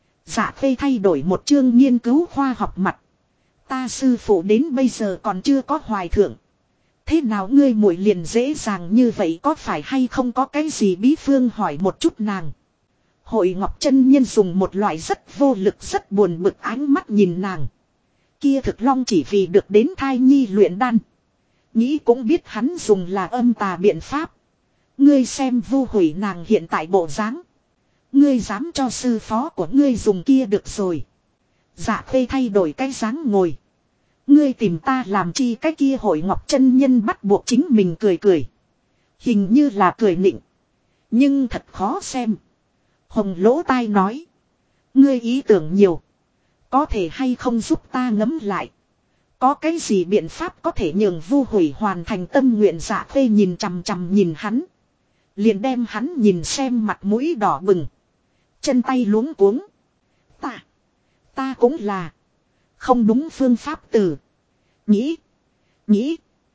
S1: Dạ Khê thay đổi một chương nghiên cứu khoa học mặt. Ta sư phụ đến bây giờ còn chưa có hoài thượng. Thế nào ngươi muội liền dễ dàng như vậy, có phải hay không có cái gì bí phương, hỏi một chút nàng. Hội Ngọc chân nhân dùng một loại rất vô lực rất buồn bực ánh mắt nhìn nàng. Kia Thực Long chỉ vì được đến thai nhi luyện đan. Nghĩ cũng biết hắn dùng là âm tà biện pháp. Ngươi xem Vu Hủy nàng hiện tại bộ dáng. Ngươi dám cho sư phó của ngươi dùng kia được rồi. Dạ Khê thay đổi cái dáng ngồi. Ngươi tìm ta làm chi, cái kia Hội Ngọc chân nhân bắt buộc chính mình cười cười. Hình như là cười nịnh. Nhưng thật khó xem. Hồng lỗ tai nói. Ngươi ý tưởng nhiều. Có thể hay không giúp ta ngẫm lại. Có cái gì biện pháp có thể nhường Vu Hủy hoàn thành tâm nguyện. Dạ Khê nhìn chằm chằm nhìn hắn. Liền đem hắn nhìn xem mặt mũi đỏ bừng. Chân tay luống cuống. Ta cũng là. Không đúng phương pháp từ. Nghĩ.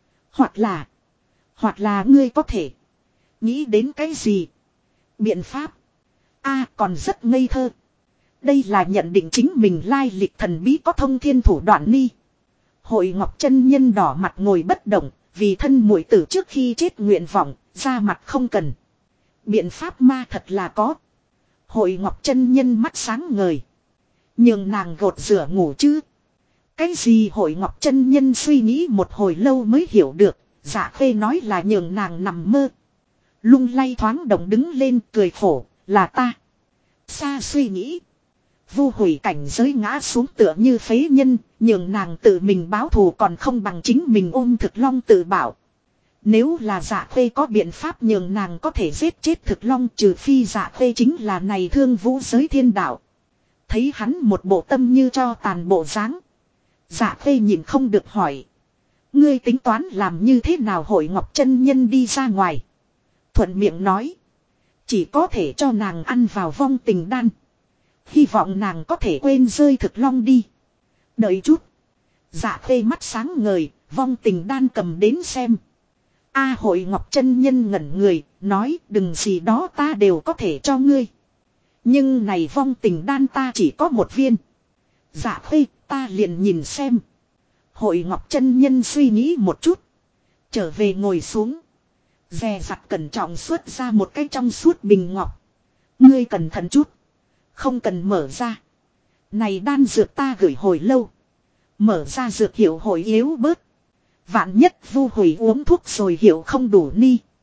S1: Hoặc là ngươi có thể. Nghĩ đến cái gì? Biện pháp. Còn rất ngây thơ. Đây là nhận định chính mình lai lịch thần bí, có thông thiên thủ đoạn ni. Hội Ngọc chân nhân đỏ mặt ngồi bất động. Vì thân muội tử trước khi chết nguyện vọng, ra mặt không cần. Biện pháp ma thật là có. Hội Ngọc chân nhân mắt sáng ngời. Nhường nàng gột rửa ngủ chứ. Cái gì? Hội Ngọc chân nhân suy nghĩ một hồi lâu mới hiểu được. Dạ Khê nói là nhường nàng nằm mơ. Lung lay thoáng động đứng lên cười khổ. Là ta. Xa suy nghĩ. Vu Hủy cảnh giới ngã xuống tựa như phế nhân. Nhường nàng tự mình báo thù còn không bằng chính mình ôm Thực Long tự bảo. Nếu là Dạ Khê có biện pháp nhường nàng có thể giết chết Thực Long, trừ phi Dạ Khê chính là này Thương Vũ giới thiên đạo. Thấy hắn một bộ tâm như cho tàn bộ dáng. Dạ Khê nhìn không được hỏi. Ngươi tính toán làm như thế nào? Hội Ngọc chân nhân đi ra ngoài. Thuận miệng nói. Chỉ có thể cho nàng ăn vào vong tình đan. Hy vọng nàng có thể quên rơi Thực Long đi. Đợi chút. Dạ Khê mắt sáng ngời, vong tình đan cầm đến xem. Hội Ngọc chân nhân ngẩn người, nói đừng gì đó ta đều có thể cho ngươi. Nhưng này vong tình đan ta chỉ có một viên. Dạ Khê, ta liền nhìn xem. Hội Ngọc chân nhân suy nghĩ một chút. Trở về ngồi xuống. Dè dặt cẩn trọng xuất ra một cái trong suốt bình ngọc. Ngươi cẩn thận chút. Không cần mở ra. Này đan dược ta gửi hồi lâu. Mở ra dược hiệu hội yếu bớt. Vạn nhất Vu Hủy uống thuốc rồi hiệu không đủ ni.